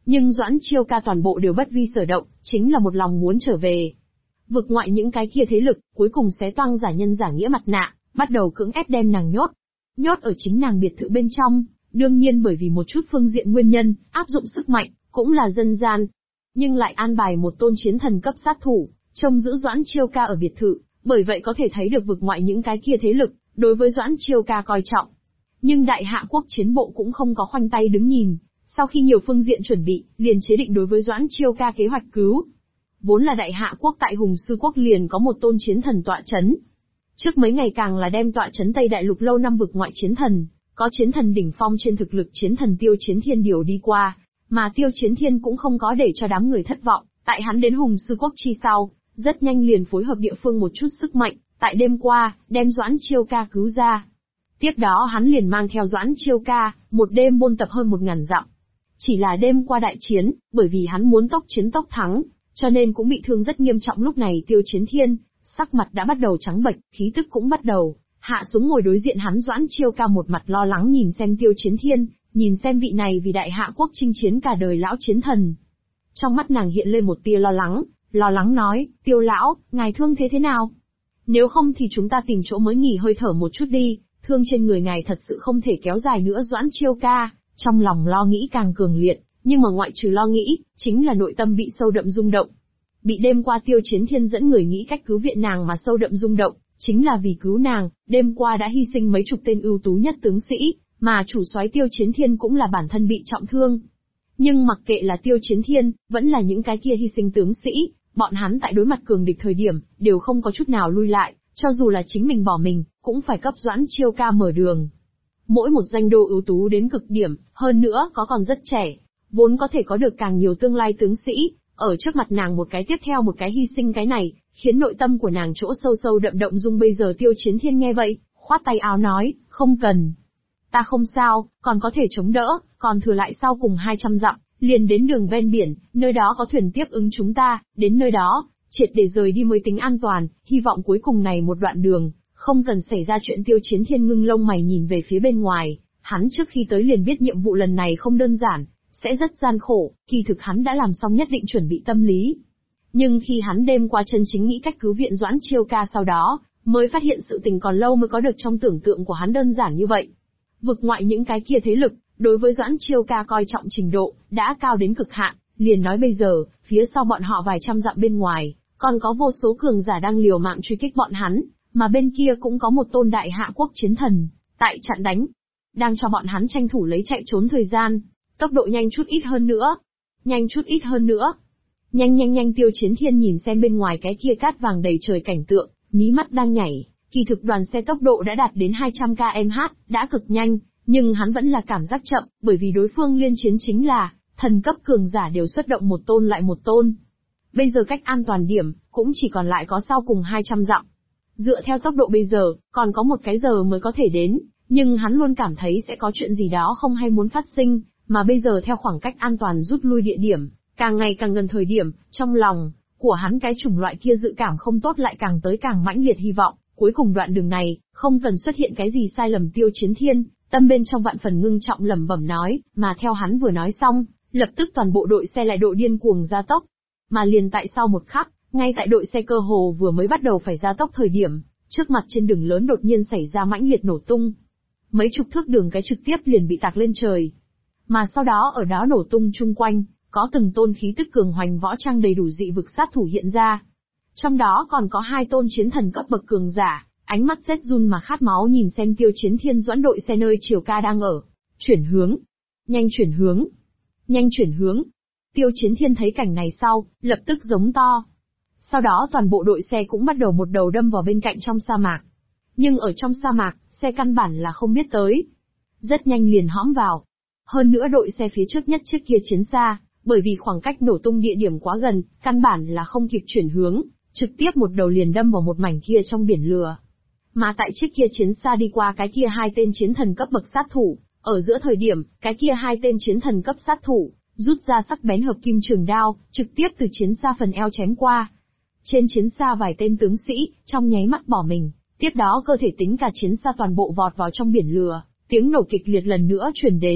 Nhưng Doãn Chiêu Ca toàn bộ đều bất vi sở động, chính là một lòng muốn trở về. Vực ngoại những cái kia thế lực, cuối cùng xé toang giả nhân giả nghĩa mặt nạ, bắt đầu cưỡng ép đem nàng nhốt. Nhốt ở chính nàng biệt thự bên trong, đương nhiên bởi vì một chút phương diện nguyên nhân, áp dụng sức mạnh, cũng là dân gian. Nhưng lại an bài một tôn chiến thần cấp sát thủ, trông giữ Doãn Chiêu Ca ở biệt thự, bởi vậy có thể thấy được vực ngoại những cái kia thế lực, đối với Doãn Chiêu Ca coi trọng. Nhưng Đại Hạ Quốc chiến bộ cũng không có khoanh tay đứng nhìn, sau khi nhiều phương diện chuẩn bị, liền chế định đối với Doãn Chiêu Ca kế hoạch cứu. Vốn là Đại Hạ Quốc tại Hùng Sư Quốc liền có một tôn chiến thần tọa chấn. Trước mấy ngày càng là đem tọa chấn Tây Đại Lục lâu năm vực ngoại chiến thần, có chiến thần đỉnh phong trên thực lực chiến thần Tiêu Chiến Thiên điều đi qua, mà Tiêu Chiến Thiên cũng không có để cho đám người thất vọng, tại hắn đến Hùng Sư Quốc chi sau, rất nhanh liền phối hợp địa phương một chút sức mạnh, tại đêm qua, đem Doãn Chiêu Ca cứu ra. Tiếp đó hắn liền mang theo Doãn Chiêu Ca, một đêm bôn tập hơn 1000 dặm. Chỉ là đêm qua đại chiến, bởi vì hắn muốn tốc chiến tốc thắng, cho nên cũng bị thương rất nghiêm trọng. Lúc này Tiêu Chiến Thiên, sắc mặt đã bắt đầu trắng bệch, khí tức cũng bắt đầu hạ xuống. Ngồi đối diện hắn Doãn Chiêu Ca một mặt lo lắng nhìn xem Tiêu Chiến Thiên, nhìn xem vị này vì Đại Hạ Quốc chinh chiến cả đời lão chiến thần. Trong mắt nàng hiện lên một tia lo lắng nói, Tiêu lão, ngài thương thế nào? Nếu không thì chúng ta tìm chỗ mới nghỉ hơi thở một chút đi, thương trên người ngài thật sự không thể kéo dài nữa. Doãn Chiêu Ca, trong lòng lo nghĩ càng cường liệt, nhưng mà ngoại trừ lo nghĩ, chính là nội tâm bị sâu đậm rung động. Bị đêm qua Tiêu Chiến Thiên dẫn người nghĩ cách cứu viện nàng mà sâu đậm rung động, chính là vì cứu nàng, đêm qua đã hy sinh mấy chục tên ưu tú nhất tướng sĩ, mà chủ soái Tiêu Chiến Thiên cũng là bản thân bị trọng thương. Nhưng mặc kệ là Tiêu Chiến Thiên, vẫn là những cái kia hy sinh tướng sĩ, bọn hắn tại đối mặt cường địch thời điểm, đều không có chút nào lui lại, cho dù là chính mình bỏ mình, cũng phải cấp Doãn Chiêu Ca mở đường. Mỗi một danh đô ưu tú đến cực điểm, hơn nữa có còn rất trẻ, vốn có thể có được càng nhiều tương lai tướng sĩ, ở trước mặt nàng một cái tiếp theo một cái hy sinh, cái này khiến nội tâm của nàng chỗ sâu sâu đậm động dung. Bây giờ Tiêu Chiến Thiên nghe vậy, khoát tay áo nói, không cần. Ta không sao, còn có thể chống đỡ, còn thừa lại sau cùng 200 dặm, liền đến đường ven biển, nơi đó có thuyền tiếp ứng chúng ta, đến nơi đó, triệt để rời đi mới tính an toàn, hy vọng cuối cùng này một đoạn đường, không cần xảy ra chuyện. Tiêu Chiến Thiên ngưng lông mày nhìn về phía bên ngoài, hắn trước khi tới liền biết nhiệm vụ lần này không đơn giản, sẽ rất gian khổ, kỳ thực hắn đã làm xong nhất định chuẩn bị tâm lý. Nhưng khi hắn đêm qua chân chính nghĩ cách cứu viện Doãn Chiêu Ca sau đó, mới phát hiện sự tình còn lâu mới có được trong tưởng tượng của hắn đơn giản như vậy. Vực ngoại những cái kia thế lực, đối với Doãn Chiêu Ca coi trọng trình độ, đã cao đến cực hạn, liền nói bây giờ, phía sau bọn họ vài trăm dặm bên ngoài, còn có vô số cường giả đang liều mạng truy kích bọn hắn, mà bên kia cũng có một tôn Đại Hạ Quốc chiến thần, tại chặn đánh, đang cho bọn hắn tranh thủ lấy chạy trốn thời gian, tốc độ nhanh chút ít hơn nữa, nhanh chút ít hơn nữa. Nhanh. Tiêu Chiến Thiên nhìn xem bên ngoài cái kia cát vàng đầy trời cảnh tượng, mí mắt đang nhảy, kỳ thực đoàn xe tốc độ đã đạt đến 200 km/h, đã cực nhanh, nhưng hắn vẫn là cảm giác chậm, bởi vì đối phương liên chiến chính là thần cấp cường giả đều xuất động một tôn lại một tôn. Bây giờ cách an toàn điểm, cũng chỉ còn lại có sau cùng 200 dặm. Dựa theo tốc độ bây giờ, còn có một cái giờ mới có thể đến, nhưng hắn luôn cảm thấy sẽ có chuyện gì đó không hay muốn phát sinh, mà bây giờ theo khoảng cách an toàn rút lui địa điểm, càng ngày càng gần thời điểm, trong lòng của hắn cái chủng loại kia dự cảm không tốt lại càng tới càng mãnh liệt, hy vọng cuối cùng đoạn đường này không cần xuất hiện cái gì sai lầm. Tiêu Chiến Thiên tâm bên trong vạn phần ngưng trọng lẩm bẩm nói, mà theo hắn vừa nói xong, lập tức toàn bộ đội xe lại độ điên cuồng gia tốc. Mà liền tại sau một khắc, ngay tại đội xe cơ hồ vừa mới bắt đầu phải gia tốc thời điểm, trước mặt trên đường lớn đột nhiên xảy ra mãnh liệt nổ tung. Mấy chục thước đường cái trực tiếp liền bị tạc lên trời. Mà sau đó ở đó nổ tung chung quanh, có từng tôn khí tức cường hoành võ trang đầy đủ dị vực sát thủ hiện ra. Trong đó còn có 2 tôn chiến thần cấp bậc cường giả, ánh mắt rét run mà khát máu nhìn xem Tiêu Chiến Thiên dẫn đội xe nơi Chiêu Ca đang ở. Chuyển hướng. Nhanh chuyển hướng. Tiêu Chiến Thiên thấy cảnh này sau, lập tức giống to. Sau đó toàn bộ đội xe cũng bắt đầu một đầu đâm vào bên cạnh trong sa mạc. Nhưng ở trong sa mạc, xe căn bản là không biết tới. Rất nhanh liền hõm vào. Hơn nữa đội xe phía trước nhất chiếc kia chiến xa, bởi vì khoảng cách nổ tung địa điểm quá gần, căn bản là không kịp chuyển hướng, trực tiếp một đầu liền đâm vào một mảnh kia trong biển lửa. Mà tại chiếc kia chiến xa đi qua cái kia 2 tên chiến thần cấp bậc sát thủ, ở giữa thời điểm, cái kia 2 tên chiến thần cấp sát thủ, rút ra sắc bén hợp kim trường đao, trực tiếp từ chiến xa phần eo chém qua. Trên chiến xa vài tên tướng sĩ, trong nháy mắt bỏ mình, tiếp đó cơ thể tính cả chiến xa toàn bộ vọt vào trong biển lửa, tiếng nổ kịch liệt lần nữa truyền đến,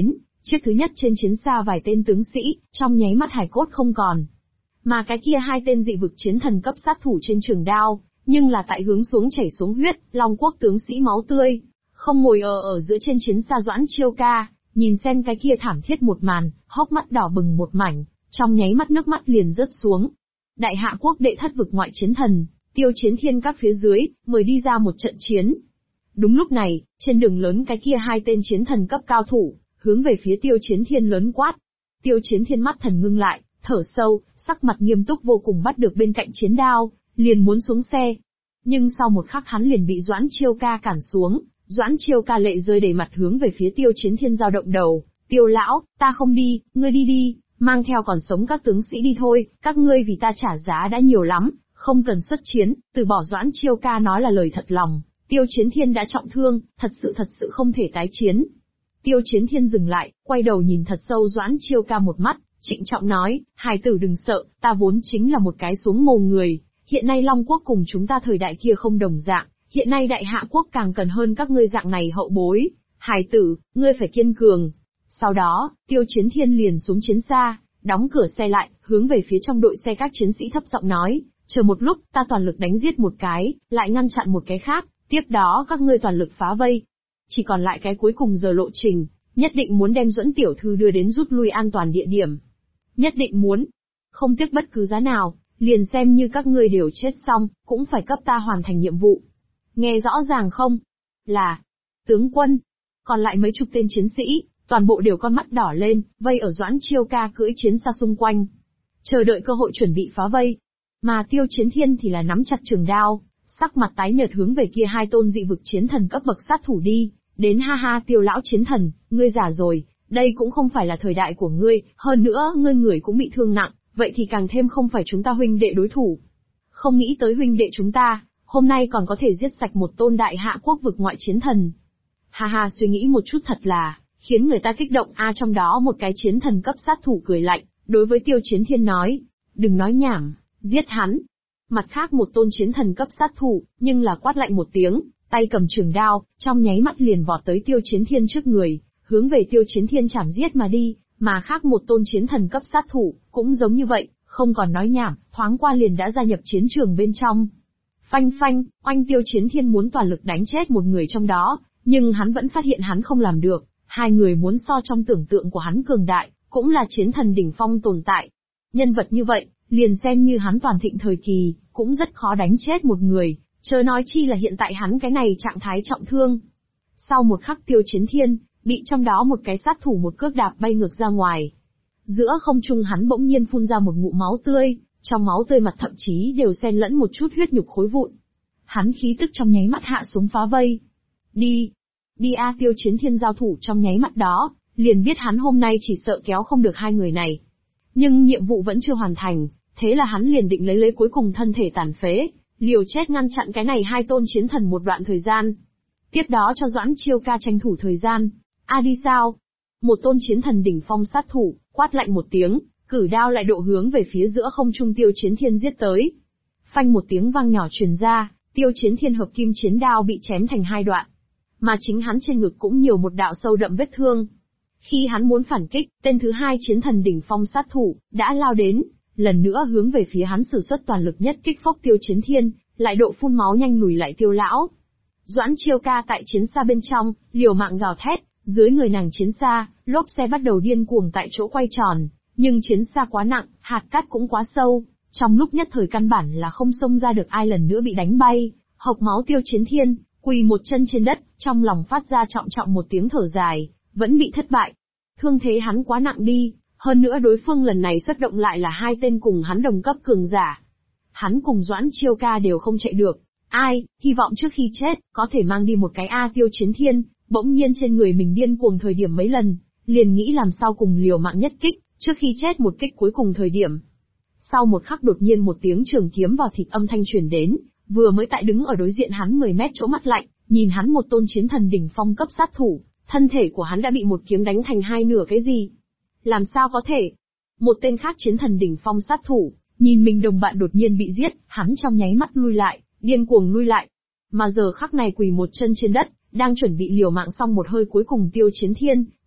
Chiếc thứ nhất trên chiến xa vài tên tướng sĩ, trong nháy mắt hài cốt không còn. Mà cái kia hai tên dị vực chiến thần cấp sát thủ trên trường đao, nhưng là tại hướng xuống chảy xuống huyết, Long Quốc tướng sĩ máu tươi. Không ngồi ở giữa trên chiến xa Doãn Chiêu Ca, nhìn xem cái kia thảm thiết một màn, hốc mắt đỏ bừng một mảnh, trong nháy mắt nước mắt liền rớt xuống. Đại Hạ Quốc đệ thất vực ngoại chiến thần, Tiêu Chiến Thiên các phía dưới, mời đi ra một trận chiến. Đúng lúc này, trên đường lớn cái kia hai tên chiến thần cấp cao thủ, hướng về phía Tiêu Chiến Thiên lớn quát. Tiêu Chiến Thiên mắt thần ngưng lại, thở sâu, sắc mặt nghiêm túc vô cùng bắt được bên cạnh chiến đao, liền muốn xuống xe. Nhưng sau một khắc hắn liền bị Doãn Chiêu Ca cản xuống, Doãn Chiêu Ca lệ rơi đầy mặt hướng về phía Tiêu Chiến Thiên dao động đầu. Tiêu lão, ta không đi, ngươi đi đi, mang theo còn sống các tướng sĩ đi thôi, các ngươi vì ta trả giá đã nhiều lắm, không cần xuất chiến, từ bỏ. Doãn Chiêu Ca nói là lời thật lòng, Tiêu Chiến Thiên đã trọng thương, thật sự không thể tái chiến. Tiêu Chiến Thiên dừng lại, quay đầu nhìn thật sâu Doãn Chiêu Ca một mắt, trịnh trọng nói, hài tử đừng sợ, ta vốn chính là một cái xuống mồ người, hiện nay Long Quốc cùng chúng ta thời đại kia không đồng dạng, hiện nay Đại Hạ Quốc càng cần hơn các ngươi dạng này hậu bối, hài tử, ngươi phải kiên cường. Sau đó, Tiêu Chiến Thiên liền xuống chiến xa, đóng cửa xe lại, hướng về phía trong đội xe các chiến sĩ thấp giọng nói, chờ một lúc, ta toàn lực đánh giết một cái, lại ngăn chặn một cái khác, tiếp đó các ngươi toàn lực phá vây. Chỉ còn lại cái cuối cùng giờ lộ trình, nhất định muốn đem Duẫn tiểu thư đưa đến rút lui an toàn địa điểm. Nhất định muốn. Không tiếc bất cứ giá nào, liền xem như các ngươi đều chết xong, cũng phải cấp ta hoàn thành nhiệm vụ. Nghe rõ ràng không? Là. Tướng quân. Còn lại mấy chục tên chiến sĩ, toàn bộ đều con mắt đỏ lên, vây ở Doãn Chiêu Ca cưỡi chiến xa xung quanh. Chờ đợi cơ hội chuẩn bị phá vây. Mà Tiêu Chiến Thiên thì là nắm chặt trường đao, sắc mặt tái nhợt hướng về kia hai tôn dị vực chiến thần cấp bậc sát thủ đi. Đến ha ha Tiêu lão chiến thần, ngươi già rồi, đây cũng không phải là thời đại của ngươi, hơn nữa ngươi người cũng bị thương nặng, vậy thì càng thêm không phải chúng ta huynh đệ đối thủ. Không nghĩ tới huynh đệ chúng ta, hôm nay còn có thể giết sạch một tôn Đại Hạ Quốc vực ngoại chiến thần. Ha ha, suy nghĩ một chút thật là, khiến người ta kích động. Trong đó một cái chiến thần cấp sát thủ cười lạnh, đối với Tiêu Chiến Thiên nói, đừng nói nhảm, giết hắn. Mặt khác một tôn chiến thần cấp sát thủ, nhưng là quát lạnh một tiếng, tay cầm trường đao, trong nháy mắt liền vọt tới Tiêu Chiến Thiên trước người, hướng về Tiêu Chiến Thiên chảm giết mà đi, mà khác một tôn chiến thần cấp sát thủ, cũng giống như vậy, không còn nói nhảm, thoáng qua liền đã gia nhập chiến trường bên trong. Phanh phanh, oanh. Tiêu Chiến Thiên muốn toàn lực đánh chết một người trong đó, nhưng hắn vẫn phát hiện hắn không làm được, hai người muốn so trong tưởng tượng của hắn cường đại, cũng là chiến thần đỉnh phong tồn tại. Nhân vật như vậy, liền xem như hắn toàn thịnh thời kỳ, cũng rất khó đánh chết một người, chớ nói chi là hiện tại hắn cái này trạng thái trọng thương. Sau một khắc Tiêu Chiến Thiên, bị trong đó một cái sát thủ một cước đạp bay ngược ra ngoài. Giữa không trung hắn bỗng nhiên phun ra một ngụm máu tươi, trong máu tươi mặt thậm chí đều xen lẫn một chút huyết nhục khối vụn. Hắn khí tức trong nháy mắt hạ xuống phá vây. Đi! Đi a. Tiêu Chiến Thiên giao thủ trong nháy mắt đó, liền biết hắn hôm nay chỉ sợ kéo không được hai người này. Nhưng nhiệm vụ vẫn chưa hoàn thành, thế là hắn liền định lấy cuối cùng thân thể tàn phế, liều chết ngăn chặn cái này hai tôn chiến thần một đoạn thời gian. Tiếp đó cho Doãn Chiêu Ca tranh thủ thời gian. Đi sao? Một tôn chiến thần đỉnh phong sát thủ, quát lạnh một tiếng, cử đao lại độ hướng về phía giữa không trung Tiêu Chiến Thiên giết tới. Phanh một tiếng vang nhỏ truyền ra, Tiêu Chiến Thiên hợp kim chiến đao bị chém thành hai đoạn. Mà chính hắn trên ngực cũng nhiều một đạo sâu đậm vết thương. Khi hắn muốn phản kích, tên thứ hai chiến thần đỉnh phong sát thủ, đã lao đến, lần nữa hướng về phía hắn sử xuất toàn lực nhất kích phốc Tiêu Chiến Thiên, lại độ phun máu nhanh lùi lại Tiêu lão. Doãn Chiêu Ca tại chiến xa bên trong, liều mạng gào thét, dưới người nàng chiến xa, lốp xe bắt đầu điên cuồng tại chỗ quay tròn, nhưng chiến xa quá nặng, hạt cát cũng quá sâu, trong lúc nhất thời căn bản là không xông ra được, ai lần nữa bị đánh bay, hộc máu Tiêu Chiến Thiên, quỳ một chân trên đất, trong lòng phát ra trọng trọng một tiếng thở dài, vẫn bị thất bại. Thương thế hắn quá nặng đi, hơn nữa đối phương lần này xuất động lại là hai tên cùng hắn đồng cấp cường giả. Hắn cùng Doãn Chiêu Ca đều không chạy được, hy vọng trước khi chết, có thể mang đi một cái Tiêu Chiến Thiên, bỗng nhiên trên người mình điên cuồng thời điểm mấy lần, liền nghĩ làm sao cùng liều mạng nhất kích, trước khi chết một kích cuối cùng thời điểm. Sau một khắc đột nhiên một tiếng trường kiếm vào thịt âm thanh truyền đến, vừa mới tại đứng ở đối diện hắn 10 mét chỗ mắt lạnh, nhìn hắn một tôn chiến thần đỉnh phong cấp sát thủ, thân thể của hắn đã bị một kiếm đánh thành hai nửa. Cái gì? Làm sao có thể? Một tên khác chiến thần đỉnh phong sát thủ, nhìn mình đồng bạn đột nhiên bị giết, hắn trong nháy mắt lui lại, điên cuồng lui lại. Mà giờ khắc này quỳ một chân trên đất, đang chuẩn bị liều mạng xong một hơi cuối cùng Tiêu Chiến Thiên,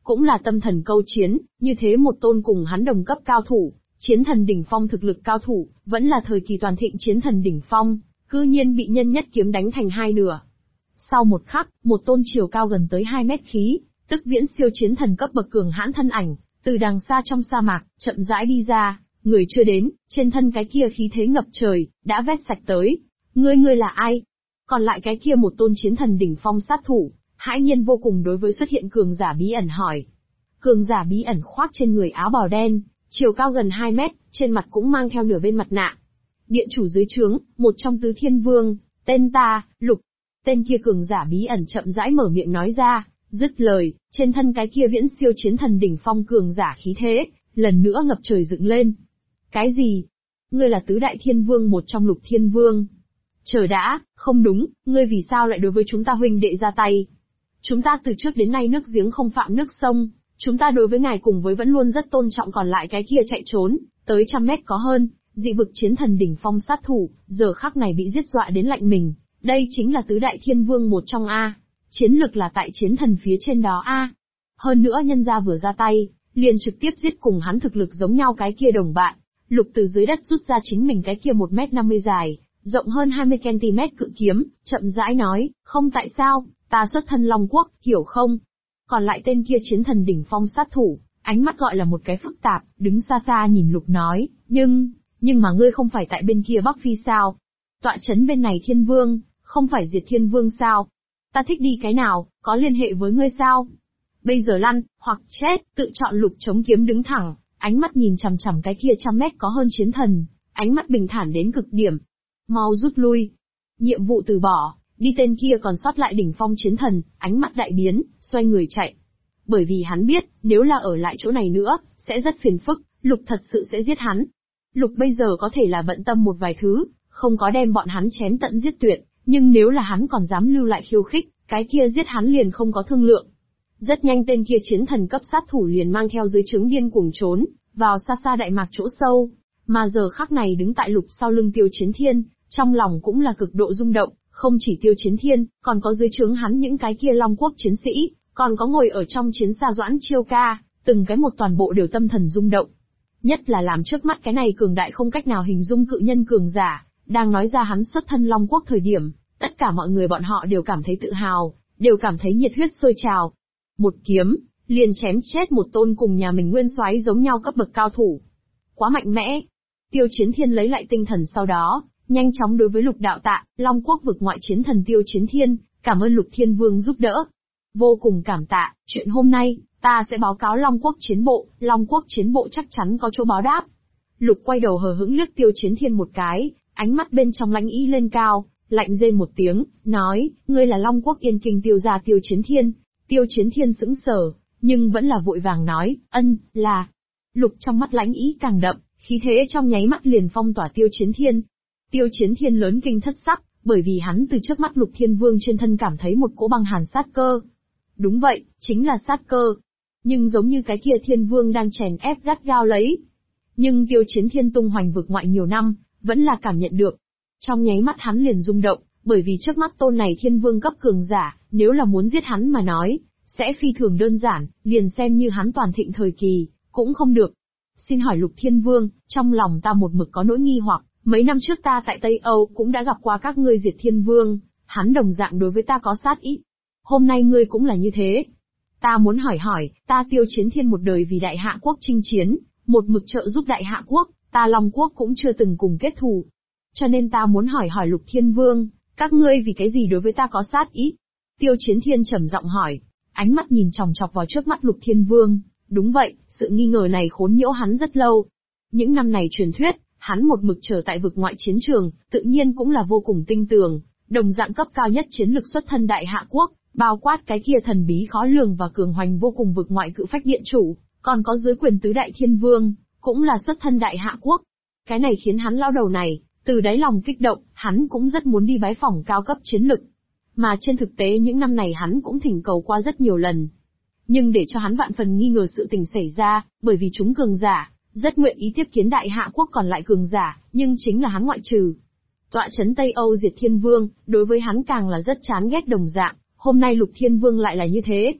cũng là tâm thần câu chiến, như thế một tôn cùng hắn đồng cấp cao thủ, chiến thần đỉnh phong thực lực cao thủ, vẫn là thời kỳ toàn thịnh chiến thần đỉnh phong, cư nhiên bị nhân nhất kiếm đánh thành hai nửa. Sau một khắc, một tôn chiều cao gần tới 2 mét khí, tức viễn siêu chiến thần cấp bậc cường hãn thân ảnh, từ đằng xa trong sa mạc, chậm rãi đi ra, người chưa đến, trên thân cái kia khí thế ngập trời, đã vét sạch tới. Ngươi là ai? Còn lại cái kia một tôn chiến thần đỉnh phong sát thủ, hãi nhiên vô cùng đối với xuất hiện cường giả bí ẩn hỏi. Cường giả bí ẩn khoác trên người áo bào đen, chiều cao gần 2 mét, trên mặt cũng mang theo nửa bên mặt nạ. Điện chủ dưới trướng, một trong tứ thiên vương, tên ta, Lục. Tên kia cường giả bí ẩn chậm rãi mở miệng nói ra, dứt lời, trên thân cái kia viễn siêu chiến thần đỉnh phong cường giả khí thế, lần nữa ngập trời dựng lên. Cái gì? Ngươi là tứ đại thiên vương một trong Lục thiên vương. Chờ đã, không đúng, ngươi vì sao lại đối với chúng ta huynh đệ ra tay? Chúng ta từ trước đến nay nước giếng không phạm nước sông, chúng ta đối với ngài cùng với vẫn luôn rất tôn trọng, còn lại cái kia chạy trốn, tới 100 mét có hơn, dị vực chiến thần đỉnh phong sát thủ, giờ khắc này bị giết dọa đến lạnh mình, đây chính là tứ đại thiên vương một trong A. Chiến lực là tại chiến thần phía trên đó A. Hơn nữa nhân gia vừa ra tay, liền trực tiếp giết cùng hắn thực lực giống nhau cái kia đồng bạn, Lục từ dưới đất rút ra chính mình cái kia 1m50 dài, rộng hơn 20cm cự kiếm, chậm rãi nói, không tại sao, ta xuất thân Long Quốc, hiểu không? Còn lại tên kia chiến thần đỉnh phong sát thủ, ánh mắt gọi là một cái phức tạp, đứng xa xa nhìn Lục nói, nhưng mà ngươi không phải tại bên kia Bắc Phi sao? Tọa chấn bên này thiên vương, không phải diệt thiên vương sao? Ta thích đi cái nào, có liên hệ với ngươi sao? Bây giờ lăn, hoặc chết, tự chọn. Lục chống kiếm đứng thẳng, ánh mắt nhìn chằm chằm cái kia 100 mét có hơn chiến thần, ánh mắt bình thản đến cực điểm. Mau rút lui. Nhiệm vụ từ bỏ, đi. Tên kia còn sót lại đỉnh phong chiến thần, ánh mắt đại biến, xoay người chạy. Bởi vì hắn biết, nếu là ở lại chỗ này nữa, sẽ rất phiền phức, Lục thật sự sẽ giết hắn. Lục bây giờ có thể là bận tâm một vài thứ, không có đem bọn hắn chém tận giết tuyệt, nhưng nếu là hắn còn dám lưu lại khiêu khích, cái kia giết hắn liền không có thương lượng. Rất nhanh tên kia chiến thần cấp sát thủ liền mang theo dưới trướng điên cuồng trốn, vào xa xa đại mạc chỗ sâu, mà giờ khắc này đứng tại Lục sau lưng Tiêu Chiến Thiên, trong lòng cũng là cực độ rung động, không chỉ Tiêu Chiến Thiên, còn có dưới trướng hắn những cái kia Long Quốc chiến sĩ, còn có ngồi ở trong chiến xa Doãn Chiêu Ca, từng cái một toàn bộ đều tâm thần rung động. Nhất là làm trước mắt cái này cường đại không cách nào hình dung cự nhân cường giả, đang nói ra hắn xuất thân Long Quốc thời điểm, tất cả mọi người bọn họ đều cảm thấy tự hào, đều cảm thấy nhiệt huyết sôi trào. Một kiếm, liền chém chết một tôn cùng nhà mình nguyên soái giống nhau cấp bậc cao thủ. Quá mạnh mẽ. Tiêu Chiến Thiên lấy lại tinh thần sau đó, nhanh chóng đối với Lục đạo tạ, Long Quốc vực ngoại chiến thần Tiêu Chiến Thiên, cảm ơn Lục Thiên Vương giúp đỡ. Vô cùng cảm tạ, chuyện hôm nay, ta sẽ báo cáo Long Quốc chiến bộ, Long Quốc chiến bộ chắc chắn có chỗ báo đáp. Lục quay đầu hờ hững liếc Tiêu Chiến Thiên một cái, ánh mắt bên trong lãnh ý lên cao, lạnh rên một tiếng, nói, ngươi là Long Quốc Yên Kinh Tiêu gia Tiêu Chiến Thiên. Tiêu Chiến Thiên sững sờ, nhưng vẫn là vội vàng nói, là. Lục trong mắt lãnh ý càng đậm, khí thế trong nháy mắt liền phong tỏa Tiêu Chiến Thiên. Tiêu Chiến Thiên lớn kinh thất sắc, bởi vì hắn từ trước mắt Lục Thiên Vương trên thân cảm thấy một cỗ băng hàn sát cơ. Đúng vậy, chính là sát cơ. Nhưng giống như cái kia Thiên Vương đang chèn ép gắt gao lấy. Nhưng Tiêu Chiến Thiên tung hoành vực ngoại nhiều năm, vẫn là cảm nhận được. Trong nháy mắt hắn liền rung động, bởi vì trước mắt tôn này Thiên Vương cấp cường giả, nếu là muốn giết hắn mà nói, sẽ phi thường đơn giản, liền xem như hắn toàn thịnh thời kỳ, cũng không được. Xin hỏi Lục Thiên Vương, trong lòng ta một mực có nỗi nghi hoặc, mấy năm trước ta tại Tây Âu cũng đã gặp qua các ngươi diệt Thiên Vương, hắn đồng dạng đối với ta có sát ý. Hôm nay ngươi cũng là như thế. Ta muốn hỏi, ta Tiêu Chiến Thiên một đời vì Đại Hạ Quốc chinh chiến, một mực trợ giúp Đại Hạ Quốc, ta Long Quốc cũng chưa từng cùng kết thù. Cho nên ta muốn hỏi Lục Thiên Vương, các ngươi vì cái gì đối với ta có sát ý? Tiêu Chiến Thiên trầm giọng hỏi, ánh mắt nhìn chòng chọc vào trước mắt Lục Thiên Vương. Đúng vậy, sự nghi ngờ này khốn nhiễu hắn rất lâu. Những năm này truyền thuyết, hắn một mực trở tại vực ngoại chiến trường, tự nhiên cũng là vô cùng tinh tường, đồng dạng cấp cao nhất chiến lực xuất thân Đại Hạ Quốc, bao quát cái kia thần bí khó lường và cường hoành vô cùng vực ngoại cự phách điện chủ, còn có dưới quyền tứ đại thiên vương, cũng là xuất thân Đại Hạ Quốc. Cái này khiến hắn lao đầu này, từ đáy lòng kích động, hắn cũng rất muốn đi bái phỏng cao cấp chiến lực. Mà trên thực tế những năm này hắn cũng thỉnh cầu qua rất nhiều lần. Nhưng để cho hắn vạn phần nghi ngờ sự tình xảy ra, bởi vì chúng cường giả, rất nguyện ý tiếp kiến Đại Hạ Quốc còn lại cường giả, nhưng chính là hắn ngoại trừ. Tọa chấn Tây Âu diệt Thiên Vương, đối với hắn càng là rất chán ghét đồng dạng, hôm nay Lục Thiên Vương lại là như thế.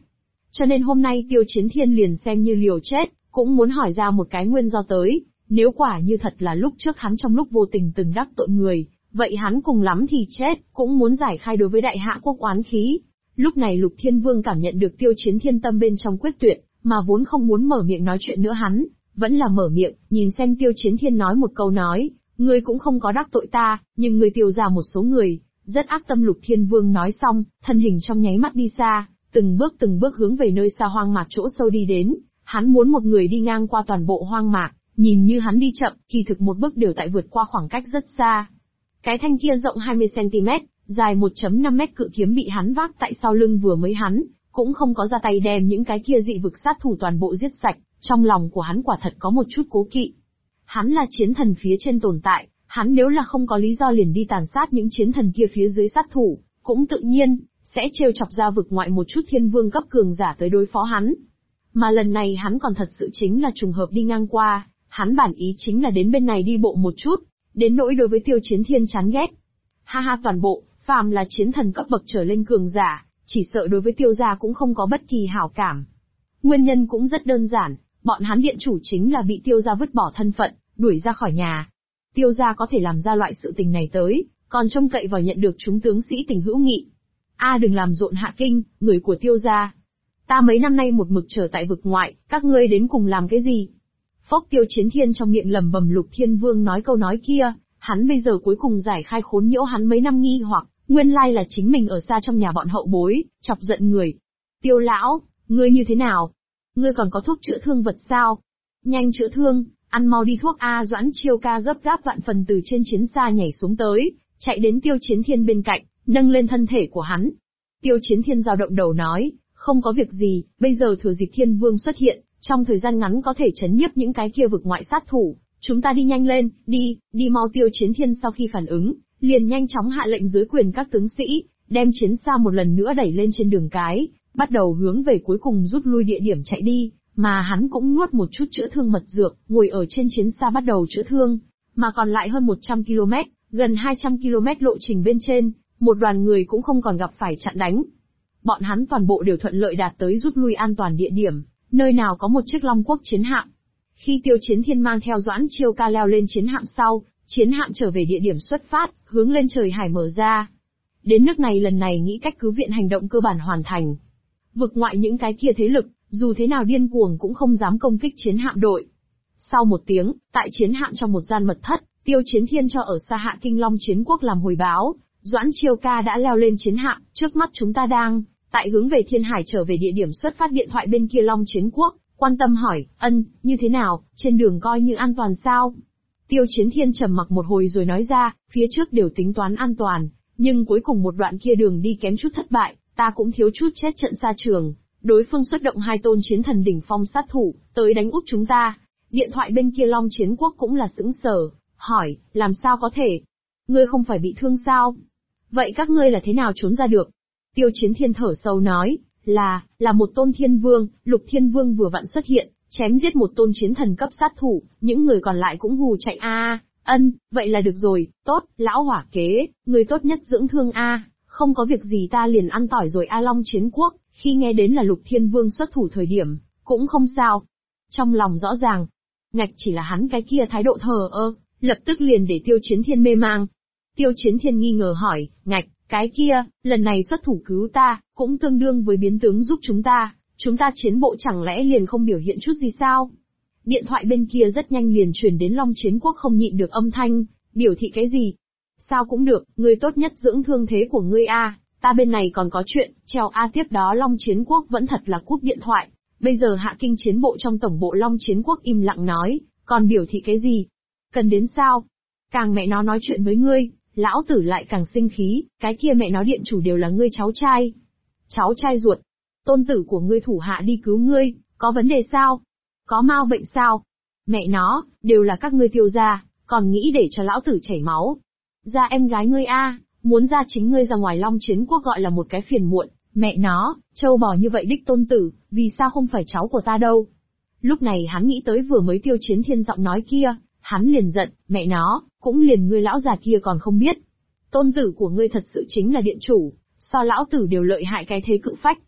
Cho nên hôm nay Tiêu Chiến Thiên liền xem như liều chết, cũng muốn hỏi ra một cái nguyên do tới. Nếu quả như thật là lúc trước hắn trong lúc vô tình từng đắc tội người, vậy hắn cùng lắm thì chết, cũng muốn giải khai đối với đại hạ quốc oán khí. Lúc này Lục Thiên Vương cảm nhận được Tiêu Chiến Thiên tâm bên trong quyết tuyệt, mà vốn không muốn mở miệng nói chuyện nữa hắn, vẫn là mở miệng, nhìn xem Tiêu Chiến Thiên nói một câu nói, ngươi cũng không có đắc tội ta, nhưng ngươi tiêu ra một số người, rất ác tâm. Lục Thiên Vương nói xong, thân hình trong nháy mắt đi xa, từng bước hướng về nơi xa hoang mạc chỗ sâu đi đến, hắn muốn một người đi ngang qua toàn bộ hoang mạc, nhìn như hắn đi chậm, kỳ thực một bước đều tại vượt qua khoảng cách rất xa. Cái thanh kia rộng 20cm, dài 1.5 mét cự kiếm bị hắn vác tại sau lưng vừa mới hắn, cũng không có ra tay đem những cái kia dị vực sát thủ toàn bộ giết sạch, trong lòng của hắn quả thật có một chút cố kỵ. Hắn là chiến thần phía trên tồn tại, hắn nếu là không có lý do liền đi tàn sát những chiến thần kia phía dưới sát thủ, cũng tự nhiên, sẽ trêu chọc ra vực ngoại một chút thiên vương cấp cường giả tới đối phó hắn. Mà lần này hắn còn thật sự chính là trùng hợp đi ngang qua, hắn bản ý chính là đến bên này đi bộ một chút, đến nỗi đối với Tiêu Chiến Thiên chán ghét. Ha ha, toàn bộ, phàm là chiến thần cấp bậc trở lên cường giả, chỉ sợ đối với Tiêu gia cũng không có bất kỳ hảo cảm. Nguyên nhân cũng rất đơn giản, bọn hắn điện chủ chính là bị Tiêu gia vứt bỏ thân phận, đuổi ra khỏi nhà. Tiêu gia có thể làm ra loại sự tình này tới, còn trông cậy vào nhận được chúng tướng sĩ tình hữu nghị. Đừng làm rộn Hạ Kinh, người của Tiêu gia. Ta mấy năm nay một mực trở tại vực ngoại, các ngươi đến cùng làm cái gì? Phốc. Tiêu Chiến Thiên trong miệng lẩm bẩm. Lục Thiên Vương nói câu nói kia, hắn bây giờ cuối cùng giải khai khốn nhiễu hắn mấy năm nghi hoặc, nguyên lai là chính mình ở xa trong nhà bọn hậu bối, chọc giận người. Tiêu lão, ngươi như thế nào? Ngươi còn có thuốc chữa thương vật sao? Nhanh chữa thương, ăn mau đi thuốc a. Doãn Chiêu Ca gấp gáp vạn phần từ trên chiến xa nhảy xuống tới, chạy đến Tiêu Chiến Thiên bên cạnh, nâng lên thân thể của hắn. Tiêu Chiến Thiên dao động đầu nói, không có việc gì, bây giờ thừa dịp Thiên Vương xuất hiện, trong thời gian ngắn có thể chấn nhiếp những cái kia vực ngoại sát thủ, chúng ta đi nhanh lên, đi mau. Tiêu Chiến Thiên sau khi phản ứng, liền nhanh chóng hạ lệnh dưới quyền các tướng sĩ, đem chiến xa một lần nữa đẩy lên trên đường cái, bắt đầu hướng về cuối cùng rút lui địa điểm chạy đi, mà hắn cũng nuốt một chút chữa thương mật dược, ngồi ở trên chiến xa bắt đầu chữa thương, mà còn lại hơn 100 km, gần 200 km lộ trình bên trên, một đoàn người cũng không còn gặp phải chặn đánh. Bọn hắn toàn bộ đều thuận lợi đạt tới rút lui an toàn địa điểm, nơi nào có một chiếc Long Quốc chiến hạm. Khi Tiêu Chiến Thiên mang theo Doãn Chiêu Ca leo lên chiến hạm sau, chiến hạm trở về địa điểm xuất phát, hướng lên trời hải mở ra. Đến nước này lần này nghĩ cách cứu viện hành động cơ bản hoàn thành. Vực ngoại những cái kia thế lực, dù thế nào điên cuồng cũng không dám công kích chiến hạm đội. Sau một tiếng, tại chiến hạm trong một gian mật thất, Tiêu Chiến Thiên cho ở xa Hạ Kinh Long Chiến Quốc làm hồi báo, Doãn Chiêu Ca đã leo lên chiến hạm, trước mắt chúng ta đang tại hướng về Thiên Hải trở về địa điểm xuất phát. Điện thoại bên kia Long Chiến Quốc quan tâm hỏi, như thế nào, trên đường coi như an toàn sao? Tiêu Chiến Thiên trầm mặc một hồi rồi nói ra, phía trước đều tính toán an toàn, nhưng cuối cùng một đoạn kia đường đi kém chút thất bại, ta cũng thiếu chút chết trận xa trường. Đối phương xuất động 2 tôn chiến thần đỉnh phong sát thủ, tới đánh úp chúng ta. Điện thoại bên kia Long Chiến Quốc cũng là sững sờ, hỏi, làm sao có thể? Ngươi không phải bị thương sao? Vậy các ngươi là thế nào trốn ra được? Tiêu Chiến Thiên thở sâu nói, là một tôn thiên vương, Lục Thiên Vương vừa vặn xuất hiện, chém giết một tôn chiến thần cấp sát thủ, những người còn lại cũng hù chạy a. Vậy là được rồi, tốt, lão hỏa kế, người tốt nhất dưỡng thương a, không có việc gì ta liền ăn tỏi rồi a. Long Chiến Quốc, khi nghe đến là Lục Thiên Vương xuất thủ thời điểm, cũng không sao. Trong lòng rõ ràng, ngạch chỉ là hắn cái kia thái độ thờ ơ, lập tức liền để Tiêu Chiến Thiên mê mang. Tiêu Chiến Thiên nghi ngờ hỏi, ngạch, cái kia, lần này xuất thủ cứu ta, cũng tương đương với biến tướng giúp chúng ta chiến bộ chẳng lẽ liền không biểu hiện chút gì sao? Điện thoại bên kia rất nhanh liền truyền đến Long Chiến Quốc không nhịn được âm thanh, biểu thị cái gì? Sao cũng được, ngươi tốt nhất dưỡng thương thế của ngươi a, ta bên này còn có chuyện, treo a. Tiếp đó Long Chiến Quốc vẫn thật là cúp điện thoại, bây giờ Hạ Kinh chiến bộ trong tổng bộ Long Chiến Quốc im lặng nói, còn biểu thị cái gì? Cần đến sao? Càng mẹ nó nói chuyện với ngươi, lão tử lại càng sinh khí, cái kia mẹ nó điện chủ đều là ngươi cháu trai. Cháu trai ruột. Tôn tử của ngươi thủ hạ đi cứu ngươi, có vấn đề sao? Có mau bệnh sao? Mẹ nó, đều là các ngươi Tiêu gia, còn nghĩ để cho lão tử chảy máu. Ra em gái ngươi a, muốn ra chính ngươi ra ngoài. Long Chiến Quốc gọi là một cái phiền muộn, mẹ nó, trâu bò như vậy đích tôn tử, vì sao không phải cháu của ta đâu? Lúc này hắn nghĩ tới vừa mới Tiêu Chiến Thiên giọng nói kia, hắn liền giận, mẹ nó, cũng liền ngươi lão già kia còn không biết. Tôn tử của ngươi thật sự chính là điện chủ, so lão tử đều lợi hại cái thế cự phách.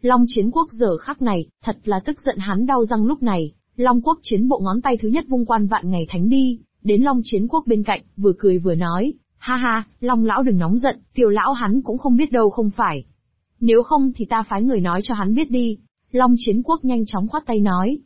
Long Chiến Quốc giờ khắc này, thật là tức giận hắn đau răng lúc này, Long Quốc chiến bộ ngón tay thứ nhất vung quan vạn ngày thánh đi, đến Long Chiến Quốc bên cạnh, vừa cười vừa nói, ha ha, Long lão đừng nóng giận, Tiêu lão hắn cũng không biết đâu không phải. Nếu không thì ta phái người nói cho hắn biết đi. Long Chiến Quốc nhanh chóng khoát tay nói,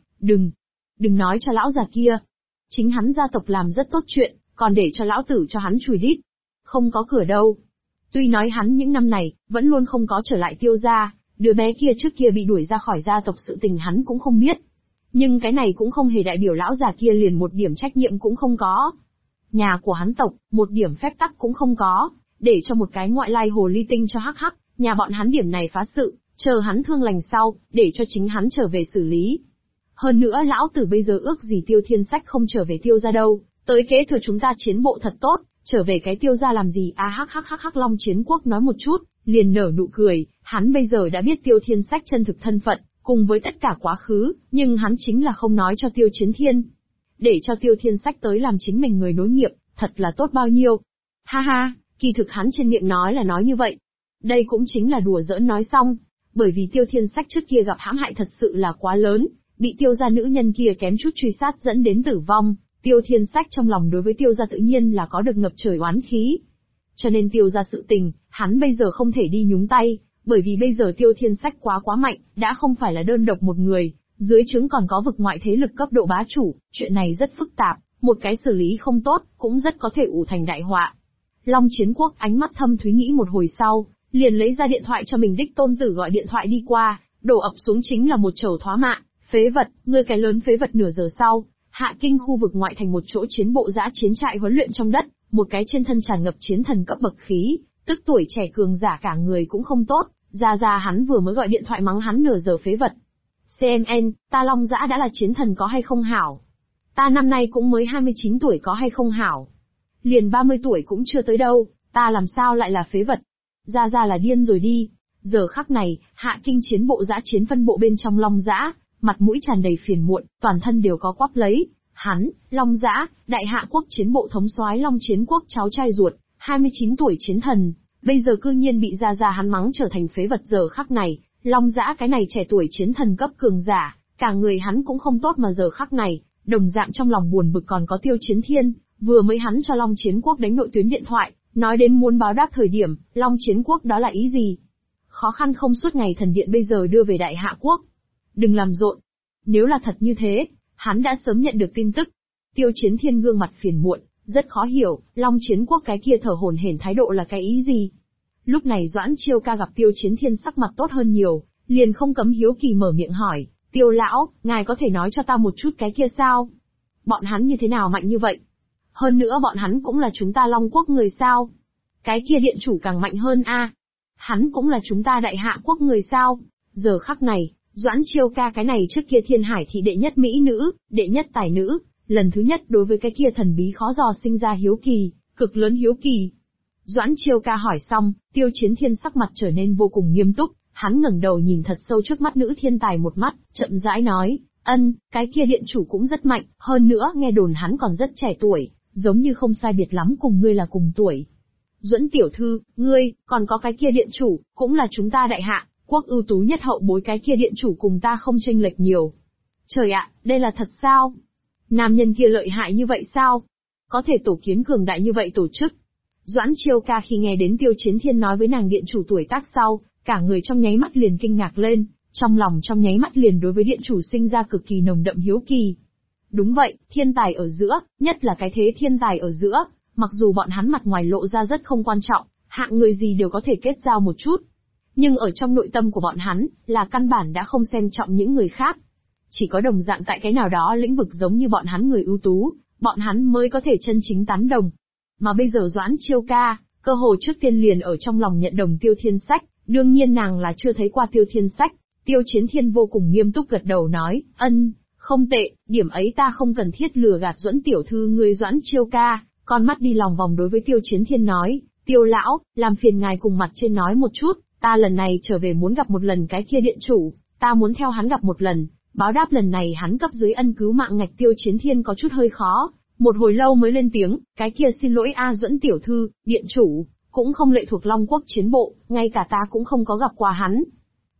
đừng nói cho lão già kia. Chính hắn gia tộc làm rất tốt chuyện, còn để cho lão tử cho hắn chùi đít. Không có cửa đâu. Tuy nói hắn những năm này, vẫn luôn không có trở lại Tiêu gia, đứa bé kia trước kia bị đuổi ra khỏi gia tộc sự tình hắn cũng không biết. Nhưng cái này cũng không hề đại biểu lão già kia liền một điểm trách nhiệm cũng không có. Nhà của hắn tộc, một điểm phép tắc cũng không có, để cho một cái ngoại lai hồ ly tinh cho hắc hắc, nhà bọn hắn điểm này phá sự, chờ hắn thương lành sau, để cho chính hắn trở về xử lý. Hơn nữa lão tử bây giờ ước gì Tiêu Thiên Sách không trở về Tiêu gia đâu, tới kế thừa chúng ta chiến bộ thật tốt, trở về cái Tiêu gia làm gì à hắc Long Chiến Quốc nói một chút, liền nở nụ cười, hắn bây giờ đã biết Tiêu Thiên Sách chân thực thân phận, cùng với tất cả quá khứ, nhưng hắn chính là không nói cho Tiêu Chiến Thiên. Để cho Tiêu Thiên Sách tới làm chính mình người nối nghiệp, thật là tốt bao nhiêu. Ha ha, kỳ thực hắn trên miệng nói là nói như vậy. Đây cũng chính là đùa giỡn nói xong, bởi vì Tiêu Thiên Sách trước kia gặp hãm hại thật sự là quá lớn, bị Tiêu gia nữ nhân kia kém chút truy sát dẫn đến tử vong, Tiêu Thiên Sách trong lòng đối với Tiêu gia tự nhiên là có được ngập trời oán khí. Cho nên Tiêu gia sự tình, hắn bây giờ không thể đi nhúng tay, bởi vì bây giờ Tiêu Thiên Sách quá mạnh, đã không phải là đơn độc một người, dưới trướng còn có vực ngoại thế lực cấp độ bá chủ, chuyện này rất phức tạp, một cái xử lý không tốt, cũng rất có thể ủ thành đại họa. Long Chiến Quốc ánh mắt thâm thúy nghĩ một hồi sau, liền lấy ra điện thoại cho mình đích tôn tử gọi điện thoại đi qua, đổ ập xuống chính là một chầu thoá mạ, phế vật, ngươi cái lớn phế vật. Nửa giờ sau, Hạ Kinh khu vực ngoại thành một chỗ chiến bộ dã chiến trại huấn luyện trong đất, một cái trên thân tràn ngập chiến thần cấp bậc khí, tức tuổi trẻ cường giả cả người cũng không tốt, ra hắn vừa mới gọi điện thoại mắng hắn nửa giờ phế vật. CMN, ta Long Dã đã là chiến thần có hay không hảo? Ta năm nay cũng mới 29 tuổi có hay không hảo? Liền 30 tuổi cũng chưa tới đâu, ta làm sao lại là phế vật? Ra là điên rồi đi. Giờ khắc này, Hạ Kinh chiến bộ dã chiến phân bộ bên trong Long Dã, mặt mũi tràn đầy phiền muộn, toàn thân đều có quắp lấy. Hắn, Long Dã, đại hạ quốc chiến bộ thống soái Long Chiến Quốc cháu trai ruột, 29 tuổi chiến thần, bây giờ cư nhiên bị ra hắn mắng trở thành phế vật. Giờ khắc này, Long Dã cái này trẻ tuổi chiến thần cấp cường giả, cả người hắn cũng không tốt mà giờ khắc này, đồng dạng trong lòng buồn bực còn có Tiêu Chiến Thiên, vừa mới hắn cho Long Chiến Quốc đánh nội tuyến điện thoại, nói đến muốn báo đáp thời điểm, Long Chiến Quốc đó là ý gì? Khó khăn không suốt ngày thần điện bây giờ đưa về đại hạ quốc. Đừng làm rộn. Nếu là thật như thế, hắn đã sớm nhận được tin tức. Tiêu Chiến Thiên gương mặt phiền muộn, rất khó hiểu, Long Chiến Quốc cái kia thở hổn hển thái độ là cái ý gì? Lúc này Doãn Chiêu Ca gặp Tiêu Chiến Thiên sắc mặt tốt hơn nhiều, liền không cấm hiếu kỳ mở miệng hỏi, Tiêu lão, ngài có thể nói cho ta một chút cái kia sao? Bọn hắn như thế nào mạnh như vậy? Hơn nữa bọn hắn cũng là chúng ta Long Quốc người sao? Cái kia điện chủ càng mạnh hơn a. Hắn cũng là chúng ta đại hạ quốc người sao? Giờ khắc này, Doãn Chiêu Ca cái này trước kia Thiên Hải thị đệ nhất mỹ nữ, đệ nhất tài nữ, lần thứ nhất đối với cái kia thần bí khó dò sinh ra hiếu kỳ, cực lớn hiếu kỳ. Doãn Chiêu Ca hỏi xong, Tiêu Chiến Thiên sắc mặt trở nên vô cùng nghiêm túc, hắn ngẩng đầu nhìn thật sâu trước mắt nữ thiên tài một mắt, chậm rãi nói, cái kia điện chủ cũng rất mạnh, hơn nữa nghe đồn hắn còn rất trẻ tuổi, giống như không sai biệt lắm cùng ngươi là cùng tuổi. Duẫn tiểu thư, ngươi, còn có cái kia điện chủ, cũng là chúng ta đại hạ quốc ưu tú nhất hậu bối, cái kia điện chủ cùng ta không chênh lệch nhiều. Trời ạ, đây là thật sao? Nam nhân kia lợi hại như vậy sao? Có thể tổ kiến cường đại như vậy tổ chức? Doãn Chiêu Ca khi nghe đến Tiêu Chiến Thiên nói với nàng điện chủ tuổi tác sau, cả người trong nháy mắt liền kinh ngạc lên, trong lòng trong nháy mắt liền đối với điện chủ sinh ra cực kỳ nồng đậm hiếu kỳ. Đúng vậy, thiên tài ở giữa, nhất là cái thế thiên tài ở giữa, mặc dù bọn hắn mặt ngoài lộ ra rất không quan trọng, hạng người gì đều có thể kết giao một chút. Nhưng ở trong nội tâm của bọn hắn, là căn bản đã không xem trọng những người khác. Chỉ có đồng dạng tại cái nào đó lĩnh vực giống như bọn hắn người ưu tú, bọn hắn mới có thể chân chính tán đồng. Mà bây giờ Doãn Chiêu Ca, cơ hồ trước tiên liền ở trong lòng nhận đồng Tiêu Thiên Sách, đương nhiên nàng là chưa thấy qua Tiêu Thiên Sách. Tiêu Chiến Thiên vô cùng nghiêm túc gật đầu nói, không tệ, điểm ấy ta không cần thiết lừa gạt Duẫn tiểu thư ngươi. Doãn Chiêu Ca, con mắt đi lòng vòng đối với Tiêu Chiến Thiên nói, Tiêu lão, làm phiền ngài cùng mặt trên nói một chút, ta lần này trở về muốn gặp một lần cái kia điện chủ, ta muốn theo hắn gặp một lần, báo đáp lần này hắn cấp dưới ân cứu mạng ngạch. Tiêu Chiến Thiên có chút hơi khó, một hồi lâu mới lên tiếng, cái kia xin lỗi a Duẫn tiểu thư, điện chủ, cũng không lệ thuộc Long Quốc chiến bộ, ngay cả ta cũng không có gặp qua hắn.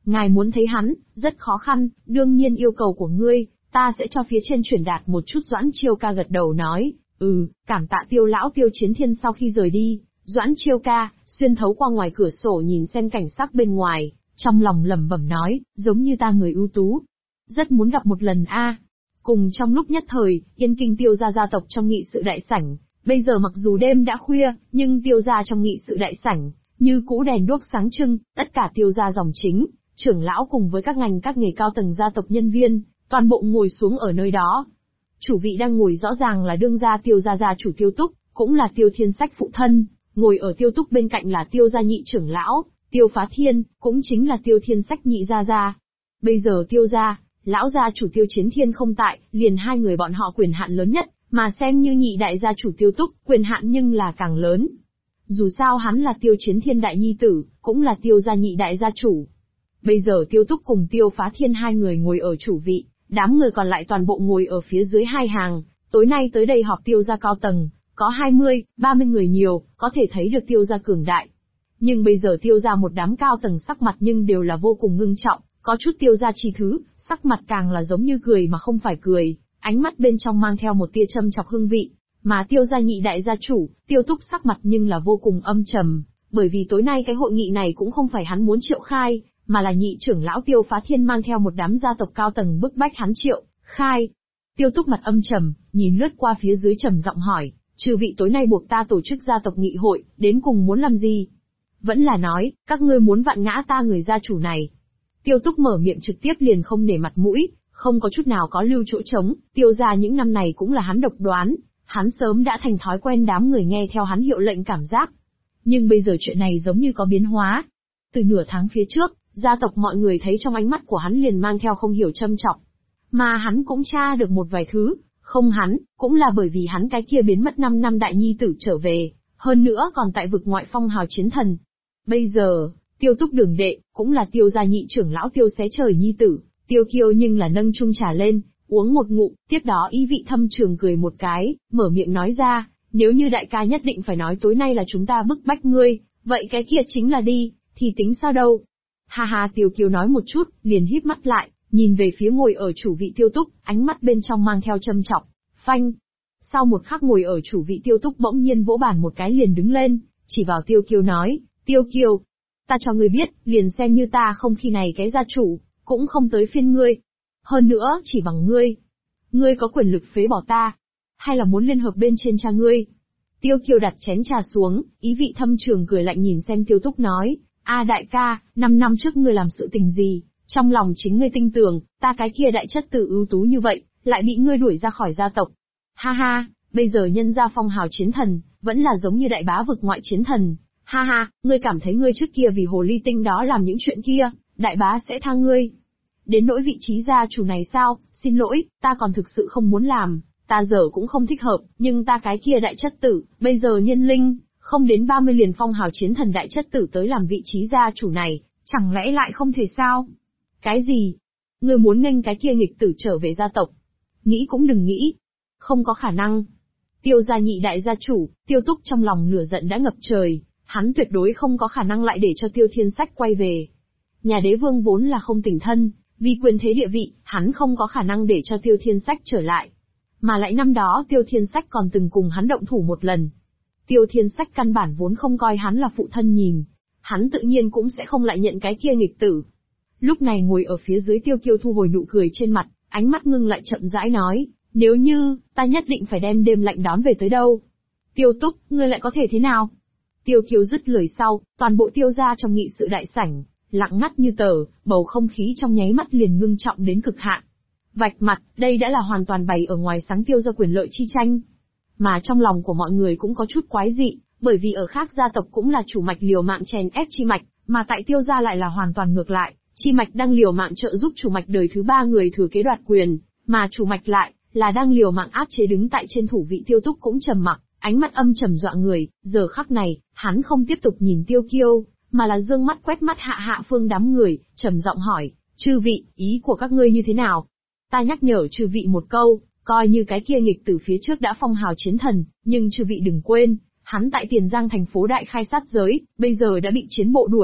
Ngài muốn thấy hắn, rất khó khăn, đương nhiên yêu cầu của ngươi, ta sẽ cho phía trên chuyển đạt một chút. Doãn Chiêu Ca gật đầu nói, cảm tạ Tiêu lão Tiêu Chiến Thiên. Sau khi rời đi, Doãn Chiêu Ca, xuyên thấu qua ngoài cửa sổ nhìn xem cảnh sắc bên ngoài, trong lòng lẩm bẩm nói, giống như ta người ưu tú. Rất muốn gặp một lần a. Cùng trong lúc nhất thời, Yên Kinh Tiêu gia tộc trong nghị sự đại sảnh, bây giờ mặc dù đêm đã khuya, nhưng Tiêu gia trong nghị sự đại sảnh, như cũ đèn đuốc sáng trưng, tất cả Tiêu gia dòng chính, trưởng lão cùng với các ngành các nghề cao tầng gia tộc nhân viên, toàn bộ ngồi xuống ở nơi đó. Chủ vị đang ngồi rõ ràng là đương gia Tiêu gia gia chủ Tiêu Túc, cũng là Tiêu Thiên Sách phụ thân, ngồi ở Tiêu Túc bên cạnh là Tiêu gia nhị trưởng lão, Tiêu Phá Thiên, cũng chính là Tiêu Thiên Sách nhị gia gia. Bây giờ Tiêu gia, lão gia chủ Tiêu Chiến Thiên không tại, liền hai người bọn họ quyền hạn lớn nhất, mà xem như nhị đại gia chủ Tiêu Túc, quyền hạn nhưng là càng lớn. Dù sao hắn là Tiêu Chiến Thiên đại nhi tử, cũng là Tiêu gia nhị đại gia chủ. Bây giờ Tiêu Túc cùng Tiêu Phá Thiên hai người ngồi ở chủ vị, đám người còn lại toàn bộ ngồi ở phía dưới hai hàng. Tối nay tới đây họp Tiêu gia cao tầng, có 20, 30 người nhiều, có thể thấy được Tiêu gia cường đại. Nhưng bây giờ Tiêu gia một đám cao tầng sắc mặt nhưng đều là vô cùng ngưng trọng, có chút Tiêu gia chi thứ, sắc mặt càng là giống như cười mà không phải cười, ánh mắt bên trong mang theo một tia châm chọc hương vị. Mà Tiêu gia nhị đại gia chủ, Tiêu Túc sắc mặt nhưng là vô cùng âm trầm, bởi vì tối nay cái hội nghị này cũng không phải hắn muốn triệu khai, mà là nhị trưởng lão Tiêu Phá Thiên mang theo một đám gia tộc cao tầng bức bách hắn triệu khai. Tiêu Túc mặt âm trầm, nhìn lướt qua phía dưới trầm giọng hỏi, chư vị tối nay buộc ta tổ chức gia tộc nghị hội, đến cùng muốn làm gì? Vẫn là nói, các ngươi muốn vặn ngã ta người gia chủ này. Tiêu Túc mở miệng trực tiếp liền không nể mặt mũi, không có chút nào có lưu chỗ trống. Tiêu gia những năm này cũng là hắn độc đoán, hắn sớm đã thành thói quen đám người nghe theo hắn hiệu lệnh cảm giác. Nhưng bây giờ chuyện này giống như có biến hóa. Từ nửa tháng phía trước, gia tộc mọi người thấy trong ánh mắt của hắn liền mang theo không hiểu châm chọc. Mà hắn cũng tra được một vài thứ, không hắn, cũng là bởi vì hắn cái kia biến mất 5 năm đại nhi tử trở về, hơn nữa còn tại vực ngoại phong hào chiến thần. Bây giờ, Tiêu Túc đường đệ, cũng là Tiêu gia nhị trưởng lão Tiêu Xé Trời nhi tử, Tiêu Kiêu nhưng là nâng chung trà lên, uống một ngụm, tiếp đó ý vị thâm trường cười một cái, mở miệng nói ra, nếu như đại ca nhất định phải nói tối nay là chúng ta bức bách ngươi, vậy cái kia chính là đi, thì tính sao đâu. Ha ha, Tiêu Kiêu nói một chút, liền híp mắt lại, nhìn về phía ngồi ở chủ vị Tiêu Túc, ánh mắt bên trong mang theo châm chọc. Phanh. Sau một khắc ngồi ở chủ vị Tiêu Túc bỗng nhiên vỗ bàn một cái liền đứng lên, chỉ vào Tiêu Kiêu nói, Tiêu Kiêu, ta cho ngươi biết, liền xem như ta không khi này cái gia chủ, cũng không tới phiên ngươi. Hơn nữa, chỉ bằng ngươi có quyền lực phế bỏ ta, hay là muốn liên hợp bên trên cha ngươi? Tiêu Kiêu đặt chén trà xuống, ý vị thâm trường cười lạnh nhìn xem Tiêu Túc nói, đại ca, 5 năm trước ngươi làm sự tình gì, trong lòng chính ngươi tin tưởng, ta cái kia đại chất tử ưu tú như vậy, lại bị ngươi đuổi ra khỏi gia tộc. Ha ha, bây giờ nhân gia phong hào chiến thần, vẫn là giống như đại bá vực ngoại chiến thần. Ha ha, ngươi cảm thấy ngươi trước kia vì hồ ly tinh đó làm những chuyện kia, đại bá sẽ tha ngươi. Đến nỗi vị trí gia chủ này sao, xin lỗi, ta còn thực sự không muốn làm, ta giờ cũng không thích hợp, nhưng ta cái kia đại chất tử, bây giờ nhân linh, không đến 30 liền phong hào chiến thần đại chất tử tới làm vị trí gia chủ này, chẳng lẽ lại không thể sao? Cái gì? Ngươi muốn nghênh cái kia nghịch tử trở về gia tộc? Nghĩ cũng đừng nghĩ. Không có khả năng. Tiêu gia nhị đại gia chủ, Tiêu Túc trong lòng lửa giận đã ngập trời, hắn tuyệt đối không có khả năng lại để cho Tiêu Thiên Sách quay về. Nhà đế vương vốn là không tỉnh thân, vì quyền thế địa vị, hắn không có khả năng để cho Tiêu Thiên Sách trở lại. Mà lại năm đó Tiêu Thiên Sách còn từng cùng hắn động thủ một lần. Tiêu Thiên Sách căn bản vốn không coi hắn là phụ thân nhìn, hắn tự nhiên cũng sẽ không lại nhận cái kia nghịch tử. Lúc này ngồi ở phía dưới Tiêu Kiêu thu hồi nụ cười trên mặt, ánh mắt ngưng lại chậm rãi nói, nếu như, ta nhất định phải đem đêm lạnh đón về tới đâu. Tiêu Túc, ngươi lại có thể thế nào? Tiêu Kiêu dứt lời sau, toàn bộ Tiêu gia trong nghị sự đại sảnh, lặng ngắt như tờ, bầu không khí trong nháy mắt liền ngưng trọng đến cực hạn. Vạch mặt, đây đã là hoàn toàn bày ở ngoài sáng Tiêu gia quyền lợi chi tranh. Mà trong lòng của mọi người cũng có chút quái dị, bởi vì ở khác gia tộc cũng là chủ mạch liều mạng chèn ép chi mạch, mà tại Tiêu gia lại là hoàn toàn ngược lại, chi mạch đang liều mạng trợ giúp chủ mạch đời thứ 3 người thừa kế đoạt quyền, mà chủ mạch lại là đang liều mạng áp chế đứng tại trên thủ vị. Tiêu Túc cũng trầm mặc, ánh mắt âm trầm dọa người, giờ khắc này, hắn không tiếp tục nhìn Tiêu Kiêu, mà là dương mắt quét mắt hạ phương đám người, trầm giọng hỏi, chư vị, ý của các ngươi như thế nào? Ta nhắc nhở chư vị một câu, coi như cái kia nghịch từ phía trước đã phong hào chiến thần, nhưng chư vị đừng quên, hắn tại Tiền Giang thành phố đại khai sát giới, bây giờ đã bị chiến bộ đuổi,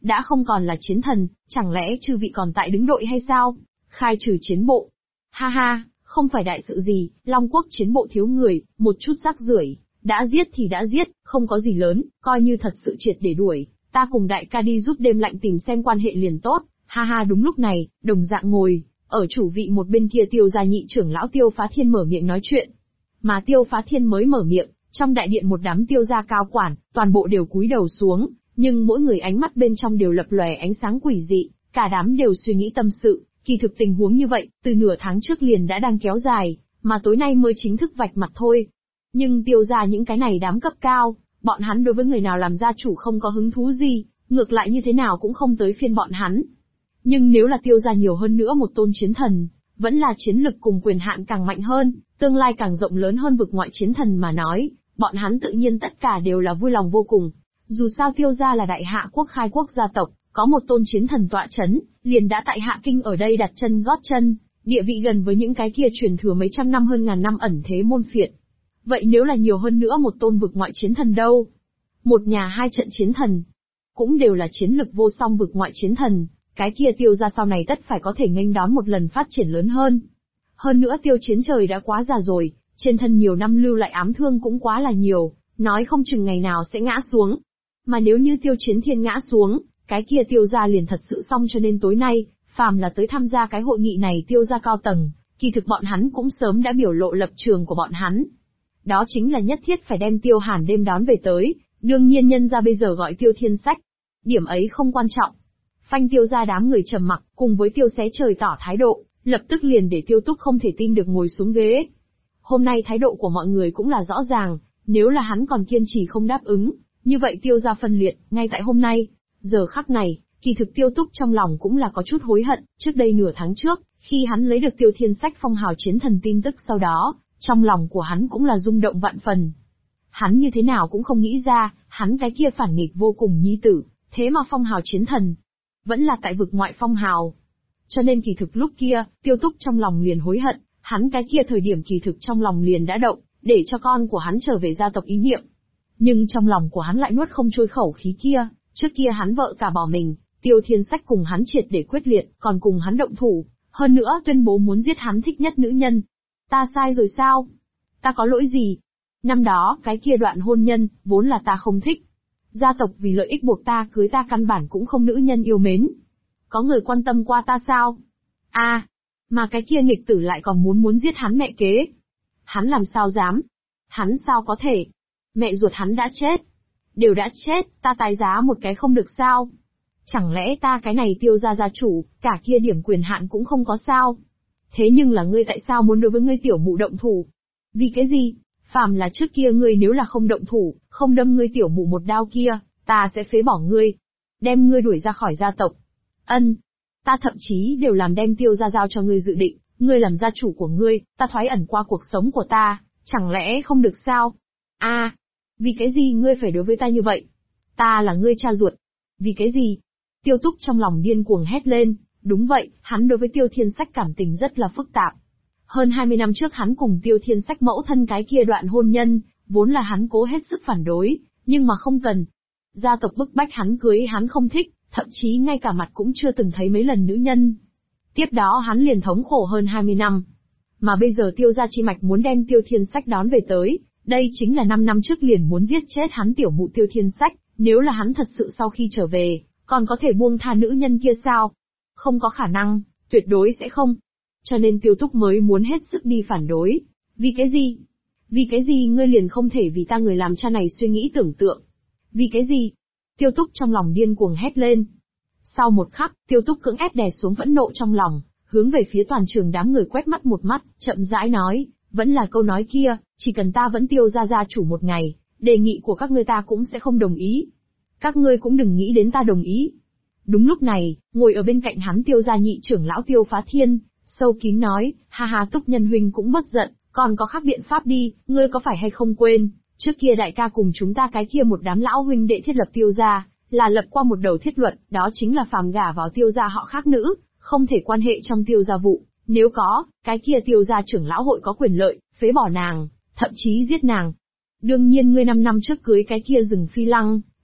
đã không còn là chiến thần, chẳng lẽ chư vị còn tại đứng đội hay sao? Khai trừ chiến bộ. Ha ha, không phải đại sự gì, Long Quốc chiến bộ thiếu người, một chút rác rưởi, đã giết thì đã giết, không có gì lớn, coi như thật sự triệt để đuổi, ta cùng đại ca đi giúp đêm lạnh tìm xem quan hệ liền tốt. Ha ha, đúng lúc này, đồng dạng ngồi ở chủ vị một bên kia Tiêu gia nhị trưởng lão Tiêu Phá Thiên mở miệng nói chuyện. Mà Tiêu Phá Thiên mới mở miệng, trong đại điện một đám Tiêu gia cao quản, toàn bộ đều cúi đầu xuống, nhưng mỗi người ánh mắt bên trong đều lập lòe ánh sáng quỷ dị, cả đám đều suy nghĩ tâm sự, kỳ thực tình huống như vậy, từ nửa tháng trước liền đã đang kéo dài, mà tối nay mới chính thức vạch mặt thôi. Nhưng Tiêu gia những cái này đám cấp cao, bọn hắn đối với người nào làm gia chủ không có hứng thú gì, ngược lại như thế nào cũng không tới phiên bọn hắn. Nhưng nếu là Tiêu gia nhiều hơn nữa một tôn chiến thần, vẫn là chiến lực cùng quyền hạn càng mạnh hơn, tương lai càng rộng lớn hơn vực ngoại chiến thần mà nói, bọn hắn tự nhiên tất cả đều là vui lòng vô cùng. Dù sao Tiêu gia là đại hạ quốc khai quốc gia tộc, có một tôn chiến thần tọa chấn, liền đã tại Hạ Kinh ở đây đặt chân gót chân, địa vị gần với những cái kia truyền thừa mấy trăm năm hơn ngàn năm ẩn thế môn phiệt. Vậy nếu là nhiều hơn nữa một tôn vực ngoại chiến thần đâu? Một nhà hai trận chiến thần, cũng đều là chiến lực vô song vực ngoại chiến thần, cái kia Tiêu gia sau này tất phải có thể nghênh đón một lần phát triển lớn hơn. Hơn nữa Tiêu Chiến Trời đã quá già rồi, trên thân nhiều năm lưu lại ám thương cũng quá là nhiều, nói không chừng ngày nào sẽ ngã xuống. Mà nếu như Tiêu Chiến Thiên ngã xuống, cái kia Tiêu gia liền thật sự xong, cho nên tối nay, phàm là tới tham gia cái hội nghị này Tiêu gia cao tầng, kỳ thực bọn hắn cũng sớm đã biểu lộ lập trường của bọn hắn. Đó chính là nhất thiết phải đem Tiêu Hàn đêm đón về tới, đương nhiên nhân gia bây giờ gọi Tiêu Thiên Sách. Điểm ấy không quan trọng. Phanh Tiêu gia đám người trầm mặc, cùng với Tiêu Xé Trời tỏ thái độ, lập tức liền để Tiêu Túc không thể tin được ngồi xuống ghế. Hôm nay thái độ của mọi người cũng là rõ ràng, nếu là hắn còn kiên trì không đáp ứng, như vậy Tiêu gia phân liệt, ngay tại hôm nay, giờ khắc này, kỳ thực Tiêu Túc trong lòng cũng là có chút hối hận, trước đây nửa tháng trước, khi hắn lấy được Tiêu Thiên Sách phong hào chiến thần tin tức sau đó, trong lòng của hắn cũng là rung động vạn phần. Hắn như thế nào cũng không nghĩ ra, hắn cái kia phản nghịch vô cùng nhi tử, thế mà phong hào chiến thần, vẫn là tại vực ngoại phong hào. Cho nên kỳ thực lúc kia, Tiêu Túc trong lòng liền hối hận, hắn cái kia thời điểm kỳ thực trong lòng liền đã động, để cho con của hắn trở về gia tộc ý niệm. Nhưng trong lòng của hắn lại nuốt không trôi khẩu khí kia, trước kia hắn vợ cả bỏ mình, Tiêu Thiên Sách cùng hắn triệt để quyết liệt, còn cùng hắn động thủ, hơn nữa tuyên bố muốn giết hắn thích nhất nữ nhân. Ta sai rồi sao? Ta có lỗi gì? Năm đó, cái kia đoạn hôn nhân, vốn là ta không thích. Gia tộc vì lợi ích buộc ta cưới, ta căn bản cũng không nữ nhân yêu mến. Có người quan tâm qua ta sao? Mà cái kia nghịch tử lại còn muốn giết hắn mẹ kế. Hắn làm sao dám? Hắn sao có thể? Mẹ ruột hắn đã chết. Đều đã chết, ta tái giá một cái không được sao? Chẳng lẽ ta cái này Tiêu gia gia chủ, cả kia điểm quyền hạn cũng không có sao? Thế nhưng là ngươi tại sao muốn đối với ngươi tiểu mụ động thủ? Vì cái gì? Phàm là trước kia ngươi nếu là không động thủ, không đâm ngươi tiểu mụ một đao kia, ta sẽ phế bỏ ngươi, đem ngươi đuổi ra khỏi gia tộc. Ta thậm chí đều làm đem Tiêu gia giao cho ngươi dự định, ngươi làm gia chủ của ngươi, ta thoái ẩn qua cuộc sống của ta, chẳng lẽ không được sao? Vì cái gì ngươi phải đối với ta như vậy? Ta là ngươi cha ruột. Vì cái gì? Tiêu Túc trong lòng điên cuồng hét lên, đúng vậy, hắn đối với Tiêu Thiên Sách cảm tình rất là phức tạp. Hơn 20 năm trước hắn cùng Tiêu Thiên Sách mẫu thân cái kia đoạn hôn nhân, vốn là hắn cố hết sức phản đối, nhưng mà không cần. Gia tộc bức bách hắn cưới hắn không thích, thậm chí ngay cả mặt cũng chưa từng thấy mấy lần nữ nhân. Tiếp đó hắn liền thống khổ hơn 20 năm. Mà bây giờ Tiêu gia chi mạch muốn đem Tiêu Thiên Sách đón về tới, đây chính là 5 năm trước liền muốn giết chết hắn tiểu mụ Tiêu Thiên Sách, nếu là hắn thật sự sau khi trở về, còn có thể buông tha nữ nhân kia sao? Không có khả năng, tuyệt đối sẽ không. Cho nên Tiêu Túc mới muốn hết sức đi phản đối. Vì cái gì? Vì cái gì ngươi liền không thể vì ta người làm cha này suy nghĩ tưởng tượng? Vì cái gì? Tiêu Túc trong lòng điên cuồng hét lên. Sau một khắc, Tiêu Túc cưỡng ép đè xuống phẫn nộ trong lòng, hướng về phía toàn trường đám người quét mắt một mắt, chậm rãi nói, vẫn là câu nói kia, chỉ cần ta vẫn Tiêu gia gia chủ một ngày, đề nghị của các ngươi ta cũng sẽ không đồng ý. Các ngươi cũng đừng nghĩ đến ta đồng ý. Đúng lúc này, ngồi ở bên cạnh hắn Tiêu gia nhị trưởng lão Tiêu Phá Thiên, sâu kín nói, ha ha Túc nhân huynh cũng bất giận, còn có khác biện pháp đi, ngươi có phải hay không quên, trước kia đại ca cùng chúng ta cái kia một đám lão huynh đệ thiết lập Tiêu gia, là lập qua một đầu thiết luật, đó chính là phàm gả vào Tiêu gia họ khác nữ, không thể quan hệ trong Tiêu gia vụ, nếu có, cái kia Tiêu gia trưởng lão hội có quyền lợi, phế bỏ nàng, thậm chí giết nàng. Đương nhiên ngươi 5 năm trước cưới cái kia rừng phi lăng,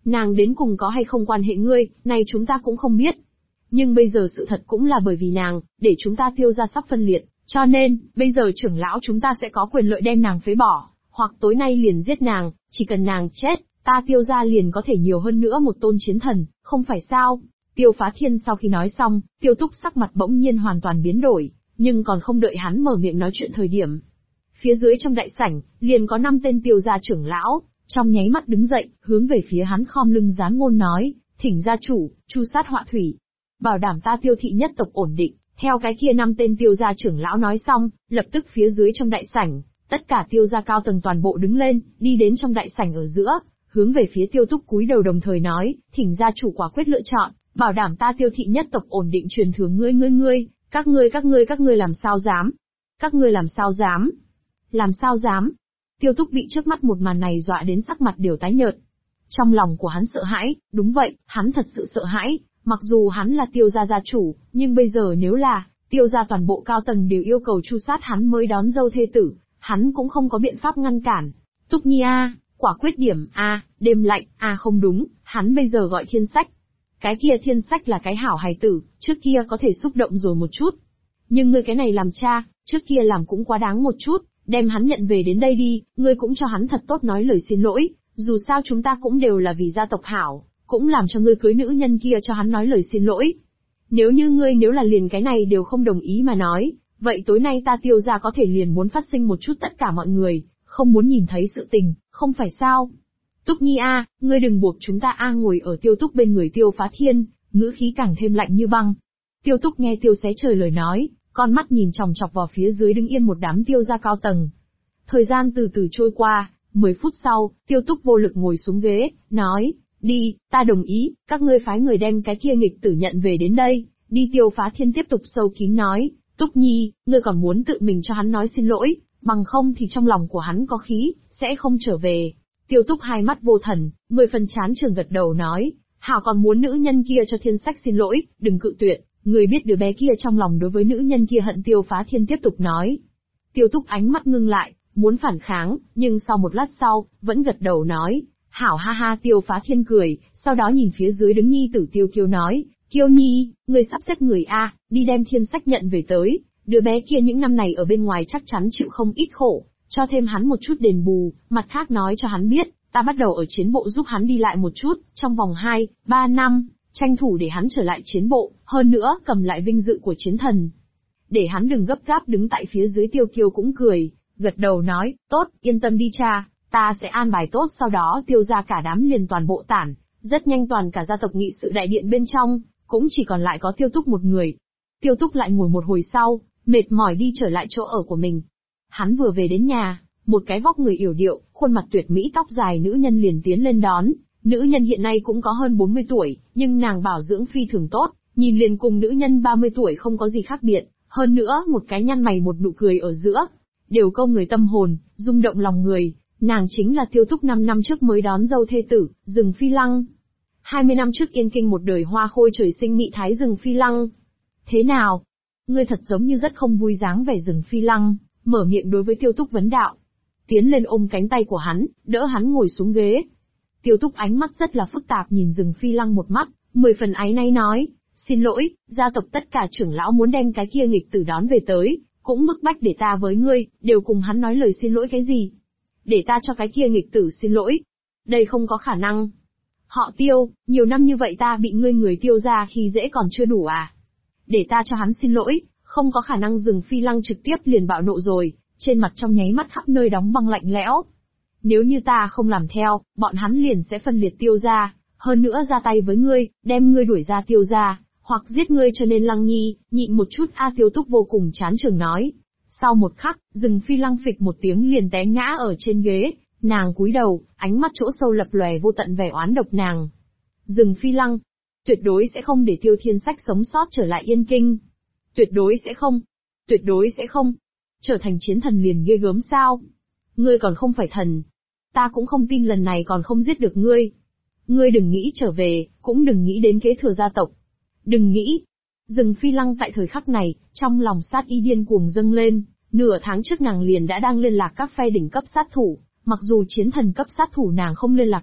Nàng đến cùng có hay không quan hệ ngươi, này chúng ta cũng không biết. Nhưng bây giờ sự thật cũng là bởi vì nàng, để chúng ta Tiêu gia sắp phân liệt, cho nên, bây giờ trưởng lão chúng ta sẽ có quyền lợi đem nàng phế bỏ, hoặc tối nay liền giết nàng, chỉ cần nàng chết, ta Tiêu gia liền có thể nhiều hơn nữa một tôn chiến thần, không phải sao? Tiêu Phá Thiên sau khi nói xong, Tiêu Túc sắc mặt bỗng nhiên hoàn toàn biến đổi, nhưng còn không đợi hắn mở miệng nói chuyện thời điểm. Phía dưới trong đại sảnh, liền có 5 tên Tiêu gia trưởng lão, trong nháy mắt đứng dậy, hướng về phía hắn khom lưng gián ngôn nói, thỉnh gia chủ, chu sát họa thủy, bảo đảm ta Tiêu thị nhất tộc ổn định. Theo cái kia 5 tên Tiêu gia trưởng lão nói xong, lập tức phía dưới trong đại sảnh, tất cả Tiêu gia cao tầng toàn bộ đứng lên, đi đến trong đại sảnh ở giữa, hướng về phía Tiêu Túc cúi đầu đồng thời nói, thỉnh gia chủ quả quyết lựa chọn, bảo đảm ta Tiêu thị nhất tộc ổn định truyền thừa ngươi, các ngươi làm sao dám? Các ngươi làm sao dám? Làm sao dám? Tiêu Túc bị trước mắt một màn này dọa đến sắc mặt đều tái nhợt. Trong lòng của hắn sợ hãi, đúng vậy, hắn thật sự sợ hãi, mặc dù hắn là Tiêu gia gia chủ, nhưng bây giờ nếu là Tiêu gia toàn bộ cao tầng đều yêu cầu tru sát hắn mới đón dâu thê tử, hắn cũng không có biện pháp ngăn cản. Túc Nhi a, quả quyết điểm a, đêm lạnh a, không đúng, hắn bây giờ gọi Thiên Sách. Cái kia Thiên Sách là cái hảo hài tử, trước kia có thể xúc động rồi một chút. Nhưng ngươi cái này làm cha, trước kia làm cũng quá đáng một chút, đem hắn nhận về đến đây đi, ngươi cũng cho hắn thật tốt nói lời xin lỗi, dù sao chúng ta cũng đều là vì gia tộc hảo, cũng làm cho ngươi cưới nữ nhân kia cho hắn nói lời xin lỗi. Nếu như ngươi nếu là liền cái này đều không đồng ý mà nói, vậy tối nay ta Tiêu gia có thể liền muốn phát sinh một chút tất cả mọi người, không muốn nhìn thấy sự tình, không phải sao? Túc Nhi a, ngươi đừng buộc chúng ta a. Ngồi ở Tiêu Túc bên người Tiêu Phá Thiên, ngữ khí càng thêm lạnh như băng. Tiêu Túc nghe Tiêu Xé Trời lời nói, con mắt nhìn chòng chọc vào phía dưới đứng yên một đám Tiêu gia cao tầng. Thời gian từ từ trôi qua, 10 phút sau, Tiêu Túc vô lực ngồi xuống ghế, nói, đi, ta đồng ý, các ngươi phái người đem cái kia nghịch tử nhận về đến đây, đi. Tiêu Phá Thiên tiếp tục sâu kín nói, Túc Nhi, ngươi còn muốn tự mình cho hắn nói xin lỗi, bằng không thì trong lòng của hắn có khí, sẽ không trở về. Tiêu Túc hai mắt vô thần, 10 phần chán trường gật đầu nói, hảo, còn muốn nữ nhân kia cho Thiên Sách xin lỗi, đừng cự tuyệt, người biết đứa bé kia trong lòng đối với nữ nhân kia hận. Tiêu Phá Thiên tiếp tục nói. Tiêu Túc ánh mắt ngưng lại, muốn phản kháng, nhưng sau một lát sau, vẫn gật đầu nói, hảo ha ha. Tiêu Phá Thiên cười, sau đó nhìn phía dưới đứng nhi tử Tiêu Kiêu nói, Kiêu Nhi, ngươi sắp xếp người a, đi đem Thiên Sách nhận về tới, đứa bé kia những năm này ở bên ngoài chắc chắn chịu không ít khổ, cho thêm hắn một chút đền bù, mặt khác nói cho hắn biết, ta bắt đầu ở chiến bộ giúp hắn đi lại một chút, trong vòng 2-3 năm, tranh thủ để hắn trở lại chiến bộ, hơn nữa cầm lại vinh dự của chiến thần. Để hắn đừng gấp gáp đứng tại phía dưới. Tiêu Kiêu cũng cười, gật đầu nói, tốt, yên tâm đi cha, ta sẽ an bài tốt. Sau đó Tiêu gia cả đám liền toàn bộ tản, rất nhanh toàn cả gia tộc nghị sự đại điện bên trong, cũng chỉ còn lại có Tiêu Túc một người. Tiêu Túc lại ngồi một hồi sau, mệt mỏi đi trở lại chỗ ở của mình. Hắn vừa về đến nhà, một cái vóc người yểu điệu, khuôn mặt tuyệt mỹ tóc dài nữ nhân liền tiến lên đón. Nữ nhân hiện nay cũng có hơn 40 tuổi, nhưng nàng bảo dưỡng phi thường tốt, nhìn liền cùng nữ nhân 30 tuổi không có gì khác biệt, hơn nữa một cái nhăn mày một nụ cười ở giữa, đều câu người tâm hồn, rung động lòng người. Nàng chính là Tiêu Túc 5 năm trước mới đón dâu thê tử, Rừng Phi Lăng. 20 năm trước yên kinh một đời hoa khôi trời sinh mị thái Rừng Phi Lăng. Thế nào? Ngươi thật giống như rất không vui dáng vẻ. Rừng Phi Lăng mở miệng đối với Tiêu Túc vấn đạo. Tiến lên ôm cánh tay của hắn, đỡ hắn ngồi xuống ghế. Tiêu Túc ánh mắt rất là phức tạp nhìn Rừng Phi Lăng một mắt, 10 phần áy náy nói, xin lỗi, gia tộc tất cả trưởng lão muốn đem cái kia nghịch tử đón về tới, cũng bức bách để ta với ngươi, đều cùng hắn nói lời xin lỗi cái gì? Để ta cho cái kia nghịch tử xin lỗi? Đây không có khả năng. Họ Tiêu, nhiều năm như vậy ta bị ngươi người Tiêu gia khi dễ còn chưa đủ à? Để ta cho hắn xin lỗi, không có khả năng. Rừng Phi Lăng trực tiếp liền bạo nộ rồi, trên mặt trong nháy mắt khắp nơi đóng băng lạnh lẽo. Nếu như ta không làm theo, bọn hắn liền sẽ phân liệt Tiêu gia, hơn nữa ra tay với ngươi, đem ngươi đuổi ra Tiêu gia, hoặc giết ngươi. Cho nên Lăng Nhi, nhịn một chút a. Tiêu Túc vô cùng chán chường nói. Sau một khắc, Rừng Phi Lăng phịch một tiếng liền té ngã ở trên ghế, nàng cúi đầu, ánh mắt chỗ sâu lập lòe vô tận vẻ oán độc. Nàng, Rừng Phi Lăng, tuyệt đối sẽ không để Tiêu Thiên Sách sống sót trở lại Yên Kinh. Tuyệt đối sẽ không. Tuyệt đối sẽ không. Trở thành chiến thần liền ghê gớm sao? Ngươi còn không phải thần. Ta cũng không tin lần này còn không giết được ngươi. Ngươi đừng nghĩ trở về, cũng đừng nghĩ đến kế thừa gia tộc. Đừng nghĩ. Rừng Phi Lăng tại thời khắc này, trong lòng sát ý điên cuồng dâng lên. Nửa tháng trước nàng liền đã đang liên lạc các phe đỉnh cấp sát thủ, mặc dù chiến thần cấp sát thủ nàng không liên lạc được,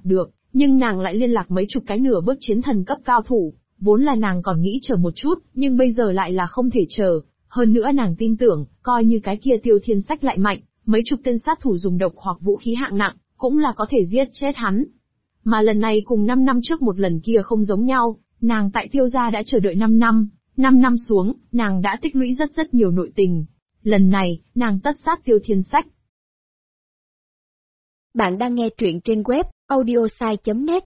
nhưng nàng lại liên lạc mấy chục cái nửa bước chiến thần cấp cao thủ, vốn là nàng còn nghĩ chờ một chút, nhưng bây giờ lại là không thể chờ, hơn nữa nàng tin tưởng, coi như cái kia Tiêu Thiên Sách lại mạnh, mấy chục tên sát thủ dùng độc hoặc vũ khí hạng nặng, cũng là có thể giết chết hắn. Mà lần này cùng 5 năm trước một lần kia không giống nhau, nàng tại Tiêu gia đã chờ đợi 5 năm, 5 năm xuống, nàng đã tích lũy rất nhiều nội tình. Lần này, nàng tất sát Tiêu Thiên Sách. Bạn đang nghe truyện trên web audiosai.net.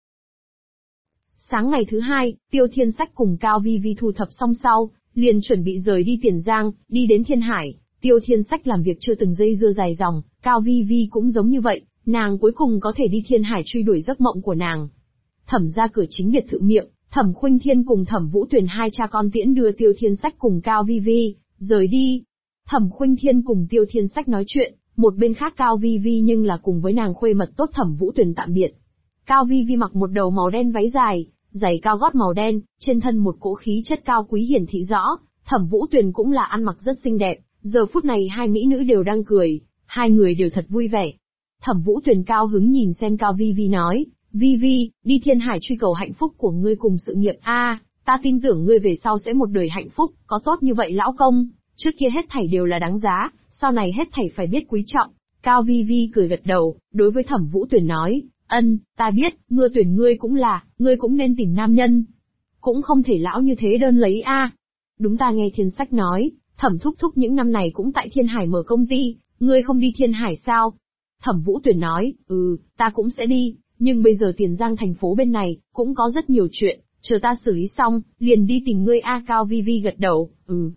Sáng ngày thứ hai, Tiêu Thiên Sách cùng Cao Vi Vi thu thập xong sau, liền chuẩn bị rời đi Tiền Giang, đi đến Thiên Hải. Tiêu Thiên Sách làm việc chưa từng dây dưa dài dòng, Cao Vi Vi cũng giống như vậy, nàng cuối cùng có thể đi Thiên Hải truy đuổi giấc mộng của nàng. Thẩm ra cửa chính biệt thự miệng, Thẩm Khuynh Thiên cùng Thẩm Vũ Tuyền hai cha con tiễn đưa Tiêu Thiên Sách cùng Cao Vi Vi rời đi. Thẩm Khuynh Thiên cùng Tiêu Thiên Sách nói chuyện, một bên khác Cao Vi Vi nhưng là cùng với nàng khuê mật tốt Thẩm Vũ Tuyền tạm biệt. Cao Vi Vi mặc một đầu màu đen váy dài, giày cao gót màu đen, trên thân một cỗ khí chất cao quý hiển thị rõ. Thẩm Vũ Tuyền cũng là ăn mặc rất xinh đẹp, giờ phút này hai mỹ nữ đều đang cười, hai người đều thật vui vẻ. Thẩm Vũ Tuyền cao hứng nhìn xem Cao Vi Vi nói, Vi Vi, đi Thiên Hải truy cầu hạnh phúc của ngươi cùng sự nghiệp a, ta tin tưởng ngươi về sau sẽ một đời hạnh phúc, có tốt như vậy lão công, trước kia hết thảy đều là đáng giá, sau này hết thảy phải biết quý trọng. Cao Vi Vi cười gật đầu, đối với Thẩm Vũ Tuyền nói, ta biết, ngươi tuyển ngươi cũng nên tìm nam nhân. Cũng không thể lão như thế đơn lấy a. Đúng ta nghe Thiên Sách nói, Thẩm thúc thúc những năm này cũng tại Thiên Hải mở công ty, ngươi không đi Thiên Hải sao? Thẩm Vũ Tuyền nói, ta cũng sẽ đi, nhưng bây giờ Tiền Giang thành phố bên này, cũng có rất nhiều chuyện, chờ ta xử lý xong, liền đi tìm ngươi a. Cao Vi Vi gật đầu,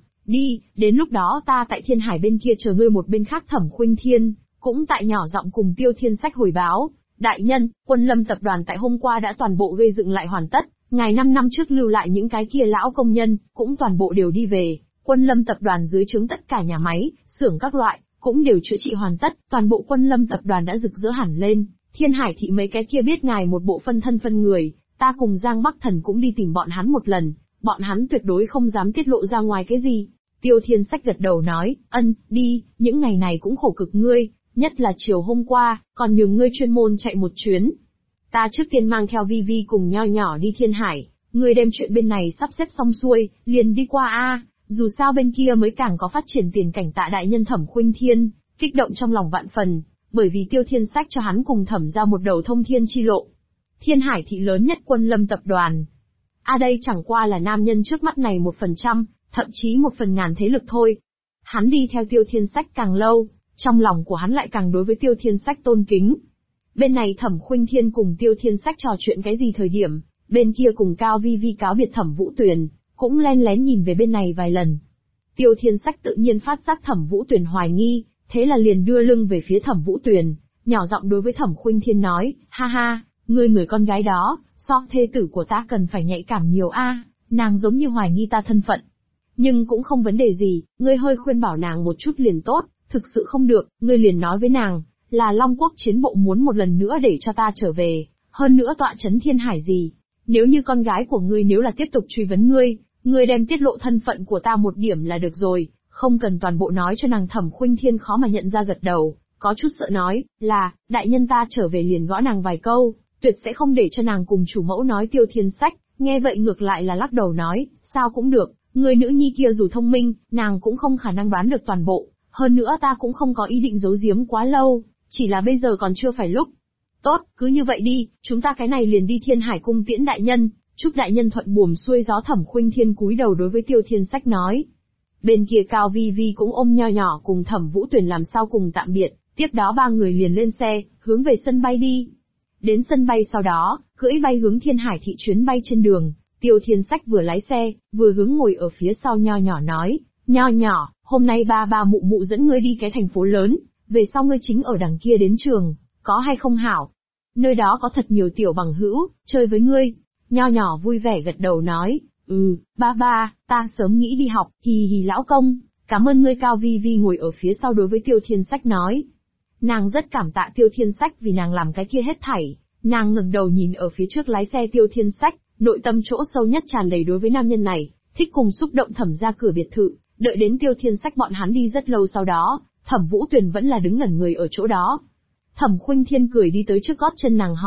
đi, đến lúc đó ta tại Thiên Hải bên kia chờ ngươi. Một bên khác Thẩm Khuynh Thiên, cũng tại nhỏ giọng cùng Tiêu Thiên Sách hồi báo, đại nhân, Quân Lâm tập đoàn tại hôm qua đã toàn bộ gây dựng lại hoàn tất, ngài 5 năm trước lưu lại những cái kia lão công nhân, cũng toàn bộ đều đi về, Quân Lâm tập đoàn dưới trướng tất cả nhà máy, xưởng các loại, cũng đều chữa trị hoàn tất, toàn bộ Quân Lâm tập đoàn đã rực rỡ hẳn lên. Thiên Hải thị mấy cái kia biết ngài một bộ phân thân phân người, ta cùng Giang Bắc Thần cũng đi tìm bọn hắn một lần, bọn hắn tuyệt đối không dám tiết lộ ra ngoài cái gì. Tiêu Thiên Sách gật đầu nói, đi, những ngày này cũng khổ cực ngươi, nhất là chiều hôm qua, còn nhường ngươi chuyên môn chạy một chuyến. Ta trước tiên mang theo Vi Vi cùng Nho Nhỏ đi Thiên Hải, ngươi đem chuyện bên này sắp xếp xong xuôi, liền đi qua a. Dù sao bên kia mới càng có phát triển tiền cảnh. Tạ đại nhân Thẩm Khuynh Thiên, kích động trong lòng vạn phần, bởi vì Tiêu Thiên Sách cho hắn cùng Thẩm ra một đầu thông thiên chi lộ. Thiên Hải thị lớn nhất Quân Lâm tập đoàn. Đây chẳng qua là nam nhân trước mắt này 1%, thậm chí 1/1000 thế lực thôi. Hắn đi theo Tiêu Thiên Sách càng lâu, trong lòng của hắn lại càng đối với Tiêu Thiên Sách tôn kính. Bên này Thẩm Khuynh Thiên cùng Tiêu Thiên Sách trò chuyện cái gì thời điểm, bên kia cùng Cao Vi Vi cáo biệt Thẩm Vũ Tuyền, cũng len lén nhìn về bên này vài lần. Tiêu Thiên Sách tự nhiên phát giác Thẩm Vũ Tuyền hoài nghi, thế là liền đưa lưng về phía Thẩm Vũ Tuyền, nhỏ giọng đối với Thẩm Khuynh Thiên nói, ha, ngươi người con gái đó, so thê tử của ta cần phải nhạy cảm nhiều a, nàng giống như hoài nghi ta thân phận. Nhưng cũng không vấn đề gì, ngươi hơi khuyên bảo nàng một chút liền tốt, thực sự không được, ngươi liền nói với nàng, là Long Quốc chiến bộ muốn một lần nữa để cho ta trở về, hơn nữa tọa trấn Thiên Hải gì. Nếu như con gái của ngươi nếu là tiếp tục truy vấn ngươi đem tiết lộ thân phận của ta một điểm là được rồi, không cần toàn bộ nói cho nàng. Thẩm Khuynh Thiên khó mà nhận ra gật đầu, có chút sợ nói, là, đại nhân ta trở về liền gõ nàng vài câu, tuyệt sẽ không để cho nàng cùng chủ mẫu nói. Tiêu Thiên Sách, nghe vậy ngược lại là lắc đầu nói, sao cũng được, người nữ nhi kia dù thông minh, nàng cũng không khả năng đoán được toàn bộ, hơn nữa ta cũng không có ý định giấu giếm quá lâu, chỉ là bây giờ còn chưa phải lúc. Tốt, cứ như vậy đi, chúng ta cái này liền đi Thiên Hải cung tiễn đại nhân, chúc đại nhân thuận buồm xuôi gió. Thẩm Khuynh Thiên cúi đầu đối với Tiêu Thiên Sách nói. Bên kia Cao Vi Vi cũng ôm Nho Nhỏ cùng Thẩm Vũ Tuyền làm sau cùng tạm biệt, tiếp đó ba người liền lên xe, hướng về sân bay đi. Đến sân bay sau đó, cưỡi bay hướng Thiên Hải thị. Chuyến bay trên đường, Tiêu Thiên Sách vừa lái xe, vừa hướng ngồi ở phía sau Nho Nhỏ nói, Nho Nhỏ, hôm nay ba mụ mụ dẫn ngươi đi cái thành phố lớn, về sau ngươi chính ở đằng kia đến trường, có hay không hảo? Nơi đó có thật nhiều tiểu bằng hữu, chơi với ngươi. Nho Nhỏ vui vẻ gật đầu nói, ba, ta sớm nghĩ đi học, hì lão công, cảm ơn ngươi. Cao Vi Vi ngồi ở phía sau đối với Tiêu Thiên Sách nói. Nàng rất cảm tạ Tiêu Thiên Sách vì nàng làm cái kia hết thảy, nàng ngẩng đầu nhìn ở phía trước lái xe Tiêu Thiên Sách, nội tâm chỗ sâu nhất tràn đầy đối với nam nhân này, thích cùng xúc động. Thẩm ra cửa biệt thự, đợi đến Tiêu Thiên Sách bọn hắn đi rất lâu sau đó, Thẩm Vũ Tuyền vẫn là đứng ngẩn người ở chỗ đó. Thẩm Khuynh Thiên cười đi tới trước gót chân nàng hỏi,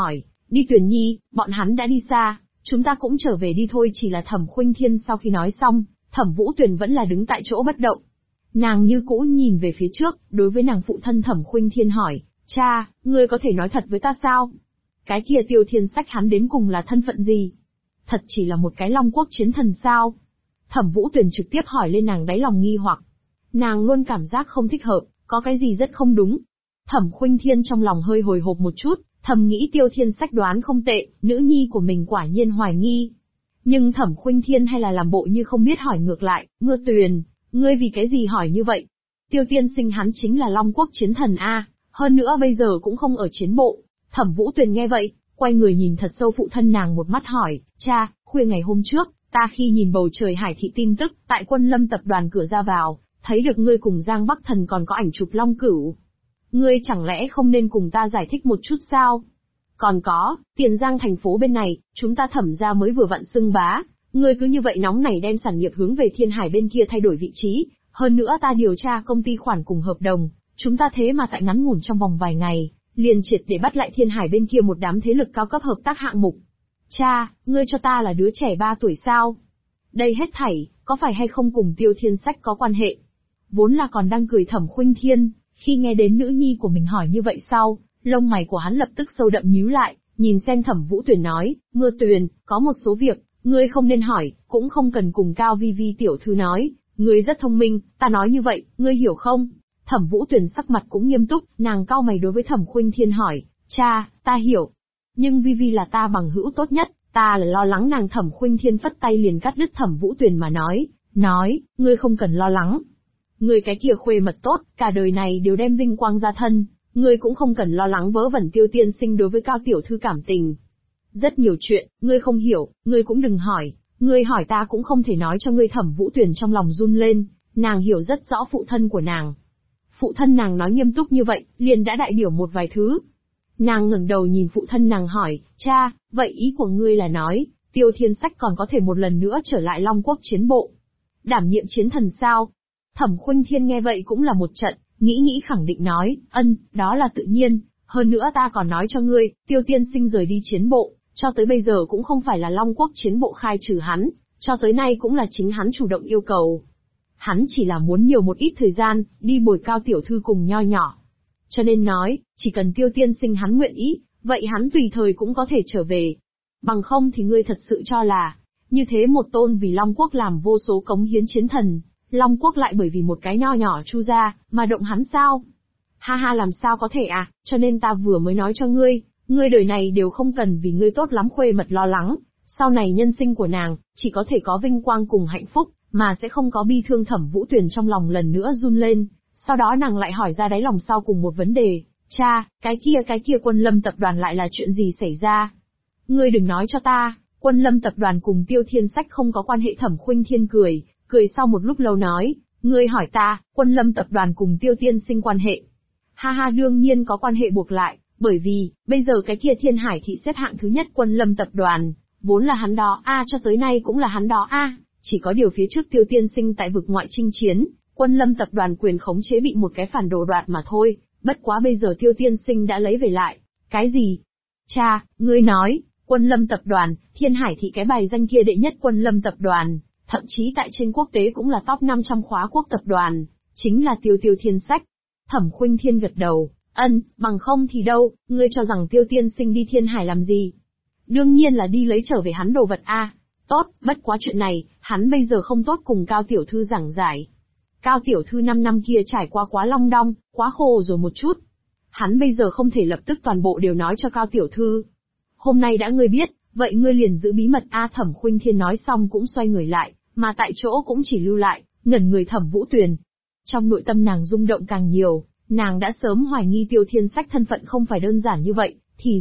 Đi Tuyền Nhi, bọn hắn đã đi xa, chúng ta cũng trở về đi thôi. Chỉ là Thẩm Khuynh Thiên sau khi nói xong, Thẩm Vũ Tuyền vẫn là đứng tại chỗ bất động. Nàng như cũ nhìn về phía trước, đối với nàng phụ thân Thẩm Khuynh Thiên hỏi, cha, ngươi có thể nói thật với ta sao? Cái kia Tiêu Thiên Sách hắn đến cùng là thân phận gì? Thật chỉ là một cái Long Quốc chiến thần sao? Thẩm Vũ Tuyền trực tiếp hỏi lên nàng đáy lòng nghi hoặc. Nàng luôn cảm giác không thích hợp, có cái gì rất không đúng. Thẩm Khuynh Thiên trong lòng hơi hồi hộp một chút, thầm nghĩ Tiêu Thiên Sách đoán không tệ, nữ nhi của mình quả nhiên hoài nghi. Nhưng Thẩm Khuynh Thiên hay là làm bộ như không biết hỏi ngược lại, Mưa Tuyền, ngươi vì cái gì hỏi như vậy? Tiêu tiên sinh hắn chính là Long Quốc chiến thần a, hơn nữa bây giờ cũng không ở chiến bộ. Thẩm Vũ Tuyền nghe vậy, quay người nhìn thật sâu phụ thân nàng một mắt hỏi, cha, khuya ngày hôm trước, ta khi nhìn bầu trời hải thị tin tức, tại Quân Lâm tập đoàn cửa ra vào, thấy được ngươi cùng Giang Bắc Thần còn có ảnh chụp Long Cửu. Ngươi chẳng lẽ không nên cùng ta giải thích một chút sao? Còn có, Tiền Giang thành phố bên này, chúng ta Thẩm gia mới vừa vặn xưng bá, ngươi cứ như vậy nóng nảy đem sản nghiệp hướng về Thiên Hải bên kia thay đổi vị trí, hơn nữa ta điều tra công ty khoản cùng hợp đồng, chúng ta thế mà tại ngắn ngủn trong vòng vài ngày, liền triệt để bắt lại Thiên Hải bên kia một đám thế lực cao cấp hợp tác hạng mục. Cha, ngươi cho ta là đứa trẻ 3 tuổi sao? Đây hết thảy, có phải hay không cùng Tiêu Thiên Sách có quan hệ? Vốn là còn đang cười Thẩm Khuynh Thiên, khi nghe đến nữ nhi của mình hỏi như vậy sau, lông mày của hắn lập tức sâu đậm nhíu lại, nhìn xem Thẩm Vũ Tuyền nói, Mưa Tuyền, có một số việc, ngươi không nên hỏi, cũng không cần cùng Cao Vi Vi tiểu thư nói, ngươi rất thông minh, ta nói như vậy, ngươi hiểu không? Thẩm Vũ Tuyền sắc mặt cũng nghiêm túc, nàng cau mày đối với Thẩm Khuynh Thiên hỏi, cha, ta hiểu. Nhưng Vi Vi là ta bằng hữu tốt nhất, ta là lo lắng nàng. Thẩm Khuynh Thiên phất tay liền cắt đứt Thẩm Vũ Tuyền mà nói, ngươi không cần lo lắng. Ngươi cái kia khuê mật tốt, cả đời này đều đem vinh quang ra thân, ngươi cũng không cần lo lắng vớ vẩn Tiêu tiên sinh đối với Cao tiểu thư cảm tình. Rất nhiều chuyện, ngươi không hiểu, ngươi cũng đừng hỏi, ngươi hỏi ta cũng không thể nói cho ngươi. Thẩm Vũ Tuyền trong lòng run lên, nàng hiểu rất rõ phụ thân của nàng. Phụ thân nàng nói nghiêm túc như vậy, liền đã đại biểu một vài thứ. Nàng ngẩng đầu nhìn phụ thân nàng hỏi, cha, vậy ý của ngươi là nói, Tiêu Thiên Sách còn có thể một lần nữa trở lại Long Quốc chiến bộ, đảm nhiệm chiến thần sao? Thẩm Khuynh Thiên nghe vậy cũng là một trận, nghĩ khẳng định nói, đó là tự nhiên, hơn nữa ta còn nói cho ngươi, Tiêu tiên sinh rời đi chiến bộ, cho tới bây giờ cũng không phải là Long Quốc chiến bộ khai trừ hắn, cho tới nay cũng là chính hắn chủ động yêu cầu. Hắn chỉ là muốn nhiều một ít thời gian, đi bồi Cao tiểu thư cùng nho nhỏ. Cho nên nói, chỉ cần Tiêu tiên sinh hắn nguyện ý, vậy hắn tùy thời cũng có thể trở về. Bằng không thì ngươi thật sự cho là, như thế một tôn vì Long Quốc làm vô số cống hiến chiến thần, Long Quốc lại bởi vì một cái nho nhỏ Chu gia, mà động hắn sao? Ha ha, làm sao có thể à, cho nên ta vừa mới nói cho ngươi, ngươi đời này đều không cần vì ngươi tốt lắm khuê mật lo lắng, sau này nhân sinh của nàng, chỉ có thể có vinh quang cùng hạnh phúc, mà sẽ không có bi thương. Thẩm Vũ Tuyền trong lòng lần nữa run lên, sau đó nàng lại hỏi ra đáy lòng sau cùng một vấn đề, cha, cái kia Quân Lâm tập đoàn lại là chuyện gì xảy ra? Ngươi đừng nói cho ta, Quân Lâm tập đoàn cùng Tiêu Thiên Sách không có quan hệ. Thẩm Khuynh Thiên cười sau một lúc lâu nói, ngươi hỏi ta, Quân Lâm tập đoàn cùng Tiêu tiên sinh quan hệ? Ha ha, đương nhiên có quan hệ buộc lại, bởi vì, bây giờ cái kia Thiên Hải thị xếp hạng thứ nhất Quân Lâm tập đoàn, vốn là hắn đó cho tới nay cũng là hắn đó chỉ có điều phía trước Tiêu tiên sinh tại vực ngoại chinh chiến, Quân Lâm tập đoàn quyền khống chế bị một cái phản đồ đoạt mà thôi, bất quá bây giờ Tiêu tiên sinh đã lấy về lại. Cái gì? Cha, ngươi nói, Quân Lâm tập đoàn, Thiên Hải thị cái bài danh kia đệ nhất Quân Lâm tập đoàn, thậm chí tại trên quốc tế cũng là top 500 khóa quốc tập đoàn, chính là Tiêu Thiên Sách. Thẩm Khuynh Thiên gật đầu, bằng không thì đâu, ngươi cho rằng Tiêu tiên sinh đi Thiên Hải làm gì? Đương nhiên là đi lấy trở về hắn đồ vật Tốt, bất quá chuyện này, hắn bây giờ không tốt cùng Cao tiểu thư giảng giải. Cao tiểu thư 5 năm kia trải qua quá long đong, quá khổ rồi một chút. Hắn bây giờ không thể lập tức toàn bộ đều nói cho Cao tiểu thư. Hôm nay đã ngươi biết, vậy ngươi liền giữ bí mật Thẩm Khuynh Thiên nói xong cũng xoay người lại, mà tại chỗ cũng chỉ lưu lại, ngẩn người Thẩm Vũ Tuyền. Trong nội tâm nàng rung động càng nhiều, nàng đã sớm hoài nghi Tiêu Thiên Sách thân phận không phải đơn giản như vậy, thì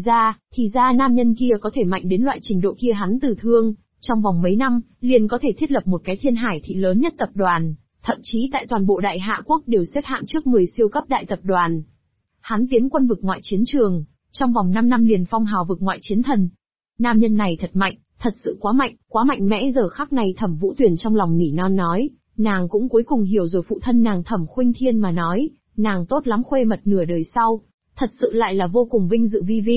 ra nam nhân kia có thể mạnh đến loại trình độ kia. Hắn tử thương, trong vòng mấy năm, liền có thể thiết lập một cái Thiên Hải thị lớn nhất tập đoàn, thậm chí tại toàn bộ Đại Hạ Quốc đều xếp hạng trước 10 siêu cấp đại tập đoàn. Hắn tiến quân vực ngoại chiến trường, trong vòng 5 năm liền phong hào vực ngoại chiến thần. Nam nhân này thật mạnh, thật sự quá mạnh mẽ. Giờ khắc này Thẩm Vũ Tuyền trong lòng nỉ non nói, nàng cũng cuối cùng hiểu rồi phụ thân nàng Thẩm Khuynh Thiên mà nói, nàng tốt lắm khuê mật nửa đời sau, thật sự lại là vô cùng vinh dự. Vi Vi,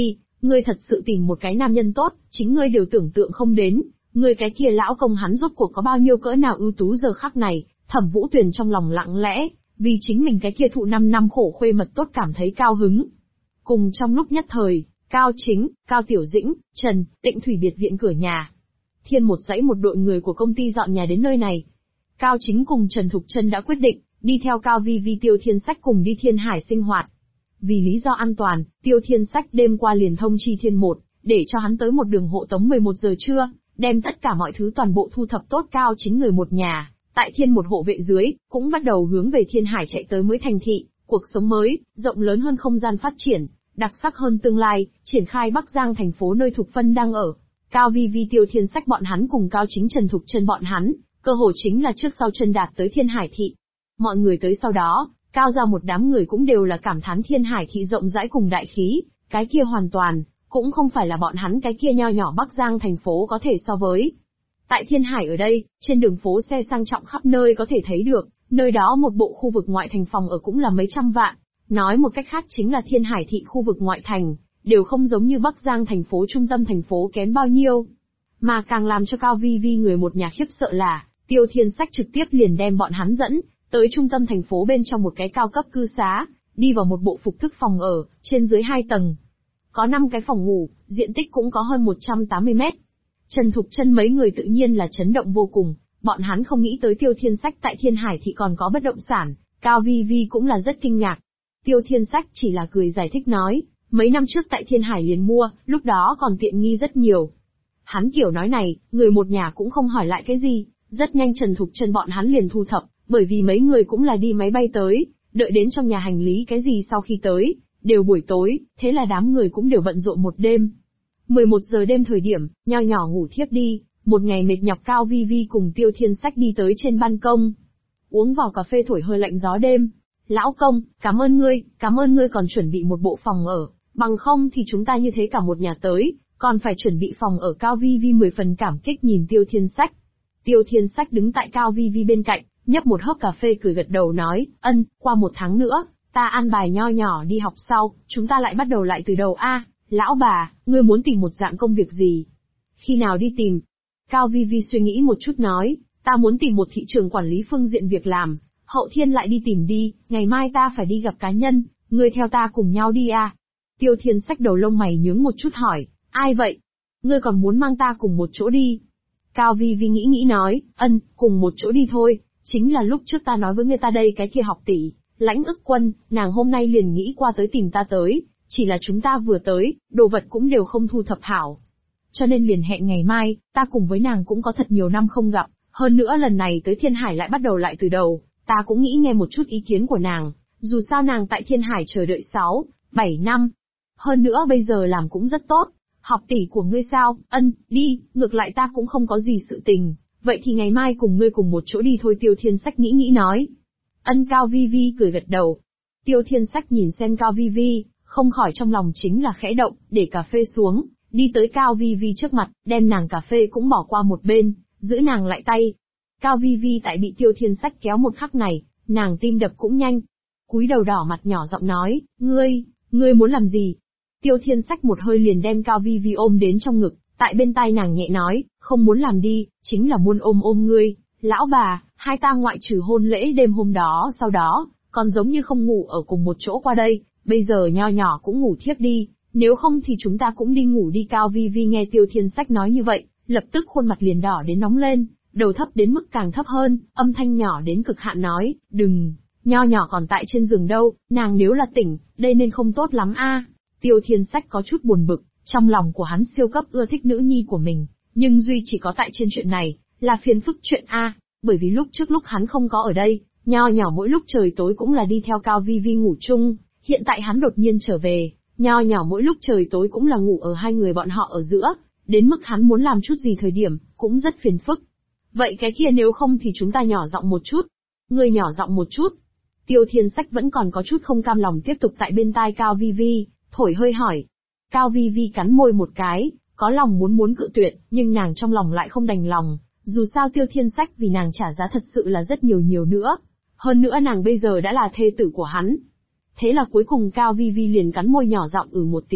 ngươi thật sự tìm một cái nam nhân tốt, chính ngươi đều tưởng tượng không đến, ngươi cái kia lão công hắn rốt cuộc có bao nhiêu cỡ nào ưu tú giờ khắc này, Thẩm Vũ Tuyền trong lòng lặng lẽ, vì chính mình cái kia thụ 5 năm khổ khuê mật tốt cảm thấy cao hứng. Cùng trong lúc nhất thời, Cao Chính, Cao Tiểu Dĩnh, Trần, Tịnh Thủy biệt viện cửa nhà. Thiên một dãy một đội người của công ty dọn nhà đến nơi này. Cao Chính cùng Trần Thục Trân đã quyết định, đi theo Cao Vi Vi Tiêu Thiên Sách cùng đi Thiên Hải sinh hoạt. Vì lý do an toàn, Tiêu Thiên Sách đêm qua liền thông chi Thiên Một, để cho hắn tới một đường hộ tống 11 giờ trưa, đem tất cả mọi thứ toàn bộ thu thập tốt. Cao Chính người một nhà, tại Thiên Một hộ vệ dưới, cũng bắt đầu hướng về Thiên Hải chạy tới mới thành thị, cuộc sống mới, rộng lớn hơn không gian phát triển, đặc sắc hơn tương lai, triển khai Bắc Giang thành phố nơi Thục Phân đang ở. Cao Vi Vi Tiêu Thiên Sách bọn hắn cùng Cao Chính Trần Thục Trân bọn hắn, cơ hội chính là trước sau chân đạt tới Thiên Hải thị. Mọi người tới sau đó, Cao ra một đám người cũng đều là cảm thán Thiên Hải thị rộng rãi cùng đại khí, cái kia hoàn toàn, cũng không phải là bọn hắn cái kia nho nhỏ Bắc Giang thành phố có thể so với. Tại Thiên Hải ở đây, trên đường phố xe sang trọng khắp nơi có thể thấy được, nơi đó một bộ khu vực ngoại thành phòng ở cũng là mấy trăm vạn. Nói một cách khác chính là Thiên Hải thị khu vực ngoại thành, đều không giống như Bắc Giang thành phố trung tâm thành phố kém bao nhiêu. Mà càng làm cho Cao Vi Vi người một nhà khiếp sợ là, Tiêu Thiên Sách trực tiếp liền đem bọn hắn dẫn tới trung tâm thành phố bên trong một cái cao cấp cư xá, đi vào một bộ phục thức phòng ở, trên dưới 2 tầng. Có 5 cái phòng ngủ, diện tích cũng có hơn 180 mét. Trần Thục Trân mấy người tự nhiên là chấn động vô cùng, bọn hắn không nghĩ tới Tiêu Thiên Sách tại Thiên Hải thị còn có bất động sản, Cao Vi Vi cũng là rất kinh ngạc. Tiêu Thiên Sách chỉ là cười giải thích nói, mấy năm trước tại Thiên Hải liền mua, lúc đó còn tiện nghi rất nhiều. Hắn kiểu nói này, người một nhà cũng không hỏi lại cái gì, rất nhanh Trần Thục Trân bọn hắn liền thu thập, bởi vì mấy người cũng là đi máy bay tới, đợi đến trong nhà hành lý cái gì sau khi tới, đều buổi tối, thế là đám người cũng đều bận rộn một đêm. 11 giờ đêm thời điểm, nho nhỏ ngủ thiếp đi, một ngày mệt nhọc Cao Vi Vi cùng Tiêu Thiên Sách đi tới trên ban công. Uống vào cà phê thổi hơi lạnh gió đêm. Lão công, cảm ơn ngươi còn chuẩn bị một bộ phòng ở, bằng không thì chúng ta như thế cả một nhà tới, còn phải chuẩn bị phòng ở. Cao Vi Vi 10 phần cảm kích nhìn Tiêu Thiên Sách. Tiêu Thiên Sách đứng tại Cao Vi Vi bên cạnh, nhấp một hớp cà phê cười gật đầu nói, qua 1 tháng nữa, ta an bài nho nhỏ đi học sau, chúng ta lại bắt đầu lại từ đầu a. Lão bà, ngươi muốn tìm một dạng công việc gì? Khi nào đi tìm? Cao Vi Vi suy nghĩ một chút nói, ta muốn tìm một thị trường quản lý phương diện việc làm, hậu thiên lại đi tìm đi, ngày mai ta phải đi gặp cá nhân, ngươi theo ta cùng nhau đi a. Tiêu Thiên Sách đầu lông mày nhướng một chút hỏi, ai vậy? Ngươi còn muốn mang ta cùng một chỗ đi? Cao Vi Vi nghĩ nói, cùng một chỗ đi thôi, chính là lúc trước ta nói với người ta đây cái kia học tỷ, Lãnh Ức Quân, nàng hôm nay liền nghĩ qua tới tìm ta tới, chỉ là chúng ta vừa tới, đồ vật cũng đều không thu thập hảo. Cho nên liền hẹn ngày mai, ta cùng với nàng cũng có thật nhiều năm không gặp, hơn nữa lần này tới Thiên Hải lại bắt đầu lại từ đầu, ta cũng nghĩ nghe một chút ý kiến của nàng, dù sao nàng tại Thiên Hải chờ đợi 6-7 năm. Hơn nữa bây giờ làm cũng rất tốt, học tỷ của ngươi sao, đi, ngược lại ta cũng không có gì sự tình, vậy thì ngày mai cùng ngươi cùng một chỗ đi thôi. Tiêu Thiên Sách nghĩ nói. Cao Vi Vi cười gật đầu. Tiêu Thiên Sách nhìn xem Cao Vi Vi, không khỏi trong lòng chính là khẽ động, để cà phê xuống, đi tới Cao Vi Vi trước mặt, đem nàng cà phê cũng bỏ qua một bên, giữ nàng lại tay. Cao Vi Vi tại bị Tiêu Thiên Sách kéo một khắc này, nàng tim đập cũng nhanh. Cúi đầu đỏ mặt nhỏ giọng nói, ngươi muốn làm gì? Tiêu Thiên Sách một hơi liền đem Cao Vi Vi ôm đến trong ngực, tại bên tai nàng nhẹ nói, không muốn làm đi, chính là muốn ôm ngươi. Lão bà, hai ta ngoại trừ hôn lễ đêm hôm đó sau đó, còn giống như không ngủ ở cùng một chỗ qua đây, bây giờ nho nhỏ cũng ngủ thiếp đi, nếu không thì chúng ta cũng đi ngủ đi. Cao Vi Vi nghe Tiêu Thiên Sách nói như vậy, lập tức khuôn mặt liền đỏ đến nóng lên, đầu thấp đến mức càng thấp hơn, âm thanh nhỏ đến cực hạn nói, đừng, nho nhỏ còn tại trên giường đâu, nàng nếu là tỉnh, đây nên không tốt lắm a. Tiêu Thiên Sách có chút buồn bực, trong lòng của hắn siêu cấp ưa thích nữ nhi của mình, nhưng duy chỉ có tại trên chuyện này, là phiền phức chuyện a, bởi vì lúc hắn không có ở đây, nho nhỏ mỗi lúc trời tối cũng là đi theo Cao Vi Vi ngủ chung, hiện tại hắn đột nhiên trở về, nho nhỏ mỗi lúc trời tối cũng là ngủ ở hai người bọn họ ở giữa, đến mức hắn muốn làm chút gì thời điểm, cũng rất phiền phức. Vậy cái kia nếu không thì chúng ta nhỏ giọng một chút. Ngươi nhỏ giọng một chút. Tiêu Thiên Sách vẫn còn có chút không cam lòng tiếp tục tại bên tai Cao Vi Vi, thổi hơi hỏi. Cao Vi Vi cắn môi một cái, có lòng muốn cự tuyệt, nhưng nàng trong lòng lại không đành lòng, dù sao Tiêu Thiên Sách vì nàng trả giá thật sự là rất nhiều nữa. Hơn nữa nàng bây giờ đã là thê tử của hắn. Thế là cuối cùng Cao Vi Vi liền cắn môi nhỏ giọng một tiếng,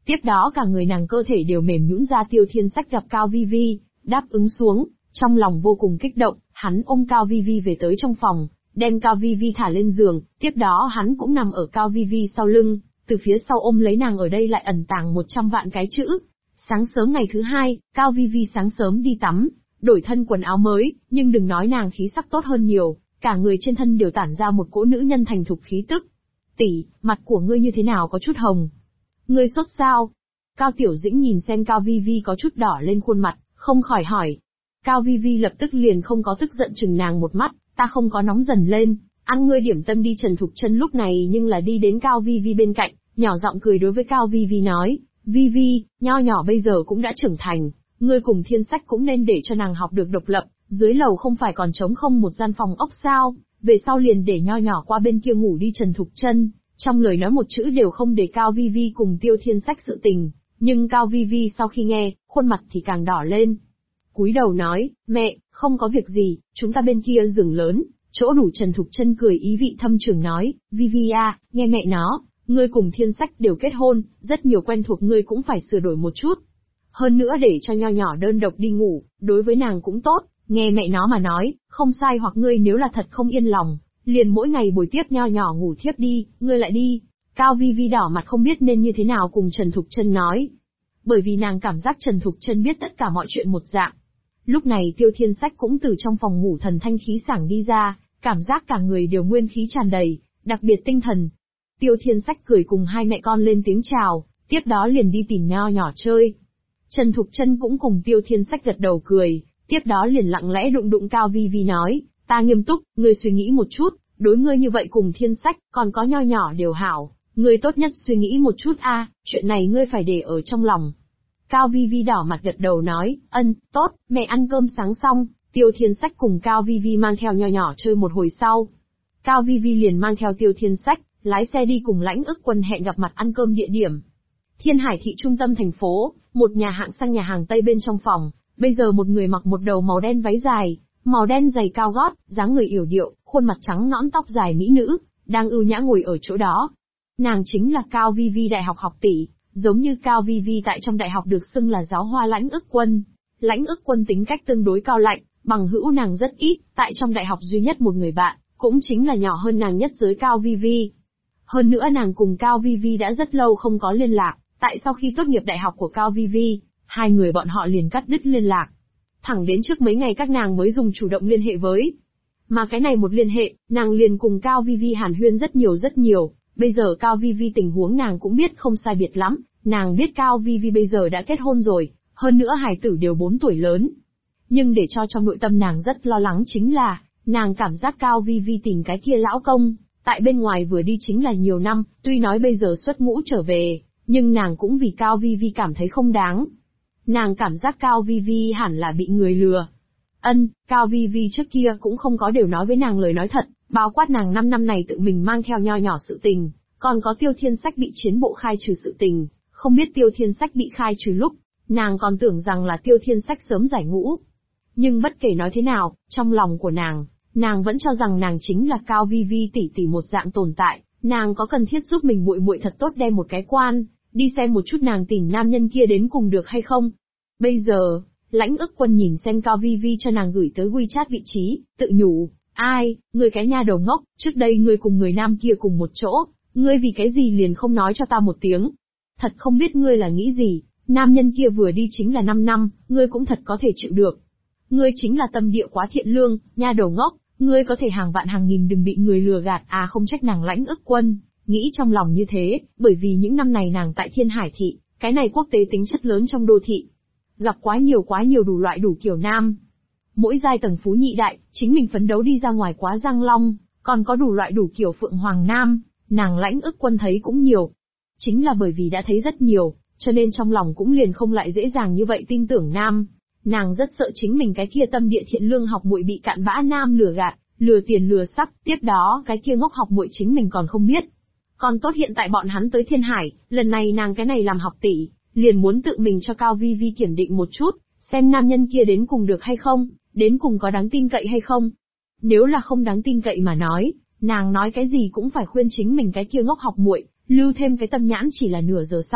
Tiếp đó cả người nàng cơ thể đều mềm nhũn ra. Tiêu Thiên Sách gặp Cao Vi Vi, đáp ứng xuống, trong lòng vô cùng kích động, hắn ôm Cao Vi Vi về tới trong phòng, đem Cao Vi Vi thả lên giường, tiếp đó hắn cũng nằm ở Cao Vi Vi sau lưng, từ phía sau ôm lấy nàng. Ở đây lại ẩn tàng 100 vạn cái chữ. Sáng sớm ngày thứ hai, Cao Vi Vi sáng sớm đi tắm, đổi thân quần áo mới, nhưng đừng nói nàng khí sắc tốt hơn nhiều, cả người trên thân đều tản ra một cỗ nữ nhân thành thục khí tức. Tỷ, mặt của ngươi như thế nào có chút hồng? Ngươi sốt sao? Cao Tiểu Dĩnh nhìn xem Cao Vi Vi có chút đỏ lên khuôn mặt, không khỏi hỏi. Cao Vi Vi lập tức liền không có tức giận chừng nàng một mắt, ta không có nóng dần lên, ăn ngươi điểm tâm đi. Trần Thục Chân lúc này nhưng là đi đến Cao Vi Vi bên cạnh, nhỏ giọng cười đối với Cao Vi Vi nói, Vi Vi, nho nhỏ bây giờ cũng đã trưởng thành, ngươi cùng Thiên Sách cũng nên để cho nàng học được độc lập, dưới lầu không phải còn trống không một gian phòng ốc sao, về sau liền để nho nhỏ qua bên kia ngủ đi. Trần Thục Chân trong lời nói một chữ đều không để Cao Vi Vi cùng Tiêu Thiên Sách sự tình, nhưng Cao Vi Vi sau khi nghe, khuôn mặt thì càng đỏ lên. Cúi đầu nói, mẹ, không có việc gì, chúng ta bên kia giường lớn, chỗ đủ. Trần Thục Chân cười ý vị thâm trường nói, Vi Vi à, nghe mẹ nó, ngươi cùng Thiên Sách đều kết hôn, rất nhiều quen thuộc ngươi cũng phải sửa đổi một chút. Hơn nữa để cho nho nhỏ đơn độc đi ngủ, đối với nàng cũng tốt, nghe mẹ nó mà nói, không sai. Hoặc ngươi nếu là thật không yên lòng, liền mỗi ngày buổi tiếp nho nhỏ ngủ thiếp đi, ngươi lại đi. Cao Vi Vi đỏ mặt không biết nên như thế nào cùng Trần Thục Chân nói. Bởi vì nàng cảm giác Trần Thục Chân biết tất cả mọi chuyện một dạng. Lúc này Tiêu Thiên Sách cũng từ trong phòng ngủ thần thanh khí sảng đi ra, cảm giác cả người đều nguyên khí tràn đầy, đặc biệt tinh thần. Tiêu Thiên Sách cười cùng hai mẹ con lên tiếng chào, tiếp đó liền đi tìm nho nhỏ chơi. Trần Thục Chân cũng cùng Tiêu Thiên Sách gật đầu cười, tiếp đó liền lặng lẽ đụng đụng Cao Vi Vi nói, ta nghiêm túc, ngươi suy nghĩ một chút, đối ngươi như vậy cùng Thiên Sách, còn có nho nhỏ đều hảo, ngươi tốt nhất suy nghĩ một chút a, chuyện này ngươi phải để ở trong lòng. Cao Vi Vi đỏ mặt gật đầu nói, ân, tốt, mẹ ăn cơm sáng xong, Tiêu Thiên Sách cùng Cao Vi Vi mang theo nho nhỏ chơi một hồi sau. Cao Vi Vi liền mang theo Tiêu Thiên Sách, lái xe đi cùng Lãnh Ức Quân hẹn gặp mặt ăn cơm địa điểm. Thiên Hải thị trung tâm thành phố, một nhà hạng sang nhà hàng Tây bên trong phòng, bây giờ một người mặc một đầu màu đen váy dài, màu đen giày cao gót, dáng người yểu điệu, khuôn mặt trắng nõn tóc dài mỹ nữ, đang ưu nhã ngồi ở chỗ đó. Nàng chính là Cao Vi Vi đại học học tỷ, giống như Cao Vi Vi tại trong đại học được xưng là giáo hoa Lãnh Ức Quân. Lãnh Ức Quân tính cách tương đối cao lạnh, bằng hữu nàng rất ít, tại trong đại học duy nhất một người bạn, cũng chính là nhỏ hơn nàng nhất giới Cao Vi Vi. Hơn nữa nàng cùng Cao Vi Vi đã rất lâu không có liên lạc, tại sau khi tốt nghiệp đại học của Cao Vi Vi, hai người bọn họ liền cắt đứt liên lạc. Thẳng đến trước mấy ngày các nàng mới dùng chủ động liên hệ với. Mà cái này một liên hệ, nàng liền cùng Cao Vi Vi hàn huyên rất nhiều. Bây giờ Cao Vi Vi tình huống nàng cũng biết không sai biệt lắm, nàng biết Cao Vi Vi bây giờ đã kết hôn rồi, hơn nữa hài tử đều 4 tuổi lớn. Nhưng để cho trong nội tâm nàng rất lo lắng chính là, nàng cảm giác Cao Vi Vi tìm cái kia lão công, tại bên ngoài vừa đi chính là nhiều năm, tuy nói bây giờ xuất ngũ trở về, nhưng nàng cũng vì Cao Vi Vi cảm thấy không đáng. Nàng cảm giác Cao Vi Vi hẳn là bị người lừa. Cao Vi Vi trước kia cũng không có đều nói với nàng lời nói thật, bao quát nàng 5 năm này tự mình mang theo nho nhỏ sự tình, còn có Tiêu Thiên Sách bị chiến bộ khai trừ sự tình, không biết Tiêu Thiên Sách bị khai trừ lúc, nàng còn tưởng rằng là Tiêu Thiên Sách sớm giải ngũ. Nhưng bất kể nói thế nào, trong lòng của nàng vẫn cho rằng nàng chính là Cao Vi Vi tỷ tỷ một dạng tồn tại, nàng có cần thiết giúp mình muội muội thật tốt đem một cái quan, đi xem một chút nàng tìm nam nhân kia đến cùng được hay không. Bây giờ, Lãnh Ức Quân nhìn xem Cao Vi Vi cho nàng gửi tới WeChat vị trí, tự nhủ, ai, ngươi cái nha đầu ngốc, trước đây ngươi cùng người nam kia cùng một chỗ, ngươi vì cái gì liền không nói cho ta một tiếng. Thật không biết ngươi là nghĩ gì, nam nhân kia vừa đi chính là 5 năm, ngươi cũng thật có thể chịu được. Ngươi chính là tâm địa quá thiện lương, nha đầu ngốc, ngươi có thể hàng vạn hàng nghìn đừng bị người lừa gạt à. Không trách nàng Lãnh Ức Quân nghĩ trong lòng như thế, bởi vì những năm này nàng tại Thiên Hải thị, cái này quốc tế tính chất lớn trong đô thị, gặp quá nhiều đủ loại đủ kiểu nam. Mỗi giai tầng phú nhị đại, chính mình phấn đấu đi ra ngoài quá giang long, còn có đủ loại đủ kiểu phượng hoàng nam, nàng Lãnh Ức Quân thấy cũng nhiều. Chính là bởi vì đã thấy rất nhiều, cho nên trong lòng cũng liền không lại dễ dàng như vậy tin tưởng nam. Nàng rất sợ chính mình cái kia tâm địa thiện lương học muội bị cặn bã nam lừa gạt, lừa tiền lừa sắc, tiếp đó cái kia ngốc học muội chính mình còn không biết. Còn tốt hiện tại bọn hắn tới Thiên Hải, lần này nàng cái này làm học tỷ, liền muốn tự mình cho Cao Vi Vi kiểm định một chút, xem nam nhân kia đến cùng được hay không, đến cùng có đáng tin cậy hay không. Nếu là không đáng tin cậy mà nói, nàng nói cái gì cũng phải khuyên chính mình cái kia ngốc học muội, lưu thêm cái tâm nhãn. Chỉ là nửa giờ sau,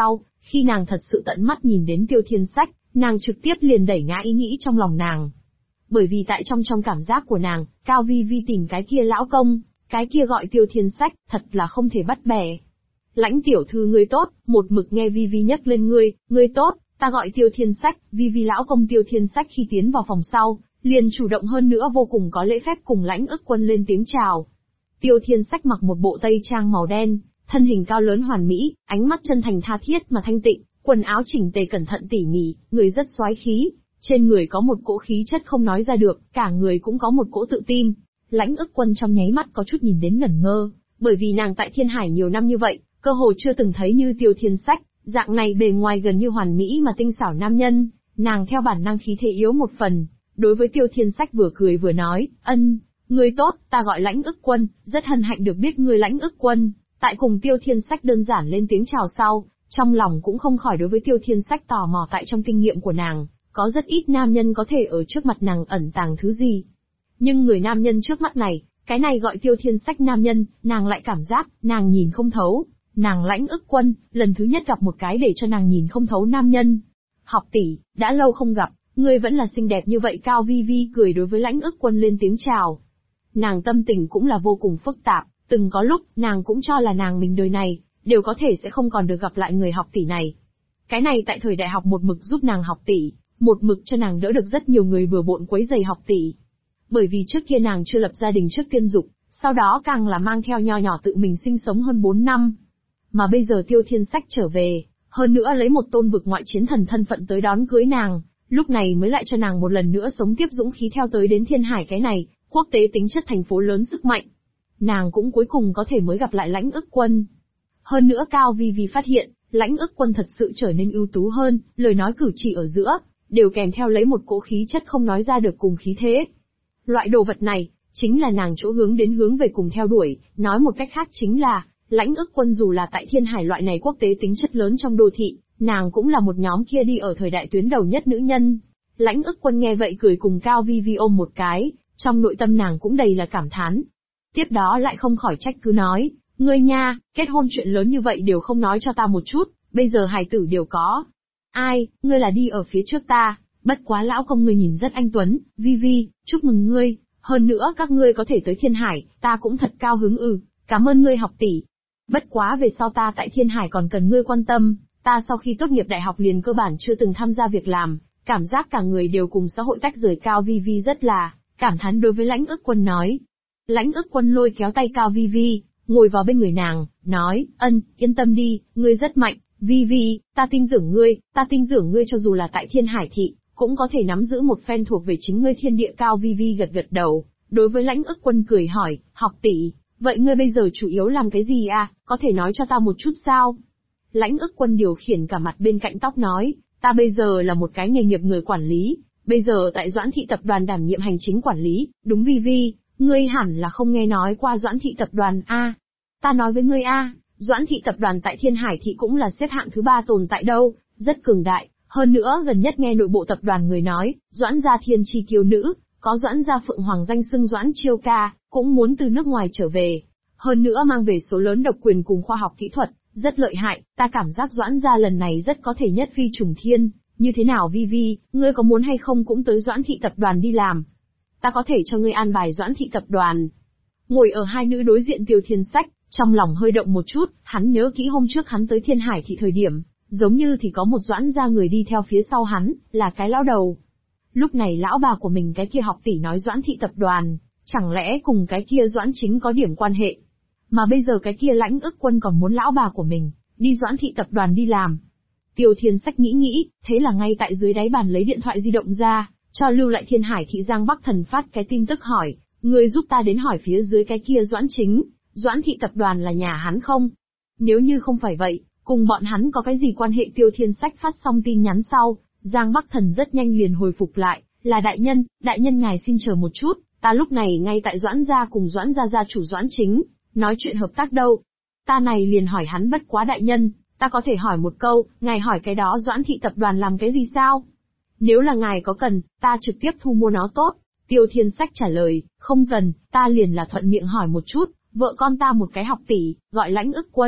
Khi nàng thật sự tận mắt nhìn đến Tiêu Thiên Sách, nàng trực tiếp liền đẩy ngã ý nghĩ trong lòng nàng. Bởi vì tại trong cảm giác của nàng, Cao Vi Vi tìm cái kia lão công, cái kia gọi Tiêu Thiên Sách, thật là không thể bắt bẻ. Lãnh tiểu thư ngươi tốt, một mực nghe Vi Vi nhắc lên ngươi tốt, ta gọi Tiêu Thiên Sách. Vi Vi lão công Tiêu Thiên Sách khi tiến vào phòng sau, liền chủ động hơn nữa vô cùng có lễ phép cùng Lãnh Ức Quân lên tiếng chào. Tiêu Thiên Sách mặc một bộ tây trang màu đen, thân hình cao lớn hoàn mỹ, ánh mắt chân thành tha thiết mà thanh tịnh, quần áo chỉnh tề cẩn thận tỉ mỉ, người rất soái khí, trên người có một cỗ khí chất không nói ra được, cả người cũng có một cỗ tự tin. Lãnh Ức Quân trong nháy mắt có chút nhìn đến ngẩn ngơ, bởi vì nàng tại Thiên Hải nhiều năm như vậy, cơ hồ chưa từng thấy như Tiêu Thiên Sách, dạng này bề ngoài gần như hoàn mỹ mà tinh xảo nam nhân, nàng theo bản năng khí thế yếu một phần, đối với Tiêu Thiên Sách vừa cười vừa nói, ngươi tốt, ta gọi Lãnh Ức Quân, rất hân hạnh được biết ngươi Lãnh Ức Quân. Tại cùng Tiêu Thiên Sách đơn giản lên tiếng chào sau, trong lòng cũng không khỏi đối với Tiêu Thiên Sách tò mò tại trong kinh nghiệm của nàng, có rất ít nam nhân có thể ở trước mặt nàng ẩn tàng thứ gì. Nhưng người nam nhân trước mắt này, cái này gọi Tiêu Thiên Sách nam nhân, nàng lại cảm giác, nàng nhìn không thấu. Nàng Lãnh Ức Quân, lần thứ nhất gặp một cái để cho nàng nhìn không thấu nam nhân. Học tỷ, đã lâu không gặp, ngươi vẫn là xinh đẹp như vậy. Cao Vi Vi cười đối với Lãnh Ức Quân lên tiếng chào. Nàng tâm tình cũng là vô cùng phức tạp, từng có lúc, nàng cũng cho là mình đời này, đều có thể sẽ không còn được gặp lại người học tỷ này. Cái này tại thời đại học một mực giúp nàng học tỷ, một mực cho nàng đỡ được rất nhiều người bừa bộn quấy rầy học tỷ. Bởi vì trước kia nàng chưa lập gia đình trước tiên dục, sau đó càng là mang theo nho nhỏ tự mình sinh sống hơn 4 năm. Mà bây giờ Tiêu Thiên Sách trở về, hơn nữa lấy một tôn vực ngoại chiến thần thân phận tới đón cưới nàng, lúc này mới lại cho nàng một lần nữa sống tiếp dũng khí theo tới đến Thiên Hải cái này, quốc tế tính chất thành phố lớn sức mạnh. Nàng cũng cuối cùng có thể mới gặp lại Lãnh Ức Quân. Hơn nữa Cao Vi Vi phát hiện, Lãnh Ức Quân thật sự trở nên ưu tú hơn, lời nói cử chỉ ở giữa, đều kèm theo lấy một cỗ khí chất không nói ra được cùng khí thế. Loại đồ vật này, chính là nàng chỗ hướng về cùng theo đuổi, nói một cách khác chính là, Lãnh Ức Quân dù là tại Thiên Hải loại này quốc tế tính chất lớn trong đô thị, nàng cũng là một nhóm kia đi ở thời đại tuyến đầu nhất nữ nhân. Lãnh Ức Quân nghe vậy cười cùng Cao Vi Vi ôm một cái, trong nội tâm nàng cũng đầy là cảm thán. Tiếp đó lại không khỏi trách cứ nói, ngươi nha, kết hôn chuyện lớn như vậy đều không nói cho ta một chút, bây giờ hài tử đều có. Ai, ngươi là đi ở phía trước ta, bất quá lão công ngươi nhìn rất anh tuấn, Vi Vi, chúc mừng ngươi, hơn nữa các ngươi có thể tới Thiên Hải, ta cũng thật cao hứng cảm ơn ngươi học tỷ. Bất quá về sau ta tại Thiên Hải còn cần ngươi quan tâm, ta sau khi tốt nghiệp đại học liền cơ bản chưa từng tham gia việc làm, cảm giác cả người đều cùng xã hội tách rời. Cao Vi Vi rất là cảm thán đối với Lãnh Ức Quân nói. Lãnh Ức Quân lôi kéo tay Cao Vi Vi, ngồi vào bên người nàng, nói, yên tâm đi, ngươi rất mạnh, Vi Vi, ta tin tưởng ngươi cho dù là tại Thiên Hải thị, cũng có thể nắm giữ một phen thuộc về chính ngươi thiên địa. Cao Vi Vi gật đầu, đối với Lãnh Ức Quân cười hỏi, học tỷ, vậy ngươi bây giờ chủ yếu làm cái gì à, có thể nói cho ta một chút sao? Lãnh Ức Quân điều khiển cả mặt bên cạnh tóc nói, ta bây giờ là một cái nghề nghiệp người quản lý, bây giờ tại Doãn Thị Tập đoàn đảm nhiệm hành chính quản lý. Đúng Vi Vi, ngươi hẳn là không nghe nói qua Doãn Thị Tập đoàn a? Ta nói với ngươi a, Doãn Thị Tập đoàn tại Thiên Hải thị cũng là xếp hạng thứ 3 tồn tại đâu, rất cường đại, hơn nữa gần nhất nghe nội bộ tập đoàn người nói, Doãn gia thiên chi kiêu nữ, có Doãn gia Phượng Hoàng danh xưng Doãn Chiêu Ca, cũng muốn từ nước ngoài trở về. Hơn nữa mang về số lớn độc quyền cùng khoa học kỹ thuật, rất lợi hại, ta cảm giác Doãn gia lần này rất có thể nhất phi trùng thiên. Như thế nào Vi Vi, ngươi có muốn hay không cũng tới Doãn Thị Tập đoàn đi làm? Ta có thể cho ngươi an bài Doãn Thị Tập đoàn. Ngồi ở hai nữ đối diện Tiêu Thiên Sách, trong lòng hơi động một chút, hắn nhớ kỹ hôm trước hắn tới Thiên Hải thị thời điểm, giống như thì có một Doãn gia người đi theo phía sau hắn, là cái lão đầu. Lúc này lão bà của mình cái kia học tỷ nói Doãn Thị Tập đoàn, chẳng lẽ cùng cái kia Doãn Chính có điểm quan hệ? Mà bây giờ cái kia Lãnh Ức Quân còn muốn lão bà của mình đi Doãn Thị Tập đoàn đi làm. Tiêu Thiên Sách nghĩ, thế là ngay tại dưới đáy bàn lấy điện thoại di động ra, cho lưu lại Thiên Hải thị Giang Bắc Thần phát cái tin tức hỏi, người giúp ta đến hỏi phía dưới cái kia Doãn Chính, Doãn Thị Tập đoàn là nhà hắn không? Nếu như không phải vậy, cùng bọn hắn có cái gì quan hệ? Tiêu Thiên Sách phát xong tin nhắn sau, Giang Bắc Thần rất nhanh liền hồi phục lại, là đại nhân ngài xin chờ một chút, ta lúc này ngay tại Doãn gia cùng Doãn gia gia chủ Doãn Chính, nói chuyện hợp tác đâu. Ta này liền hỏi hắn, bất quá đại nhân, ta có thể hỏi một câu, ngài hỏi cái đó Doãn Thị Tập đoàn làm cái gì sao? Nếu là ngài có cần, ta trực tiếp thu mua nó tốt. Tiêu Thiên Sách trả lời, không cần, ta liền là thuận miệng hỏi một chút, vợ con ta một cái học tỷ, gọi Lãnh Ức Quân,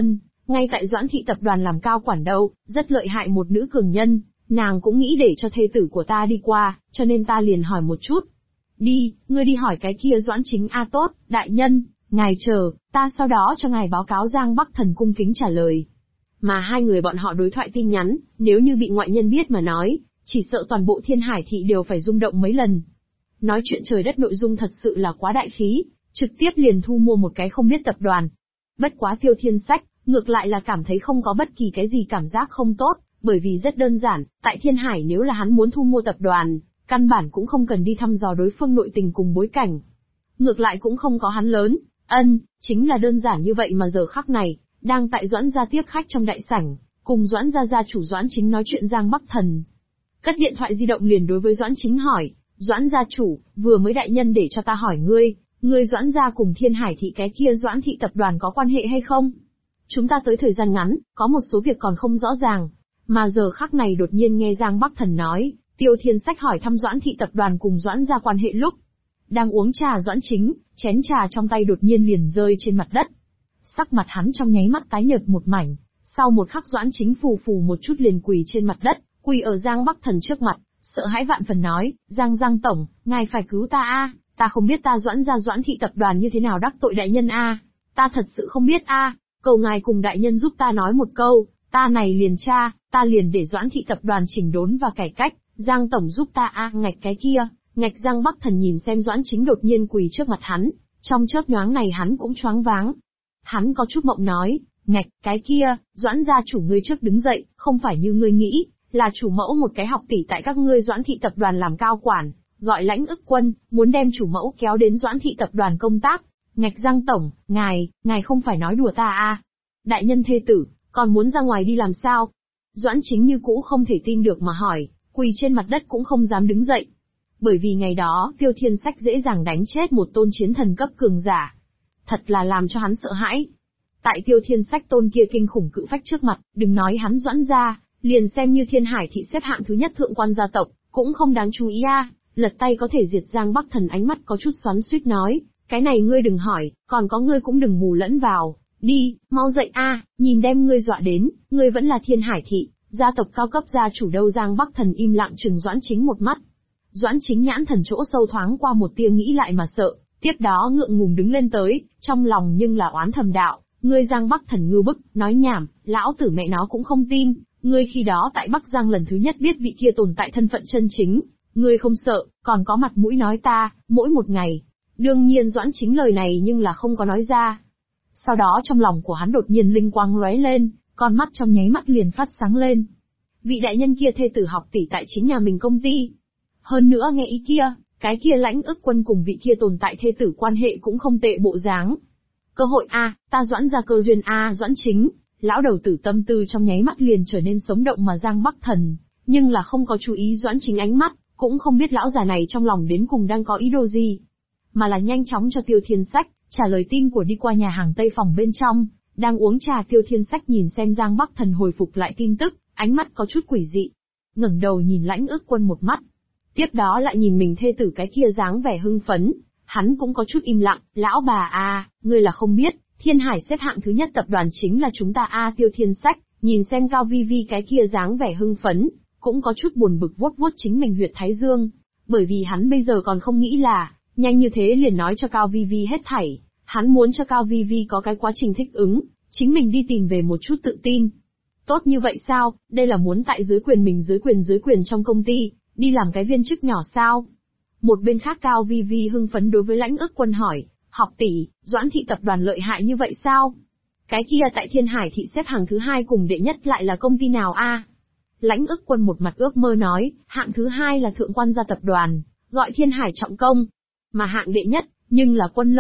ngay tại Doãn thị tập đoàn làm cao quản đâu, rất lợi hại một nữ cường nhân, nàng cũng nghĩ để cho thê tử của ta đi qua, cho nên ta liền hỏi một chút. Đi, ngươi đi hỏi cái kia Doãn Chính a. Tốt, đại nhân, ngài chờ, ta sau đó cho ngài báo cáo. Giang Bắc Thần cung kính trả lời. Mà hai người bọn họ đối thoại tin nhắn, nếu như bị ngoại nhân biết mà nói, chỉ sợ toàn bộ Thiên Hải thị đều phải rung động mấy lần. Nói chuyện trời đất nội dung thật sự là quá đại khí, trực tiếp liền thu mua một cái không biết tập đoàn. Bất quá Tiêu Thiên Sách, ngược lại là cảm thấy không có bất kỳ cái gì cảm giác không tốt, bởi vì rất đơn giản, tại Thiên Hải nếu là hắn muốn thu mua tập đoàn, căn bản cũng không cần đi thăm dò đối phương nội tình cùng bối cảnh. Ngược lại cũng không có hắn lớn, chính là đơn giản như vậy mà giờ khắc này, đang tại Doãn gia tiếp khách trong đại sảnh, cùng Doãn gia gia chủ Doãn Chính nói chuyện Giang Bắc Thần. Cất điện thoại di động liền đối với Doãn Chính hỏi, Doãn gia chủ, vừa mới đại nhân để cho ta hỏi ngươi Doãn gia cùng Thiên Hải thị cái kia Doãn thị tập đoàn có quan hệ hay không? Chúng ta tới thời gian ngắn, có một số việc còn không rõ ràng, mà giờ khắc này đột nhiên nghe Giang Bắc Thần nói, Tiêu Thiên Sách hỏi thăm Doãn thị tập đoàn cùng Doãn gia quan hệ lúc đang uống trà Doãn Chính, chén trà trong tay đột nhiên liền rơi trên mặt đất. Sắc mặt hắn trong nháy mắt tái nhợt một mảnh, sau một khắc Doãn Chính phù phù một chút liền quỳ trên mặt đất, quỳ ở Giang Bắc Thần trước mặt, sợ hãi vạn phần nói, Giang tổng, ngài phải cứu ta a, ta không biết ta Doãn gia Doãn thị tập đoàn như thế nào đắc tội đại nhân a, ta thật sự không biết a, cầu ngài cùng đại nhân giúp ta nói một câu, ta này liền ta liền để Doãn thị tập đoàn chỉnh đốn và cải cách, Giang tổng giúp ta a. Ngạch cái kia, ngạch Giang Bắc Thần nhìn xem Doãn Chính đột nhiên quỳ trước mặt hắn, trong chớp nhoáng này hắn cũng choáng váng. Hắn có chút mộng nói, ngạch cái kia, Doãn gia chủ ngươi trước đứng dậy, không phải như ngươi nghĩ, là chủ mẫu một cái học tỷ tại các ngươi Doãn thị tập đoàn làm cao quản, gọi Lãnh Ức Quân, muốn đem chủ mẫu kéo đến Doãn thị tập đoàn công tác. Ngạch Giang tổng, ngài không phải nói đùa ta a? Đại nhân thê tử, còn muốn ra ngoài đi làm sao? Doãn Chính như cũ không thể tin được mà hỏi, quỳ trên mặt đất cũng không dám đứng dậy. Bởi vì ngày đó, Tiêu Thiên Sách dễ dàng đánh chết một tôn chiến thần cấp cường giả. Thật là làm cho hắn sợ hãi. Tại Tiêu Thiên Sách tôn kia kinh khủng cự phách trước mặt, đừng nói hắn Doãn gia, liền xem như Thiên Hải thị xếp hạng thứ nhất thượng quan gia tộc, cũng không đáng chú ý a. Lật tay có thể diệt. Giang Bắc Thần ánh mắt có chút xoắn xuýt nói, cái này ngươi đừng hỏi, còn có ngươi cũng đừng mù lẫn vào, đi, mau dậy a, nhìn đem ngươi dọa đến, ngươi vẫn là Thiên Hải thị, gia tộc cao cấp gia chủ đâu. Giang Bắc Thần im lặng trừng Doãn Chính một mắt. Doãn Chính nhãn thần chỗ sâu thoáng qua một tia nghĩ lại mà sợ, tiếp đó ngượng ngùng đứng lên tới, trong lòng nhưng là oán thầm đạo, ngươi Giang Bắc Thần ngưu bức, nói nhảm, lão tử mẹ nó cũng không tin, ngươi khi đó tại Bắc Giang lần thứ nhất biết vị kia tồn tại thân phận chân chính, ngươi không sợ, còn có mặt mũi nói ta, mỗi một ngày. Đương nhiên Doãn Chính lời này nhưng là không có nói ra. Sau đó trong lòng của hắn đột nhiên linh quang lóe lên, con mắt trong nháy mắt liền phát sáng lên. Vị đại nhân kia thê tử học tỷ tại chính nhà mình công ty. Hơn nữa nghe ý kia, cái kia Lãnh Ức Quân cùng vị kia tồn tại thê tử quan hệ cũng không tệ bộ dáng. Cơ hội a, ta Doãn gia cơ duyên a. Doãn Chính, lão đầu tử tâm tư trong nháy mắt liền trở nên sống động mà Giang Bắc Thần, nhưng là không có chú ý Doãn Chính ánh mắt, cũng không biết lão già này trong lòng đến cùng đang có ý đồ gì, mà là nhanh chóng cho Tiêu Thiên Sách trả lời tin của đi qua nhà hàng Tây phòng bên trong, đang uống trà. Tiêu Thiên Sách nhìn xem Giang Bắc Thần hồi phục lại tin tức, ánh mắt có chút quỷ dị, ngẩng đầu nhìn Lãnh Ức Quân một mắt, tiếp đó lại nhìn mình thê tử cái kia dáng vẻ hưng phấn, hắn cũng có chút im lặng, lão bà a, ngươi là không biết, Thiên Hải xếp hạng thứ nhất tập đoàn chính là chúng ta a. Tiêu Thiên Sách nhìn xem Cao Vi Vi cái kia dáng vẻ hưng phấn, cũng có chút buồn bực vuốt vuốt chính mình huyệt thái dương, bởi vì hắn bây giờ còn không nghĩ là nhanh như thế liền nói cho Cao Vi Vi hết thảy, hắn muốn cho Cao Vi Vi có cái quá trình thích ứng, chính mình đi tìm về một chút tự tin. Tốt như vậy sao, đây là muốn tại dưới quyền mình dưới quyền trong công ty, đi làm cái viên chức nhỏ sao? Một bên khác Cao Vi Vi hưng phấn đối với Lãnh Ức Quân hỏi, học tỷ, Doãn thị tập đoàn lợi hại như vậy sao? Cái kia tại Thiên Hải thị xếp hàng thứ hai cùng đệ nhất lại là công ty nào a? Lãnh Ức Quân một mặt ước mơ nói, hạng thứ hai là thượng quan gia tập đoàn, gọi Thiên Hải Trọng Công. Mà hạng đệ nhất, nhưng là Quân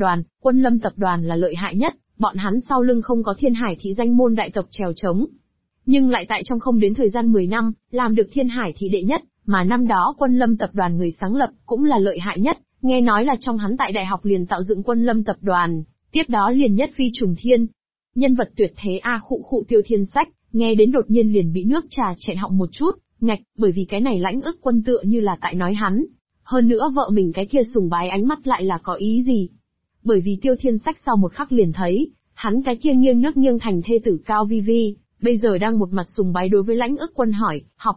Lâm tập đoàn là lợi hại nhất, bọn hắn sau lưng không có Thiên Hải thị danh môn đại tộc trèo trống. Nhưng lại tại trong không đến thời gian 10 năm, làm được Thiên Hải thị đệ nhất, mà năm đó Quân Lâm tập đoàn người sáng lập cũng là lợi hại nhất, nghe nói là trong hắn tại đại học liền tạo dựng Quân Lâm tập đoàn, tiếp đó liền nhất phi trùng thiên. Nhân vật tuyệt thế a. Khụ Tiêu Thiên Sách, nghe đến đột nhiên liền bị nước trà chẹn họng một chút, ngạch, bởi vì cái này Lãnh Ức Quân tựa như là tại nói hắn. Hơn nữa vợ mình cái kia sùng bái ánh mắt lại là có ý gì? Bởi vì Tiêu Thiên Sách sau một khắc liền thấy, Hắn cái kia nghiêng nước nghiêng thành thê tử Cao Vi Vi, bây giờ đang một mặt sùng bái đối với Lãnh Ức Quân hỏi, học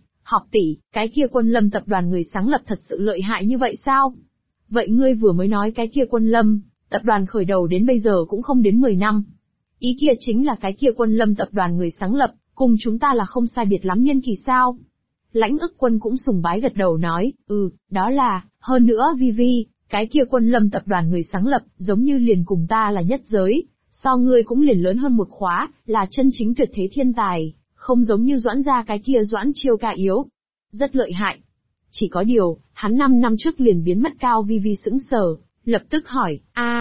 tỷ, cái kia Quân Lâm tập đoàn người sáng lập thật sự lợi hại như vậy sao? Vậy ngươi vừa mới nói cái kia Quân Lâm, tập đoàn khởi đầu đến bây giờ cũng không đến 10 năm. Ý kia chính là cái kia Quân Lâm tập đoàn người sáng lập, cùng chúng ta là không sai biệt lắm niên kỳ sao? Lãnh Ức Quân cũng sùng bái gật đầu nói, đó là, hơn nữa Vi Vi, cái kia Quân Lâm tập đoàn người sáng lập, giống như liền cùng ta là nhất giới, so ngươi cũng liền lớn hơn một khóa, là chân chính tuyệt thế thiên tài, không giống như Doãn gia cái kia Doãn Chiêu ca yếu. Rất lợi hại. Chỉ có điều, hắn 5 năm trước liền biến mất. Cao Vi Vi sững sờ, lập tức hỏi,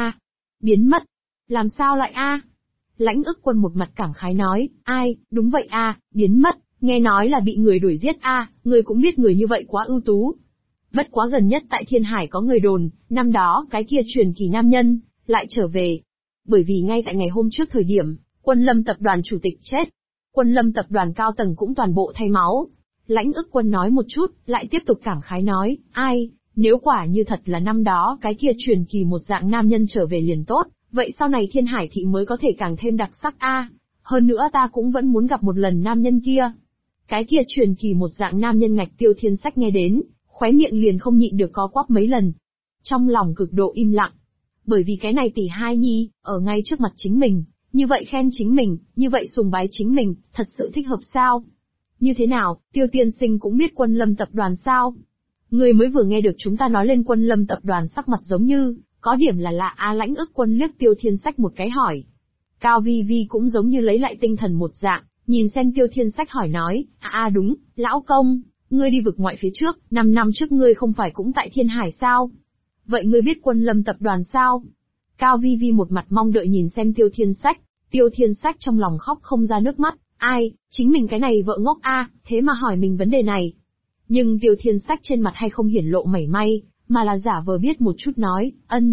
biến mất? Làm sao lại Lãnh Ức Quân một mặt cảm khái nói, đúng vậy biến mất, nghe nói là bị người đuổi giết người cũng biết người như vậy quá ưu tú. Bất quá gần nhất tại Thiên Hải có người đồn, năm đó cái kia truyền kỳ nam nhân, lại trở về. Bởi vì ngay tại ngày hôm trước thời điểm, Quân Lâm tập đoàn chủ tịch chết. Quân Lâm tập đoàn cao tầng cũng toàn bộ thay máu. Lãnh Ức Quân nói một chút, lại tiếp tục cảm khái nói, nếu quả như thật là năm đó cái kia truyền kỳ một dạng nam nhân trở về liền tốt, vậy sau này Thiên Hải thị mới có thể càng thêm đặc sắc hơn nữa ta cũng vẫn muốn gặp một lần nam nhân kia. Cái kia truyền kỳ một dạng nam nhân ngạch Tiêu Thiên Sách nghe đến, khóe miệng liền không nhịn được co quắp mấy lần. Trong lòng cực độ im lặng. Bởi vì cái này tỷ hai nhi, ở ngay trước mặt chính mình, như vậy khen chính mình, như vậy sùng bái chính mình, thật sự thích hợp sao? Như thế nào, Tiêu tiên sinh cũng biết Quân Lâm tập đoàn sao? Người mới vừa nghe được chúng ta nói lên Quân Lâm tập đoàn sắc mặt giống như, có điểm là lạ Lãnh Ức Quân liếc Tiêu Thiên Sách một cái hỏi. Cao Vi Vi cũng giống như lấy lại tinh thần một dạng, nhìn xem Tiêu Thiên Sách hỏi nói, đúng, lão công, ngươi đi vực ngoại phía trước, 5 năm trước ngươi không phải cũng tại Thiên Hải sao? Vậy ngươi biết Quân Lâm tập đoàn sao? Cao Vi Vi một mặt mong đợi nhìn xem Tiêu Thiên Sách, Tiêu Thiên Sách trong lòng khóc không ra nước mắt, chính mình cái này vợ ngốc thế mà hỏi mình vấn đề này. Nhưng Tiêu Thiên Sách trên mặt hay không hiển lộ mảy may, mà là giả vờ biết một chút nói,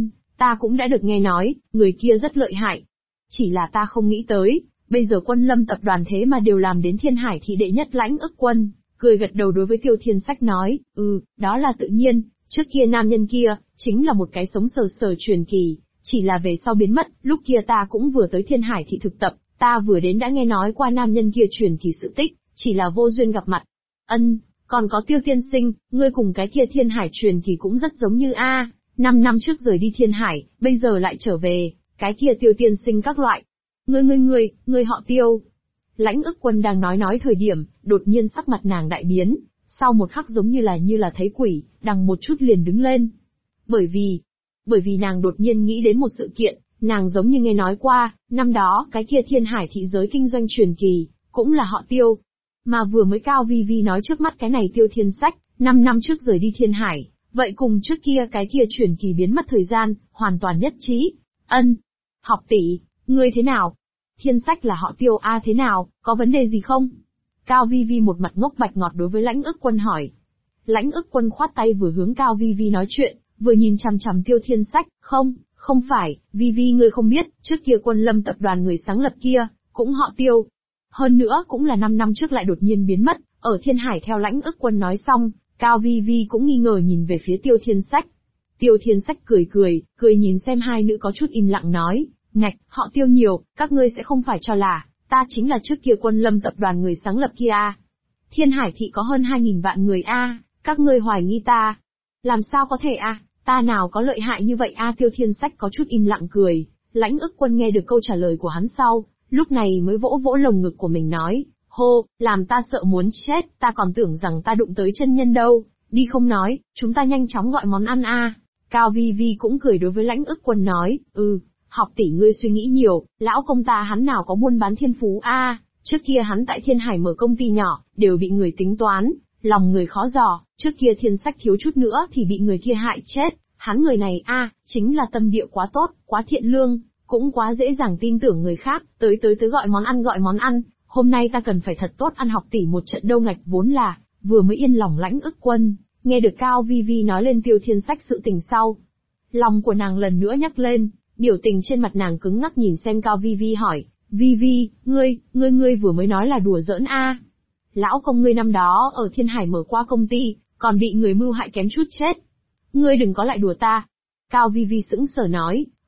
ta cũng đã được nghe nói, người kia rất lợi hại. Chỉ là ta không nghĩ tới, bây giờ Quân Lâm tập đoàn thế mà đều làm đến Thiên Hải thị đệ nhất. Lãnh Ức Quân cười gật đầu đối với Tiêu Thiên Sách nói, đó là tự nhiên, trước kia nam nhân kia, chính là một cái sống sờ truyền kỳ, chỉ là về sau biến mất, lúc kia ta cũng vừa tới Thiên Hải thị thực tập, ta vừa đến đã nghe nói qua nam nhân kia truyền kỳ sự tích, chỉ là vô duyên gặp mặt. Còn có Tiêu tiên sinh, ngươi cùng cái kia Thiên Hải truyền kỳ cũng rất giống như 5 năm trước rời đi Thiên Hải, bây giờ lại trở về, cái kia Tiêu tiên sinh các loại. Ngươi họ Tiêu. Lãnh Ức Quân đang nói thời điểm, đột nhiên sắc mặt nàng đại biến, sau một khắc giống như là thấy quỷ, đằng một chút liền đứng lên. Bởi vì nàng đột nhiên nghĩ đến một sự kiện, nàng giống như nghe nói qua, năm đó cái kia Thiên Hải thị giới kinh doanh truyền kỳ, cũng là họ Tiêu. Mà vừa mới Cao Vi Vi nói trước mắt cái này Tiêu Thiên Sách, 5 năm trước rời đi Thiên Hải, vậy cùng trước kia cái kia truyền kỳ biến mất thời gian, hoàn toàn nhất trí. Học tỷ, ngươi thế nào? Thiên Sách là họ Tiêu thế nào, có vấn đề gì không? Cao Vi Vi một mặt ngốc bạch ngọt đối với Lãnh Ức Quân hỏi. Lãnh Ức Quân khoát tay vừa hướng Cao Vi Vi nói chuyện, vừa nhìn chằm chằm Tiêu Thiên Sách, không phải, Vi Vi ngươi không biết, trước kia Quân Lâm tập đoàn người sáng lập kia, cũng họ Tiêu. Hơn nữa cũng là 5 năm trước lại đột nhiên biến mất, ở Thiên Hải. Theo Lãnh Ức Quân nói xong, Cao Vi Vi cũng nghi ngờ nhìn về phía Tiêu Thiên Sách. Tiêu Thiên Sách cười nhìn xem hai nữ có chút im lặng nói, họ Tiêu nhiều, các ngươi sẽ không phải cho là, ta chính là trước kia Quân Lâm tập đoàn người sáng lập kia Thiên Hải thị có hơn 2.000 vạn người các ngươi hoài nghi ta. Làm sao có thể ta nào có lợi hại như vậy Tiêu Thiên Sách có chút im lặng cười, Lãnh Ức Quân nghe được câu trả lời của hắn sau, lúc này mới vỗ lồng ngực của mình nói, làm ta sợ muốn chết, ta còn tưởng rằng ta đụng tới chân nhân đâu, đi không nói, chúng ta nhanh chóng gọi món ăn Cao Vi Vi cũng cười đối với Lãnh Ức Quân nói, học tỷ ngươi suy nghĩ nhiều, lão công ta hắn nào có buôn bán thiên phú trước kia hắn tại Thiên Hải mở công ty nhỏ, đều bị người tính toán, lòng người khó dò, trước kia Thiên Sách thiếu chút nữa thì bị người kia hại chết, hắn người này chính là tâm địa quá tốt, quá thiện lương, cũng quá dễ dàng tin tưởng người khác, tới gọi món ăn, hôm nay ta cần phải thật tốt ăn học tỷ một trận đâu. Vốn là, vừa mới yên lòng Lãnh Ức Quân, nghe được Cao Vi Vi nói lên Tiêu Thiên Sách sự tình sau. Lòng của nàng lần nữa nhắc lên, biểu tình trên mặt nàng cứng ngắc nhìn xem Cao Vi Vi hỏi, Vi Vi, ngươi vừa mới nói là đùa giỡn Lão công ngươi năm đó ở Thiên Hải mở qua công ty, còn bị người mưu hại kém chút chết. Ngươi đừng có lại đùa ta. Cao Vi Vi sững sờ nói,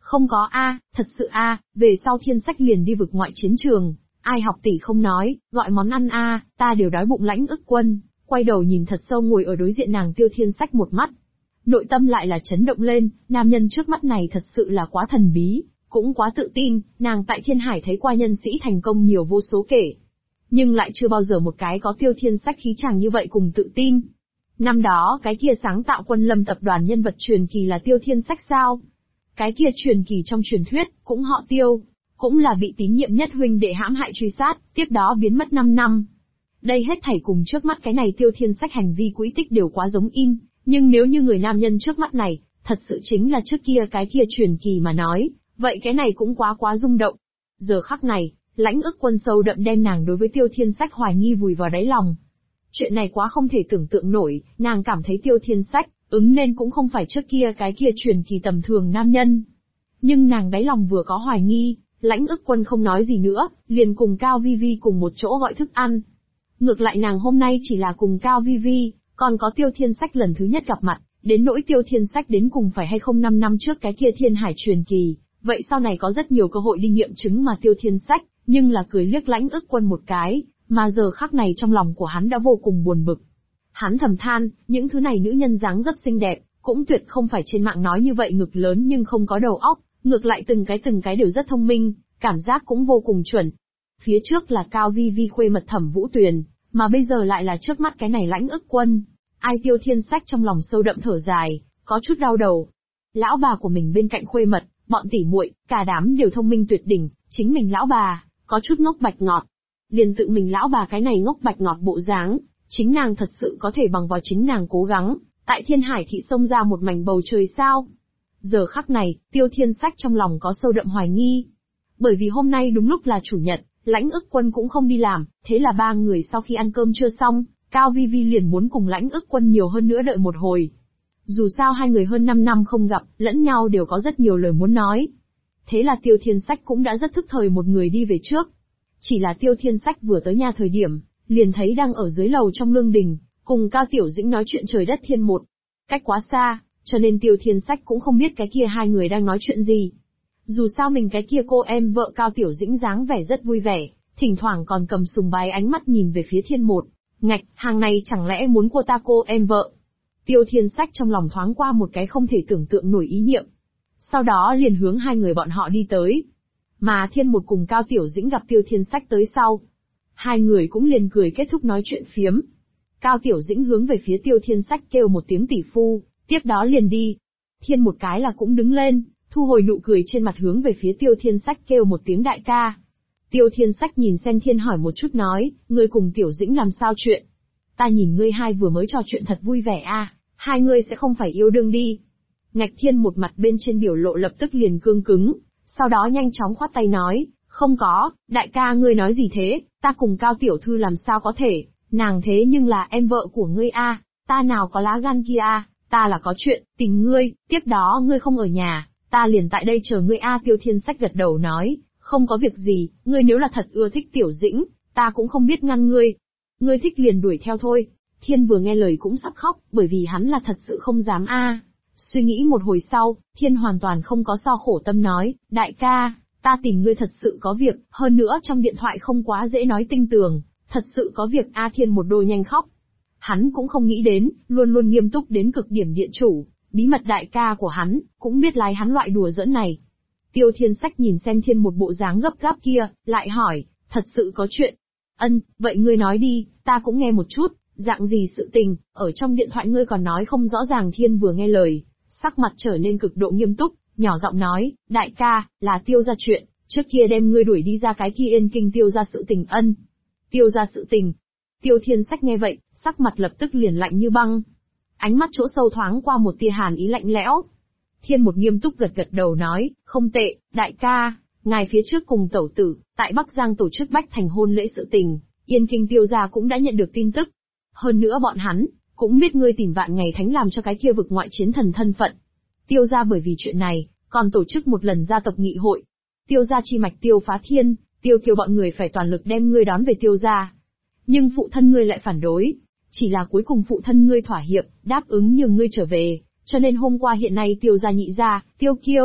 Không có a, thật sự a, về sau Thiên Sách liền đi vực ngoại chiến trường, ai học tỷ không nói, gọi món ăn a, ta đều đói bụng. Lãnh Ức Quân quay đầu nhìn thật sâu ngồi ở đối diện nàng Tiêu Thiên Sách một mắt. Nội tâm lại là chấn động lên, nam nhân trước mắt này thật sự là quá thần bí, cũng quá tự tin, nàng tại Thiên Hải thấy qua nhân sĩ thành công nhiều vô số kể. Nhưng lại chưa bao giờ một cái có Tiêu Thiên Sách khí chàng như vậy cùng tự tin. Năm đó cái kia sáng tạo Quân Lâm tập đoàn nhân vật truyền kỳ là Tiêu Thiên Sách sao? Cái kia truyền kỳ trong truyền thuyết, cũng họ Tiêu, cũng là bị tín nhiệm nhất huynh đệ hãm hại truy sát, tiếp đó biến mất 5 năm. Đây hết thảy cùng trước mắt cái này Tiêu Thiên Sách hành vi quỹ tích đều quá giống in, nhưng nếu như người nam nhân trước mắt này, thật sự chính là trước kia cái kia truyền kỳ mà nói, vậy cái này cũng quá rung động. Giờ khắc này, Lãnh Ức Quân sâu đậm đem nàng đối với Tiêu Thiên Sách hoài nghi vùi vào đáy lòng. Chuyện này quá không thể tưởng tượng nổi, nàng cảm thấy Tiêu Thiên Sách nên cũng không phải trước kia cái kia truyền kỳ tầm thường nam nhân. Nhưng nàng đáy lòng vừa có hoài nghi, Lãnh Ức Quân không nói gì nữa, liền cùng Cao Vi Vi cùng một chỗ gọi thức ăn. Ngược lại nàng hôm nay chỉ là cùng Cao Vi Vi, còn có Tiêu Thiên Sách lần thứ nhất gặp mặt, đến nỗi Tiêu Thiên Sách đến cùng phải hay không 5 năm trước cái kia Thiên Hải truyền kỳ, vậy sau này có rất nhiều cơ hội đi nghiệm chứng mà Tiêu Thiên Sách, nhưng là cười liếc Lãnh Ức Quân một cái, mà giờ khắc này trong lòng của hắn đã vô cùng buồn bực. Hắn thầm than, những thứ này nữ nhân dáng dấp xinh đẹp, cũng tuyệt không phải trên mạng nói như vậy ngực lớn nhưng không có đầu óc, ngược lại từng cái đều rất thông minh, cảm giác cũng vô cùng chuẩn. Phía trước là Cao Vi Vi khuê mật Thẩm Vũ Tuyền, mà bây giờ lại là trước mắt cái này Lãnh Ức Quân. Ai Tiêu Thiên Sách trong lòng sâu đậm thở dài, có chút đau đầu. Lão bà của mình bên cạnh khuê mật, bọn tỉ muội, cả đám đều thông minh tuyệt đỉnh, chính mình lão bà, có chút ngốc bạch ngọt. Liền tự mình lão bà cái này ngốc bạch ngọt bộ dáng, chính nàng thật sự có thể bằng vào chính nàng cố gắng, tại Thiên Hải thị xông ra một mảnh bầu trời sao? Giờ khắc này, Tiêu Thiên Sách trong lòng có sâu đậm hoài nghi. Bởi vì hôm nay đúng lúc là chủ nhật, Lãnh Ức Quân cũng không đi làm, thế là ba người sau khi ăn cơm trưa xong, Cao Vi Vi liền muốn cùng Lãnh Ức Quân nhiều hơn nữa đợi một hồi. Dù sao hai người hơn 5 năm không gặp, lẫn nhau đều có rất nhiều lời muốn nói. Thế là Tiêu Thiên Sách cũng đã rất thức thời một người đi về trước. Chỉ là Tiêu Thiên Sách vừa tới nhà thời điểm, liền thấy đang ở dưới lầu trong lương đình, cùng Cao Tiểu Dĩnh nói chuyện trời đất thiên một. Cách quá xa, cho nên Tiêu Thiên Sách cũng không biết cái kia hai người đang nói chuyện gì. Dù sao mình cái kia cô em vợ Cao Tiểu Dĩnh dáng vẻ rất vui vẻ, thỉnh thoảng còn cầm sùng bái ánh mắt nhìn về phía thiên một. Ngạch, hàng này chẳng lẽ muốn cô ta cô em vợ? Tiêu Thiên Sách trong lòng thoáng qua một cái không thể tưởng tượng nổi ý niệm. Sau đó liền hướng hai người bọn họ đi tới. Mà thiên một cùng Cao Tiểu Dĩnh gặp Tiêu Thiên Sách tới sau. Hai người cũng liền cười kết thúc nói chuyện phiếm. Cao Tiểu Dĩnh hướng về phía Tiêu Thiên Sách kêu một tiếng tỷ phu, tiếp đó liền đi. Thiên một cái là cũng đứng lên, thu hồi nụ cười trên mặt hướng về phía Tiêu Thiên Sách kêu một tiếng đại ca. Tiêu Thiên Sách nhìn xem Thiên hỏi một chút nói, ngươi cùng Tiểu Dĩnh làm sao chuyện? Ta nhìn ngươi hai vừa mới trò chuyện thật vui vẻ a, hai ngươi sẽ không phải yêu đương đi. Ngạch Thiên một mặt bên trên biểu lộ lập tức liền cương cứng, sau đó nhanh chóng khoát tay nói, không có, đại ca ngươi nói gì thế, ta cùng Cao Tiểu Thư làm sao có thể, nàng thế nhưng là em vợ của ngươi a, ta nào có lá gan kia a, ta là có chuyện, tình ngươi, tiếp đó ngươi không ở nhà, ta liền tại đây chờ ngươi a. Tiêu Thiên Sách gật đầu nói, không có việc gì, ngươi nếu là thật ưa thích Tiểu Dĩnh, ta cũng không biết ngăn ngươi. Ngươi thích liền đuổi theo thôi. Thiên vừa nghe lời cũng sắp khóc, bởi vì hắn là thật sự không dám a. Suy nghĩ một hồi sau, Thiên hoàn toàn không có so khổ tâm nói, đại ca, ta tìm ngươi thật sự có việc, hơn nữa trong điện thoại không quá dễ nói tinh tường, thật sự có việc a. Thiên một đôi nhanh khóc. Hắn cũng không nghĩ đến, luôn luôn nghiêm túc đến cực điểm điện chủ, bí mật đại ca của hắn, cũng biết lái hắn loại đùa giỡn này. Tiêu Thiên Sách nhìn xem Thiên một bộ dáng gấp gáp kia, lại hỏi, thật sự có chuyện. Vậy ngươi nói đi, ta cũng nghe một chút, dạng gì sự tình, ở trong điện thoại ngươi còn nói không rõ ràng. Thiên vừa nghe lời, sắc mặt trở nên cực độ nghiêm túc, nhỏ giọng nói, đại ca, là Tiêu ra chuyện, trước kia đem ngươi đuổi đi ra cái kia Yên Kinh Tiêu ra sự tình. Tiêu ra sự tình. Tiêu Thiên Sách nghe vậy, sắc mặt lập tức liền lạnh như băng. Ánh mắt chỗ sâu thoáng qua một tia hàn ý lạnh lẽo. Thiên một nghiêm túc gật gật đầu nói, không tệ, đại ca, ngài phía trước cùng tẩu tử, tại Bắc Giang tổ chức Bách Thành hôn lễ sự tình, Yên Kinh Tiêu gia cũng đã nhận được tin tức. Hơn nữa bọn hắn, cũng biết ngươi tìm Vạn Ngày Thánh làm cho cái kia vực ngoại chiến thần thân phận. Tiêu gia bởi vì chuyện này, còn tổ chức một lần gia tộc nghị hội. Tiêu gia chi mạch Tiêu Phá Thiên, Tiêu Kiều bọn người phải toàn lực đem ngươi đón về Tiêu gia. Nhưng phụ thân ngươi lại phản đối, chỉ là cuối cùng phụ thân ngươi thỏa hiệp, đáp ứng nhường ngươi trở về, cho nên hôm qua hiện nay Tiêu gia nhị gia, Tiêu Kiêu,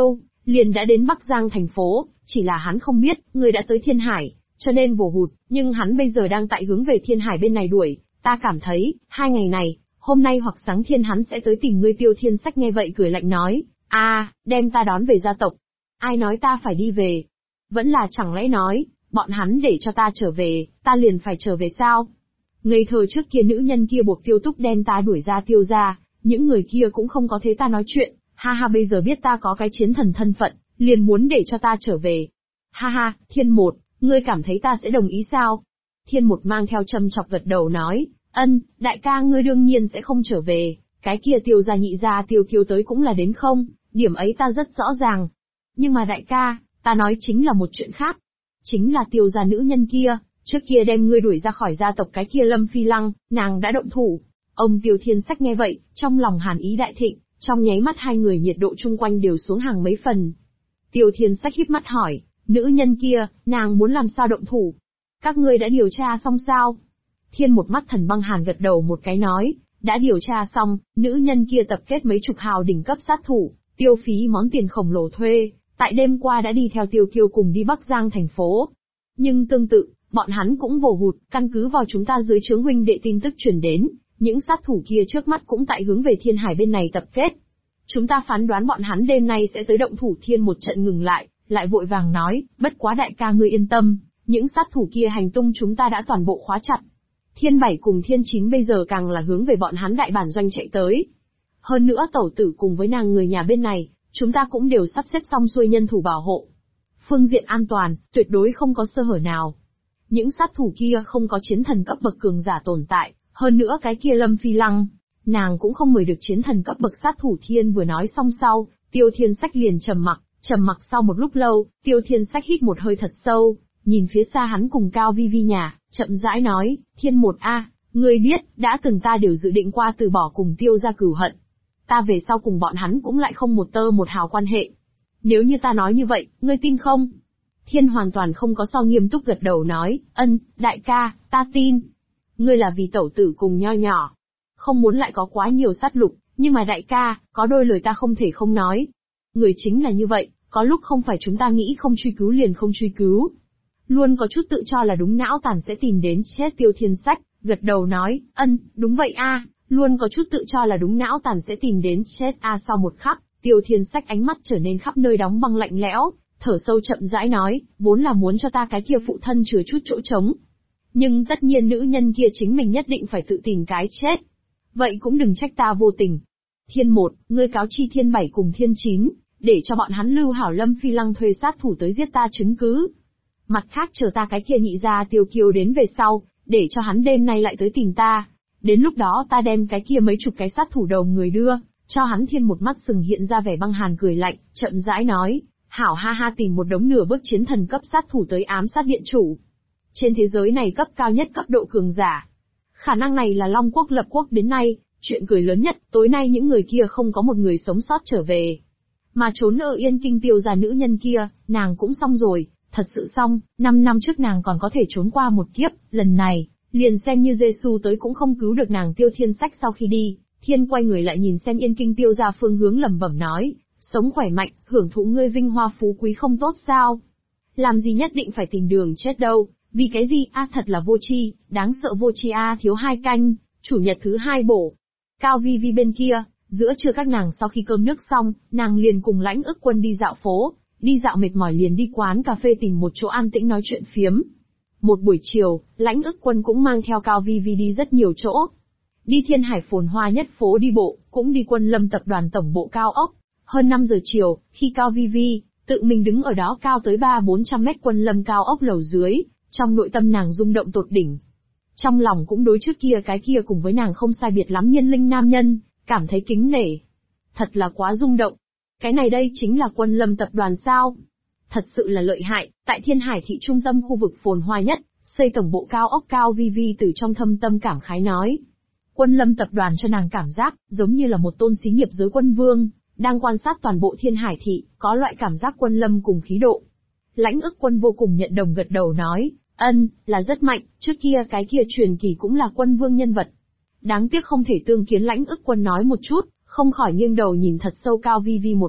liền đã đến Bắc Giang thành phố, chỉ là hắn không biết, ngươi đã tới Thiên Hải, cho nên vồ hụt, nhưng hắn bây giờ đang tại hướng về Thiên Hải bên này đuổi, ta cảm thấy, 2 ngày này, hôm nay hoặc sáng thiên hắn sẽ tới tìm ngươi. Tiêu Thiên Sách nghe vậy cười lạnh nói, đem ta đón về gia tộc. Ai nói ta phải đi về? Vẫn là chẳng lẽ nói, bọn hắn để cho ta trở về, ta liền phải trở về sao? Ngây thơ trước kia nữ nhân kia buộc Tiêu Túc đem ta đuổi ra Tiêu gia, những người kia cũng không có thế ta nói chuyện, ha ha bây giờ biết ta có cái chiến thần thân phận, liền muốn để cho ta trở về. Ha ha, Thiên Một, ngươi cảm thấy ta sẽ đồng ý sao? Thiên Một mang theo châm chọc gật đầu nói, đại ca ngươi đương nhiên sẽ không trở về, cái kia Tiêu gia nhị gia Tiêu Kiêu tới cũng là đến không, điểm ấy ta rất rõ ràng. Nhưng mà đại ca, ta nói chính là một chuyện khác. Chính là Tiêu gia nữ nhân kia, trước kia đem ngươi đuổi ra khỏi gia tộc cái kia Lâm Phi Lăng, nàng đã động thủ. Ông Tiêu Thiên Sách nghe vậy, trong lòng hàn ý đại thịnh, trong nháy mắt hai người nhiệt độ chung quanh đều xuống hàng mấy phần. Tiêu Thiên Sách híp mắt hỏi, nữ nhân kia, nàng muốn làm sao động thủ? Các ngươi đã điều tra xong sao? Thiên Một mắt thần băng hàn gật đầu một cái nói, đã điều tra xong, nữ nhân kia tập kết mấy chục hào đỉnh cấp sát thủ, tiêu phí món tiền khổng lồ thuê, tại đêm qua đã đi theo Tiêu Kiêu cùng đi Bắc Giang thành phố. Nhưng tương tự, bọn hắn cũng vồ hụt, căn cứ vào chúng ta dưới trướng huynh đệ tin tức truyền đến, những sát thủ kia trước mắt cũng tại hướng về Thiên Hải bên này tập kết. Chúng ta phán đoán bọn hắn đêm nay sẽ tới động thủ. Thiên Một trận ngừng lại vội vàng nói, bất quá đại ca ngươi yên tâm, những sát thủ kia hành tung chúng ta đã toàn bộ khóa chặt. Thiên 7 cùng Thiên 9 bây giờ càng là hướng về bọn hắn đại bản doanh chạy tới. Hơn nữa tẩu tử cùng với nàng người nhà bên này, chúng ta cũng đều sắp xếp xong xuôi nhân thủ bảo hộ. Phương diện an toàn, tuyệt đối không có sơ hở nào. Những sát thủ kia không có chiến thần cấp bậc cường giả tồn tại, hơn nữa cái kia Lâm Phi Lăng, nàng cũng không mời được chiến thần cấp bậc sát thủ. Thiên vừa nói xong sau, Tiêu Thiên Sách liền trầm mặc sau một lúc lâu, Tiêu Thiên Sách hít một hơi thật sâu, nhìn phía xa hắn cùng Cao Vi Vi nhà, chậm rãi nói, Thiên Một ngươi biết, đã từng ta đều dự định qua từ bỏ cùng Tiêu gia cửu hận. Ta về sau cùng bọn hắn cũng lại không một tơ một hào quan hệ. Nếu như ta nói như vậy, ngươi tin không? Thiên hoàn toàn không có so nghiêm túc gật đầu nói, đại ca, ta tin. Ngươi là vì tẩu tử cùng nho nhỏ. Không muốn lại có quá nhiều sát lục, nhưng mà đại ca, có đôi lời ta không thể không nói. Người chính là như vậy, có lúc không phải chúng ta nghĩ không truy cứu liền không truy cứu. Luôn có chút tự cho là đúng não tàn sẽ tìm đến chết. Tiêu Thiên Sách, gật đầu nói, đúng vậy luôn có chút tự cho là đúng não tàn sẽ tìm đến chết Sau một khắc, Tiêu Thiên Sách ánh mắt trở nên khắp nơi đóng băng lạnh lẽo, thở sâu chậm rãi nói, vốn là muốn cho ta cái kia phụ thân chừa chút chỗ trống. Nhưng tất nhiên nữ nhân kia chính mình nhất định phải tự tìm cái chết. Vậy cũng đừng trách ta vô tình. Thiên Một, ngươi cáo chi Thiên 7 cùng Thiên 9, để cho bọn hắn lưu hảo Lâm Phi Lăng thuê sát thủ tới giết ta chứng cứ. Mặt khác chờ ta cái kia nhị gia Tiêu Kiêu đến về sau, để cho hắn đêm nay lại tới tìm ta. Đến lúc đó ta đem cái kia mấy chục cái sát thủ đầu người đưa, cho hắn. Thiên Một mắt sừng hiện ra vẻ băng hàn cười lạnh, chậm rãi nói, hảo ha ha tìm một đống nửa bước chiến thần cấp sát thủ tới ám sát điện chủ. Trên thế giới này cấp cao nhất cấp độ cường giả. Khả năng này là Long Quốc lập quốc đến nay, chuyện cười lớn nhất, tối nay những người kia không có một người sống sót trở về. Mà trốn ở Yên Kinh Tiêu gia nữ nhân kia, nàng cũng xong rồi, thật sự xong, 5 năm trước nàng còn có thể trốn qua một kiếp, lần này, liền xem như Giê-xu tới cũng không cứu được nàng. Tiêu Thiên Sách sau khi đi, Thiên quay người lại nhìn xem Yên Kinh Tiêu gia phương hướng lẩm bẩm nói, sống khỏe mạnh, hưởng thụ ngươi vinh hoa phú quý không tốt sao? Làm gì nhất định phải tìm đường chết đâu, vì cái gì thật là vô tri, đáng sợ vô tri thiếu 2 canh, chủ nhật thứ 2 bổ. Cao Vi Vi bên kia, giữa trưa các nàng sau khi cơm nước xong, nàng liền cùng Lãnh Ức Quân đi dạo phố, đi dạo mệt mỏi liền đi quán cà phê tìm một chỗ an tĩnh nói chuyện phiếm. Một buổi chiều, Lãnh Ức Quân cũng mang theo Cao Vi Vi đi rất nhiều chỗ. Đi Thiên Hải phồn hoa nhất phố đi bộ, cũng đi Quân Lâm tập đoàn tổng bộ cao ốc. Hơn 5 giờ chiều, khi Cao Vi Vi tự mình đứng ở đó cao tới 300-400 mét Quân Lâm cao ốc lầu dưới, trong nội tâm nàng rung động tột đỉnh. Trong lòng cũng đối trước kia cái kia cùng với nàng không sai biệt lắm nhân linh nam nhân, cảm thấy kính nể. Thật là quá rung động. Cái này đây chính là Quân Lâm tập đoàn sao? Thật sự là lợi hại, tại Thiên Hải thị trung tâm khu vực phồn hoa nhất, xây tổng bộ cao ốc. Cao Vi Vi từ trong thâm tâm cảm khái nói. Quân Lâm tập đoàn cho nàng cảm giác, giống như là một tôn xí nghiệp giới quân vương, đang quan sát toàn bộ Thiên Hải thị, có loại cảm giác Quân Lâm cùng khí độ. Lãnh Ức Quân vô cùng nhận đồng gật đầu nói, là rất mạnh, trước kia cái kia truyền kỳ cũng là quân vương nhân vật. Đáng tiếc không thể tương kiến. Lãnh Ức Quân nói một chút, không khỏi nghiêng đầu nhìn thật sâu Cao Vi Vi một mắt,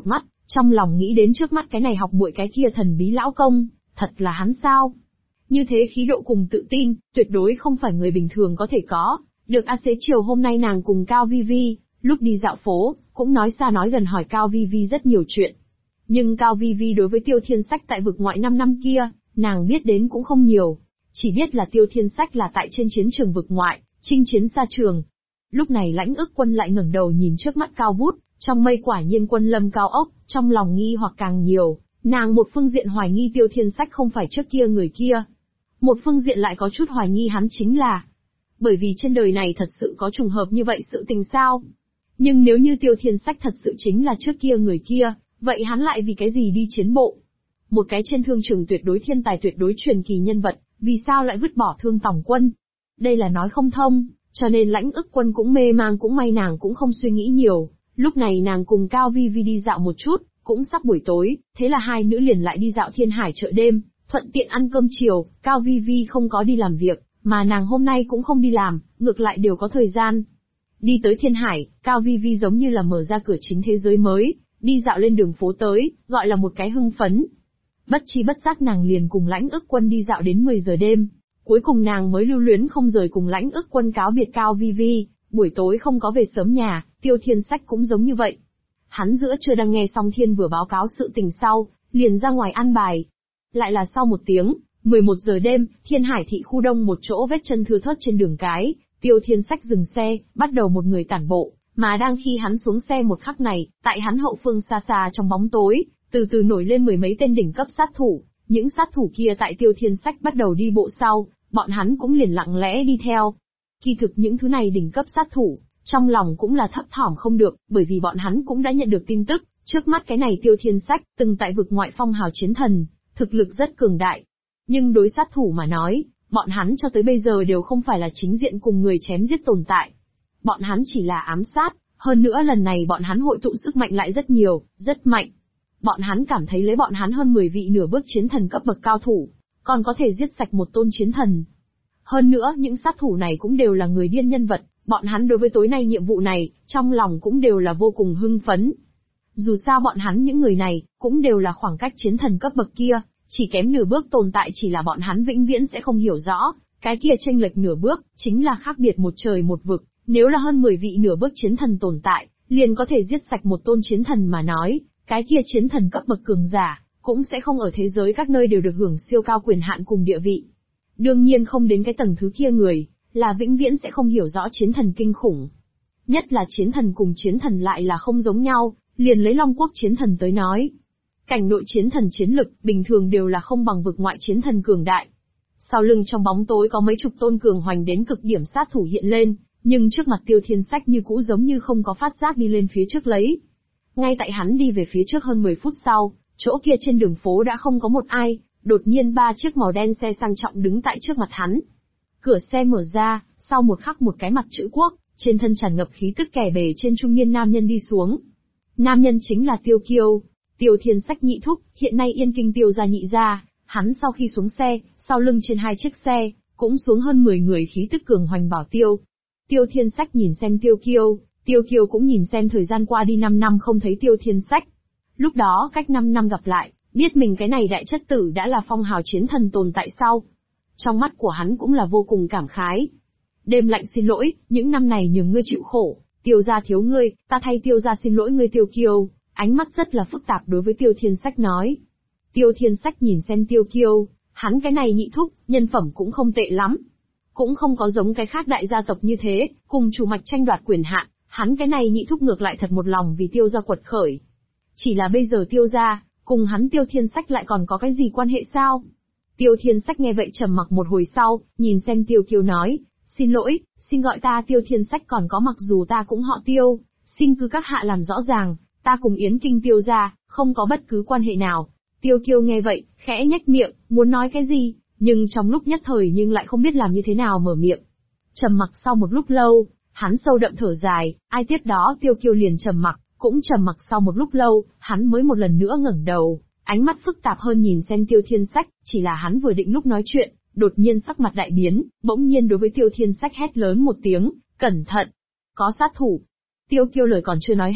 Trong lòng nghĩ đến trước mắt cái này học muội cái kia thần bí lão công, thật là hắn sao? Như thế khí độ cùng tự tin, tuyệt đối không phải người bình thường có thể có. Được xế chiều hôm nay nàng cùng Cao Vi Vi, lúc đi dạo phố, cũng nói xa nói gần hỏi Cao Vi Vi rất nhiều chuyện. Nhưng Cao Vi Vi đối với Tiêu Thiên Sách tại vực ngoại 5 năm kia, nàng biết đến cũng không nhiều. Chỉ biết là Tiêu Thiên Sách là tại trên chiến trường vực ngoại, chinh chiến xa trường. Lúc này Lãnh Ức Quân lại ngẩng đầu nhìn trước mắt cao vút, trong mây quả nhiên quân lâm cao ốc, trong lòng nghi hoặc càng nhiều. Nàng một phương diện hoài nghi Tiêu Thiên Sách không phải trước kia người kia. Một phương diện lại có chút hoài nghi hắn chính là. Bởi vì trên đời này thật sự có trùng hợp như vậy sự tình sao? Nhưng nếu như Tiêu Thiên Sách thật sự chính là trước kia người kia, vậy hắn lại vì cái gì đi chiến bộ? Một cái trên thương trường tuyệt đối thiên tài tuyệt đối truyền kỳ nhân vật, vì sao lại vứt bỏ Thương Tòng Quân? Đây là nói không thông, cho nên Lãnh Ức Quân cũng mê mang, cũng may nàng cũng không suy nghĩ nhiều. Lúc này nàng cùng Cao Vi Vi đi dạo một chút, cũng sắp buổi tối, thế là hai nữ liền lại đi dạo Thiên Hải chợ đêm, thuận tiện ăn cơm chiều. Cao Vi Vi không có đi làm việc, mà nàng hôm nay cũng không đi làm, ngược lại đều có thời gian. Đi tới Thiên Hải, Cao Vi Vi giống như là mở ra cửa chính thế giới mới, đi dạo lên đường phố tới, gọi là một cái hưng phấn. Bất chi bất giác nàng liền cùng Lãnh Ức Quân đi dạo đến 10 giờ đêm, cuối cùng nàng mới lưu luyến không rời cùng Lãnh Ức Quân cáo biệt Cao Vi Vi, buổi tối không có về sớm nhà. Tiêu Thiên Sách cũng giống như vậy. Hắn giữa trưa đang nghe xong Thiên vừa báo cáo sự tình sau, liền ra ngoài ăn bài. Lại là sau một tiếng, 11 giờ đêm, Thiên Hải thị khu đông một chỗ vết chân thưa thớt trên đường cái, Tiêu Thiên Sách dừng xe, bắt đầu một người tản bộ, mà đang khi hắn xuống xe một khắc này, tại hắn hậu phương xa xa trong bóng tối, từ từ nổi lên mười mấy tên đỉnh cấp sát thủ, những sát thủ kia tại Tiêu Thiên Sách bắt đầu đi bộ sau, bọn hắn cũng liền lặng lẽ đi theo. Kỳ thực những thứ này đỉnh cấp sát thủ, trong lòng cũng là thấp thỏm không được, bởi vì bọn hắn cũng đã nhận được tin tức, trước mắt cái này Tiêu Thiên Sách, từng tại vực ngoại phong hào chiến thần, thực lực rất cường đại. Nhưng đối sát thủ mà nói, bọn hắn cho tới bây giờ đều không phải là chính diện cùng người chém giết tồn tại. Bọn hắn chỉ là ám sát, hơn nữa lần này bọn hắn hội tụ sức mạnh lại rất nhiều, rất mạnh. Bọn hắn cảm thấy lấy bọn hắn hơn 10 vị nửa bước chiến thần cấp bậc cao thủ, còn có thể giết sạch một tôn chiến thần. Hơn nữa, những sát thủ này cũng đều là người điên nhân vật, bọn hắn đối với tối nay nhiệm vụ này, trong lòng cũng đều là vô cùng hưng phấn. Dù sao bọn hắn những người này, cũng đều là khoảng cách chiến thần cấp bậc kia, chỉ kém nửa bước tồn tại, chỉ là bọn hắn vĩnh viễn sẽ không hiểu rõ, cái kia chênh lệch nửa bước, chính là khác biệt một trời một vực, nếu là hơn 10 vị nửa bước chiến thần tồn tại, liền có thể giết sạch một tôn chiến thần mà nói, cái kia chiến thần cấp bậc cường giả, cũng sẽ không ở thế giới các nơi đều được hưởng siêu cao quyền hạn cùng địa vị. Đương nhiên không đến cái tầng thứ kia người, là vĩnh viễn sẽ không hiểu rõ chiến thần kinh khủng. Nhất là chiến thần cùng chiến thần lại là không giống nhau, liền lấy Long Quốc chiến thần tới nói. Cảnh nội chiến thần chiến lực, bình thường đều là không bằng vực ngoại chiến thần cường đại. Sau lưng trong bóng tối có mấy chục tôn cường hoành đến cực điểm sát thủ hiện lên, nhưng trước mặt Tiêu Thiên Sách như cũ giống như không có phát giác đi lên phía trước lấy. Ngay tại hắn đi về phía trước hơn 10 phút sau, chỗ kia trên đường phố đã không có một ai, đột nhiên 3 chiếc màu đen xe sang trọng đứng tại trước mặt hắn. Cửa xe mở ra, sau một khắc một cái mặt chữ quốc, trên thân tràn ngập khí tức kẻ bề trên trung niên nam nhân đi xuống. Nam nhân chính là Tiêu Kiêu, Tiêu Thiên Sách nhị thúc, hiện nay Yên Kinh Tiêu gia nhị gia. Hắn sau khi xuống xe, sau lưng trên 2 chiếc xe, cũng xuống hơn 10 người khí tức cường hoành bảo Tiêu. Tiêu Thiên Sách nhìn xem Tiêu Kiêu cũng nhìn xem thời gian qua đi 5 năm không thấy Tiêu Thiên Sách. Lúc đó cách 5 năm gặp lại, biết mình cái này đại chất tử đã là phong hào chiến thần tồn tại sau. Trong mắt của hắn cũng là vô cùng cảm khái. Đêm lạnh xin lỗi, những năm này nhường ngươi chịu khổ, Tiêu gia thiếu ngươi, ta thay Tiêu gia xin lỗi ngươi. Tiêu Kiêu, ánh mắt rất là phức tạp đối với Tiêu Thiên Sách nói. Tiêu Thiên Sách nhìn xem Tiêu Kiêu, hắn cái này nhị thúc, nhân phẩm cũng không tệ lắm. Cũng không có giống cái khác đại gia tộc như thế, cùng chủ mạch tranh đoạt quyền hạn, hắn cái này nhị thúc ngược lại thật một lòng vì Tiêu gia quật khởi. Chỉ là bây giờ Tiêu gia, cùng hắn Tiêu Thiên Sách lại còn có cái gì quan hệ sao? Tiêu Thiên Sách nghe vậy trầm mặc một hồi sau, nhìn xem Tiêu Kiêu nói, xin lỗi, xin gọi ta Tiêu Thiên Sách, còn có mặc dù ta cũng họ Tiêu, xin cứ các hạ làm rõ ràng, ta cùng Yến Kinh Tiêu gia, không có bất cứ quan hệ nào. Tiêu Kiêu nghe vậy, khẽ nhếch miệng, muốn nói cái gì, nhưng trong lúc nhất thời nhưng lại không biết làm như thế nào mở miệng. Trầm mặc sau một lúc lâu, hắn sâu đậm thở dài, ai tiếp đó Tiêu Kiêu liền trầm mặc, cũng trầm mặc sau một lúc lâu, hắn mới một lần nữa ngẩng đầu, ánh mắt phức tạp hơn nhìn xem Tiêu Thiên Sách, chỉ là hắn vừa định lúc nói chuyện, đột nhiên sắc mặt đại biến, bỗng nhiên đối với Tiêu Thiên Sách hét lớn một tiếng, cẩn thận, có sát thủ. Tiêu Kiêu lời còn chưa nói hết,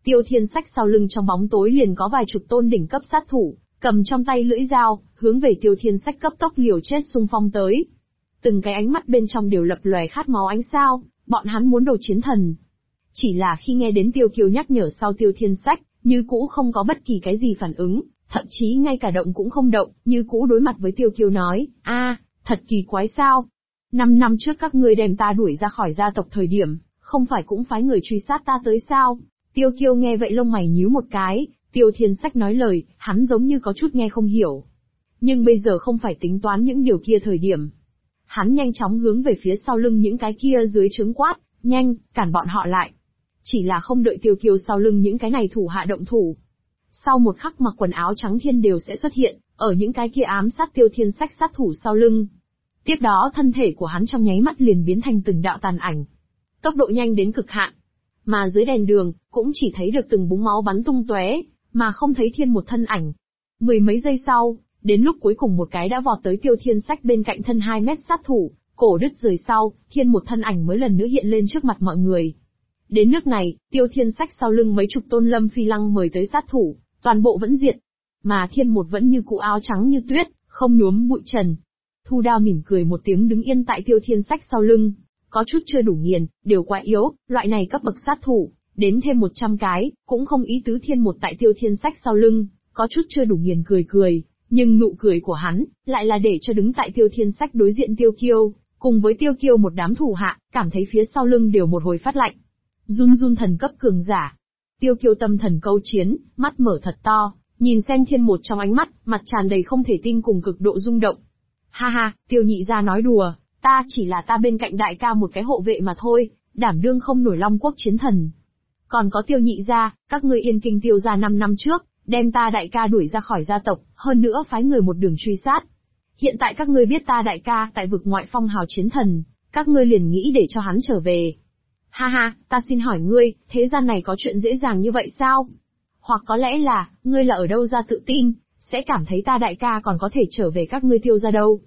Tiêu Thiên Sách sau lưng trong bóng tối liền có vài chục tôn đỉnh cấp sát thủ, cầm trong tay lưỡi dao, hướng về Tiêu Thiên Sách cấp tốc liều chết xung phong tới. Từng cái ánh mắt bên trong đều lập lòe khát máu ánh sao, bọn hắn muốn đồ chiến thần. Chỉ là khi nghe đến Tiêu Kiêu nhắc nhở sau Tiêu Thiên Sách, như cũ không có bất kỳ cái gì phản ứng, thậm chí ngay cả động cũng không động, như cũ đối mặt với Tiêu Kiêu nói, thật kỳ quái sao? 5 năm trước các ngươi đem ta đuổi ra khỏi gia tộc thời điểm, không phải cũng phái người truy sát ta tới sao? Tiêu Kiêu nghe vậy lông mày nhíu một cái, Tiêu Thiên Sách nói lời, hắn giống như có chút nghe không hiểu. Nhưng bây giờ không phải tính toán những điều kia thời điểm. Hắn nhanh chóng hướng về phía sau lưng những cái kia dưới trướng quát, nhanh, cản bọn họ lại. Chỉ là không đợi Tiêu Kiêu sau lưng những cái này thủ hạ động thủ. Sau một khắc mặc quần áo trắng thiên đều sẽ xuất hiện, ở những cái kia ám sát Tiêu Thiên Sách sát thủ sau lưng. Tiếp đó thân thể của hắn trong nháy mắt liền biến thành từng đạo tàn ảnh. Tốc độ nhanh đến cực hạn. Mà dưới đèn đường, cũng chỉ thấy được từng búng máu bắn tung tóe, mà không thấy thiên một thân ảnh. 10 mấy giây sau, đến lúc cuối cùng một cái đã vọt tới Tiêu Thiên Sách bên cạnh thân 2 mét sát thủ, cổ đứt rời sau, thiên một thân ảnh mới lần nữa hiện lên trước mặt mọi người. Đến nước này, Tiêu Thiên Sách sau lưng mấy chục tôn Lâm Phi Lăng mời tới sát thủ, toàn bộ vẫn diệt. Mà thiên một vẫn như cũ áo trắng như tuyết, không nhuốm bụi trần. Thu Đao mỉm cười một tiếng đứng yên tại Tiêu Thiên Sách sau lưng. Có chút chưa đủ nghiền, đều quá yếu, loại này cấp bậc sát thủ, đến thêm 100 cái, cũng không ý tứ thiên một tại Tiêu Thiên Sách sau lưng, có chút chưa đủ nghiền cười, nhưng nụ cười của hắn, lại là để cho đứng tại Tiêu Thiên Sách đối diện Tiêu Kiêu, cùng với Tiêu Kiêu một đám thủ hạ, cảm thấy phía sau lưng đều một hồi phát lạnh. Run thần cấp cường giả. Tiêu Kiêu tâm thần câu chiến, mắt mở thật to, nhìn xem thiên một trong ánh mắt, mặt tràn đầy không thể tin cùng cực độ rung động. Ha ha, Tiêu nhị gia nói đùa. Ta chỉ là ta bên cạnh đại ca một cái hộ vệ mà thôi, đảm đương không nổi Long Quốc chiến thần. Còn có Tiêu nhị gia, các ngươi Yên Kinh Tiêu gia 5 năm trước, đem ta đại ca đuổi ra khỏi gia tộc, hơn nữa phái người một đường truy sát. Hiện tại các ngươi biết ta đại ca tại vực ngoại phong hào chiến thần, các ngươi liền nghĩ để cho hắn trở về. Ha ha, ta xin hỏi ngươi, thế gian này có chuyện dễ dàng như vậy sao? Hoặc có lẽ là, ngươi là ở đâu ra tự tin, sẽ cảm thấy ta đại ca còn có thể trở về các ngươi Tiêu gia đâu?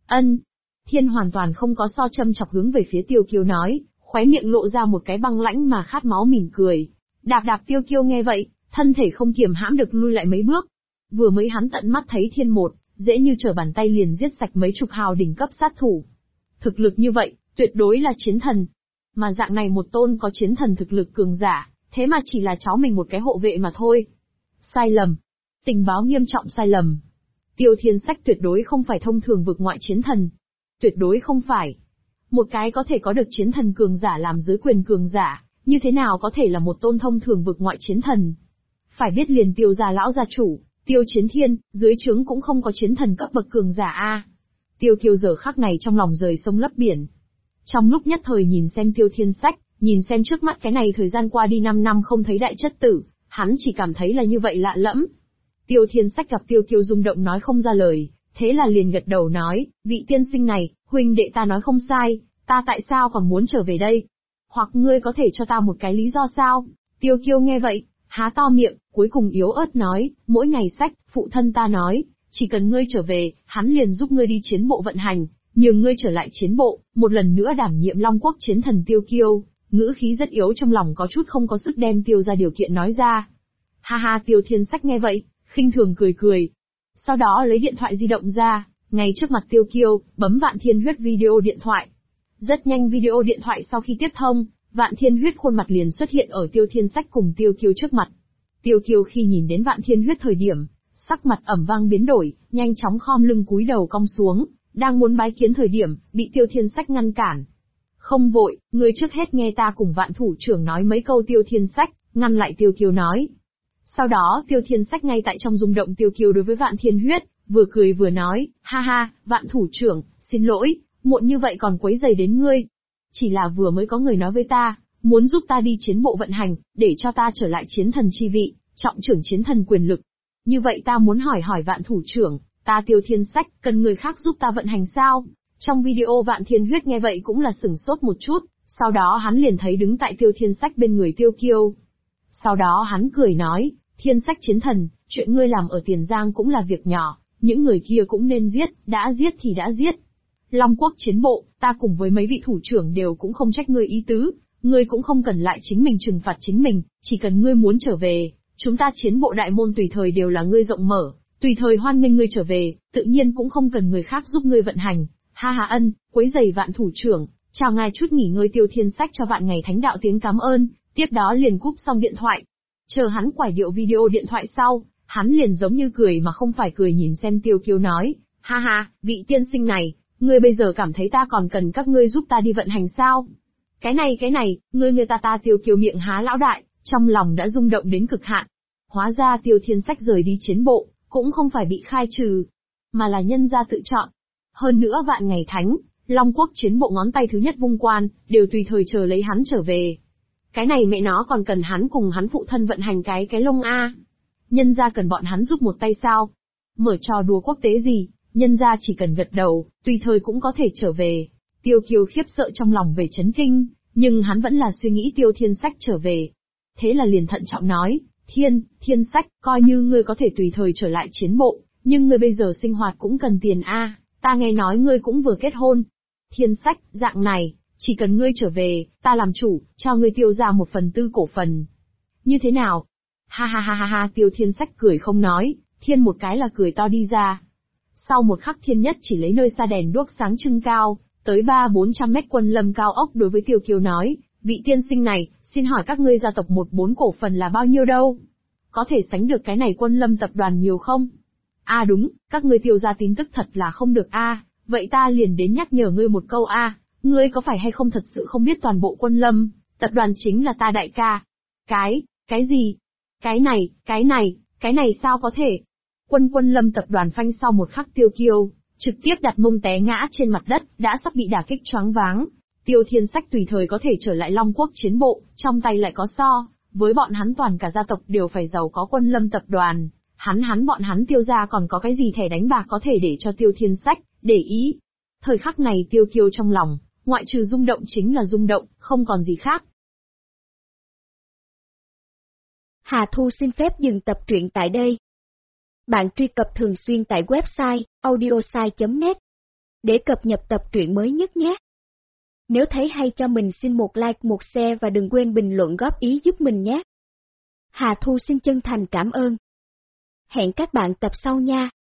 Thiên hoàn toàn không có so châm chọc hướng về phía Tiêu Kiêu nói, khóe miệng lộ ra một cái băng lãnh mà khát máu mỉm cười. Đạp Tiêu Kiêu nghe vậy, thân thể không kiềm hãm được lui lại mấy bước. Vừa mới hắn tận mắt thấy thiên một, dễ như trở bàn tay liền giết sạch mấy chục hào đỉnh cấp sát thủ. Thực lực như vậy, tuyệt đối là chiến thần. Mà dạng này một tôn có chiến thần thực lực cường giả, thế mà chỉ là cháu mình một cái hộ vệ mà thôi. Sai lầm. Tình báo nghiêm trọng sai lầm. Tiêu Thiên Sách tuyệt đối không phải thông thường vực ngoại chiến thần. Tuyệt đối không phải. Một cái có thể có được chiến thần cường giả làm dưới quyền cường giả, như thế nào có thể là một tôn thông thường vực ngoại chiến thần? Phải biết liền Tiêu gia lão gia chủ, Tiêu Chiến Thiên, dưới trướng cũng không có chiến thần cấp bậc cường giả a. Tiêu Kiêu giờ khắc này trong lòng rời sông lấp biển. Trong lúc nhất thời nhìn xem Tiêu Thiên Sách, nhìn xem trước mắt cái này thời gian qua đi 5 năm không thấy đại chất tử, hắn chỉ cảm thấy là như vậy lạ lẫm. Tiêu Thiên Sách gặp Tiêu Kiêu rung động nói không ra lời, thế là liền gật đầu nói, vị tiên sinh này, huynh đệ ta nói không sai, ta tại sao còn muốn trở về đây? Hoặc ngươi có thể cho ta một cái lý do sao? Tiêu Kiêu nghe vậy, há to miệng, cuối cùng yếu ớt nói, mỗi ngày Sách, phụ thân ta nói, chỉ cần ngươi trở về, hắn liền giúp ngươi đi chiến bộ vận hành, nhường ngươi trở lại chiến bộ, một lần nữa đảm nhiệm Long Quốc chiến thần. Tiêu Kiêu, ngữ khí rất yếu trong lòng có chút không có sức đem Tiêu ra điều kiện nói ra. Ha ha, Tiêu Thiên Sách nghe vậy, khinh thường cười. Sau đó lấy điện thoại di động ra, ngay trước mặt Tiêu Kiêu, bấm Vạn Thiên Huyết video điện thoại. Rất nhanh video điện thoại sau khi tiếp thông, Vạn Thiên Huyết khuôn mặt liền xuất hiện ở Tiêu Thiên Sách cùng Tiêu Kiêu trước mặt. Tiêu Kiêu khi nhìn đến Vạn Thiên Huyết thời điểm, sắc mặt ẩm vang biến đổi, nhanh chóng khom lưng cúi đầu cong xuống, đang muốn bái kiến thời điểm, bị Tiêu Thiên Sách ngăn cản. Không vội, ngươi trước hết nghe ta cùng Vạn thủ trưởng nói mấy câu. Tiêu Thiên Sách ngăn lại Tiêu Kiêu nói. Sau đó Tiêu Thiên Sách ngay tại trong rung động Tiêu Kiêu đối với Vạn Thiên Huyết, vừa cười vừa nói, ha ha, Vạn thủ trưởng, xin lỗi, muộn như vậy còn quấy rầy đến ngươi. Chỉ là vừa mới có người nói với ta, muốn giúp ta đi chiến bộ vận hành, để cho ta trở lại chiến thần chi vị, trọng trưởng chiến thần quyền lực. Như vậy ta muốn hỏi Vạn thủ trưởng, ta Tiêu Thiên Sách, cần người khác giúp ta vận hành sao? Trong video Vạn Thiên Huyết nghe vậy cũng là sửng sốt một chút, sau đó hắn liền thấy đứng tại Tiêu Thiên Sách bên người Tiêu Kiêu. Sau đó hắn cười nói, Thiên Sách chiến thần, chuyện ngươi làm ở Tiền Giang cũng là việc nhỏ, những người kia cũng nên giết, đã giết thì đã giết. Long Quốc chiến bộ, ta cùng với mấy vị thủ trưởng đều cũng không trách ngươi ý tứ, ngươi cũng không cần lại chính mình trừng phạt chính mình, chỉ cần ngươi muốn trở về, chúng ta chiến bộ đại môn tùy thời đều là ngươi rộng mở, tùy thời hoan nghênh ngươi trở về, tự nhiên cũng không cần người khác giúp ngươi vận hành. Ha ha ân, quấy giày Vạn thủ trưởng, chào ngài chút nghỉ ngơi. Tiêu Thiên Sách cho Vạn Ngày Thánh Đạo tiếng cảm ơn, tiếp đó liền cúp xong điện thoại. Chờ hắn quải điệu video điện thoại sau, hắn liền giống như cười mà không phải cười nhìn xem Tiêu Kiêu nói, ha ha, vị tiên sinh này, ngươi bây giờ cảm thấy ta còn cần các ngươi giúp ta đi vận hành sao? Cái này, ngươi ta Tiêu Kiêu miệng há lão đại, trong lòng đã rung động đến cực hạn. Hóa ra Tiêu Thiên Sách rời đi chiến bộ, cũng không phải bị khai trừ, mà là nhân gia tự chọn. Hơn nữa Vạn Ngày Thánh, Long Quốc chiến bộ ngón tay thứ nhất vung quan, đều tùy thời chờ lấy hắn trở về. Cái này mẹ nó còn cần hắn cùng hắn phụ thân vận hành cái lông a. Nhân gia cần bọn hắn giúp một tay sao? Mở trò đùa quốc tế gì, nhân gia chỉ cần gật đầu, tùy thời cũng có thể trở về. Tiêu Kiêu khiếp sợ trong lòng về chấn kinh, nhưng hắn vẫn là suy nghĩ Tiêu Thiên Sách trở về. Thế là liền thận trọng nói, Thiên Sách, coi như ngươi có thể tùy thời trở lại chiến bộ, nhưng ngươi bây giờ sinh hoạt cũng cần tiền a. Ta nghe nói ngươi cũng vừa kết hôn. Thiên Sách, dạng này, chỉ cần ngươi trở về, ta làm chủ, cho ngươi Tiêu ra 1/4 cổ phần. Như thế nào? Ha ha ha ha ha, Tiêu Thiên Sách cười không nói, thiên một cái là cười to đi ra. Sau một khắc Thiên Nhất chỉ lấy nơi xa đèn đuốc sáng trưng cao, tới 300-400 mét quân lâm cao ốc đối với Tiêu Kiêu nói, vị tiên sinh này, xin hỏi các ngươi gia tộc 1/4 cổ phần là bao nhiêu đâu? Có thể sánh được cái này quân lâm tập đoàn nhiều không? À đúng, các ngươi Tiêu ra tin tức thật là không được a. Vậy ta liền đến nhắc nhở ngươi một câu a, ngươi có phải hay không thật sự không biết toàn bộ quân lâm, tập đoàn chính là ta đại ca. Cái gì? Cái này sao có thể? Quân lâm tập đoàn phanh sau một khắc Tiêu Kiêu, trực tiếp đặt mông té ngã trên mặt đất, đã sắp bị đả kích choáng váng. Tiêu Thiên Sách tùy thời có thể trở lại Long Quốc chiến bộ, trong tay lại có so, với bọn hắn toàn cả gia tộc đều phải giàu có quân lâm tập đoàn. Bọn hắn Tiêu gia còn có cái gì thẻ đánh bạc có thể để cho Tiêu Thiên Sách để ý. Thời khắc này Tiêu Kiêu trong lòng, ngoại trừ rung động chính là rung động, không còn gì khác. Hà Thu xin phép dừng tập truyện tại đây. Bạn truy cập thường xuyên tại website audiosai.net để cập nhật tập truyện mới nhất nhé. Nếu thấy hay cho mình xin một like, một share và đừng quên bình luận góp ý giúp mình nhé. Hà Thu xin chân thành cảm ơn. Hẹn các bạn tập sau nha.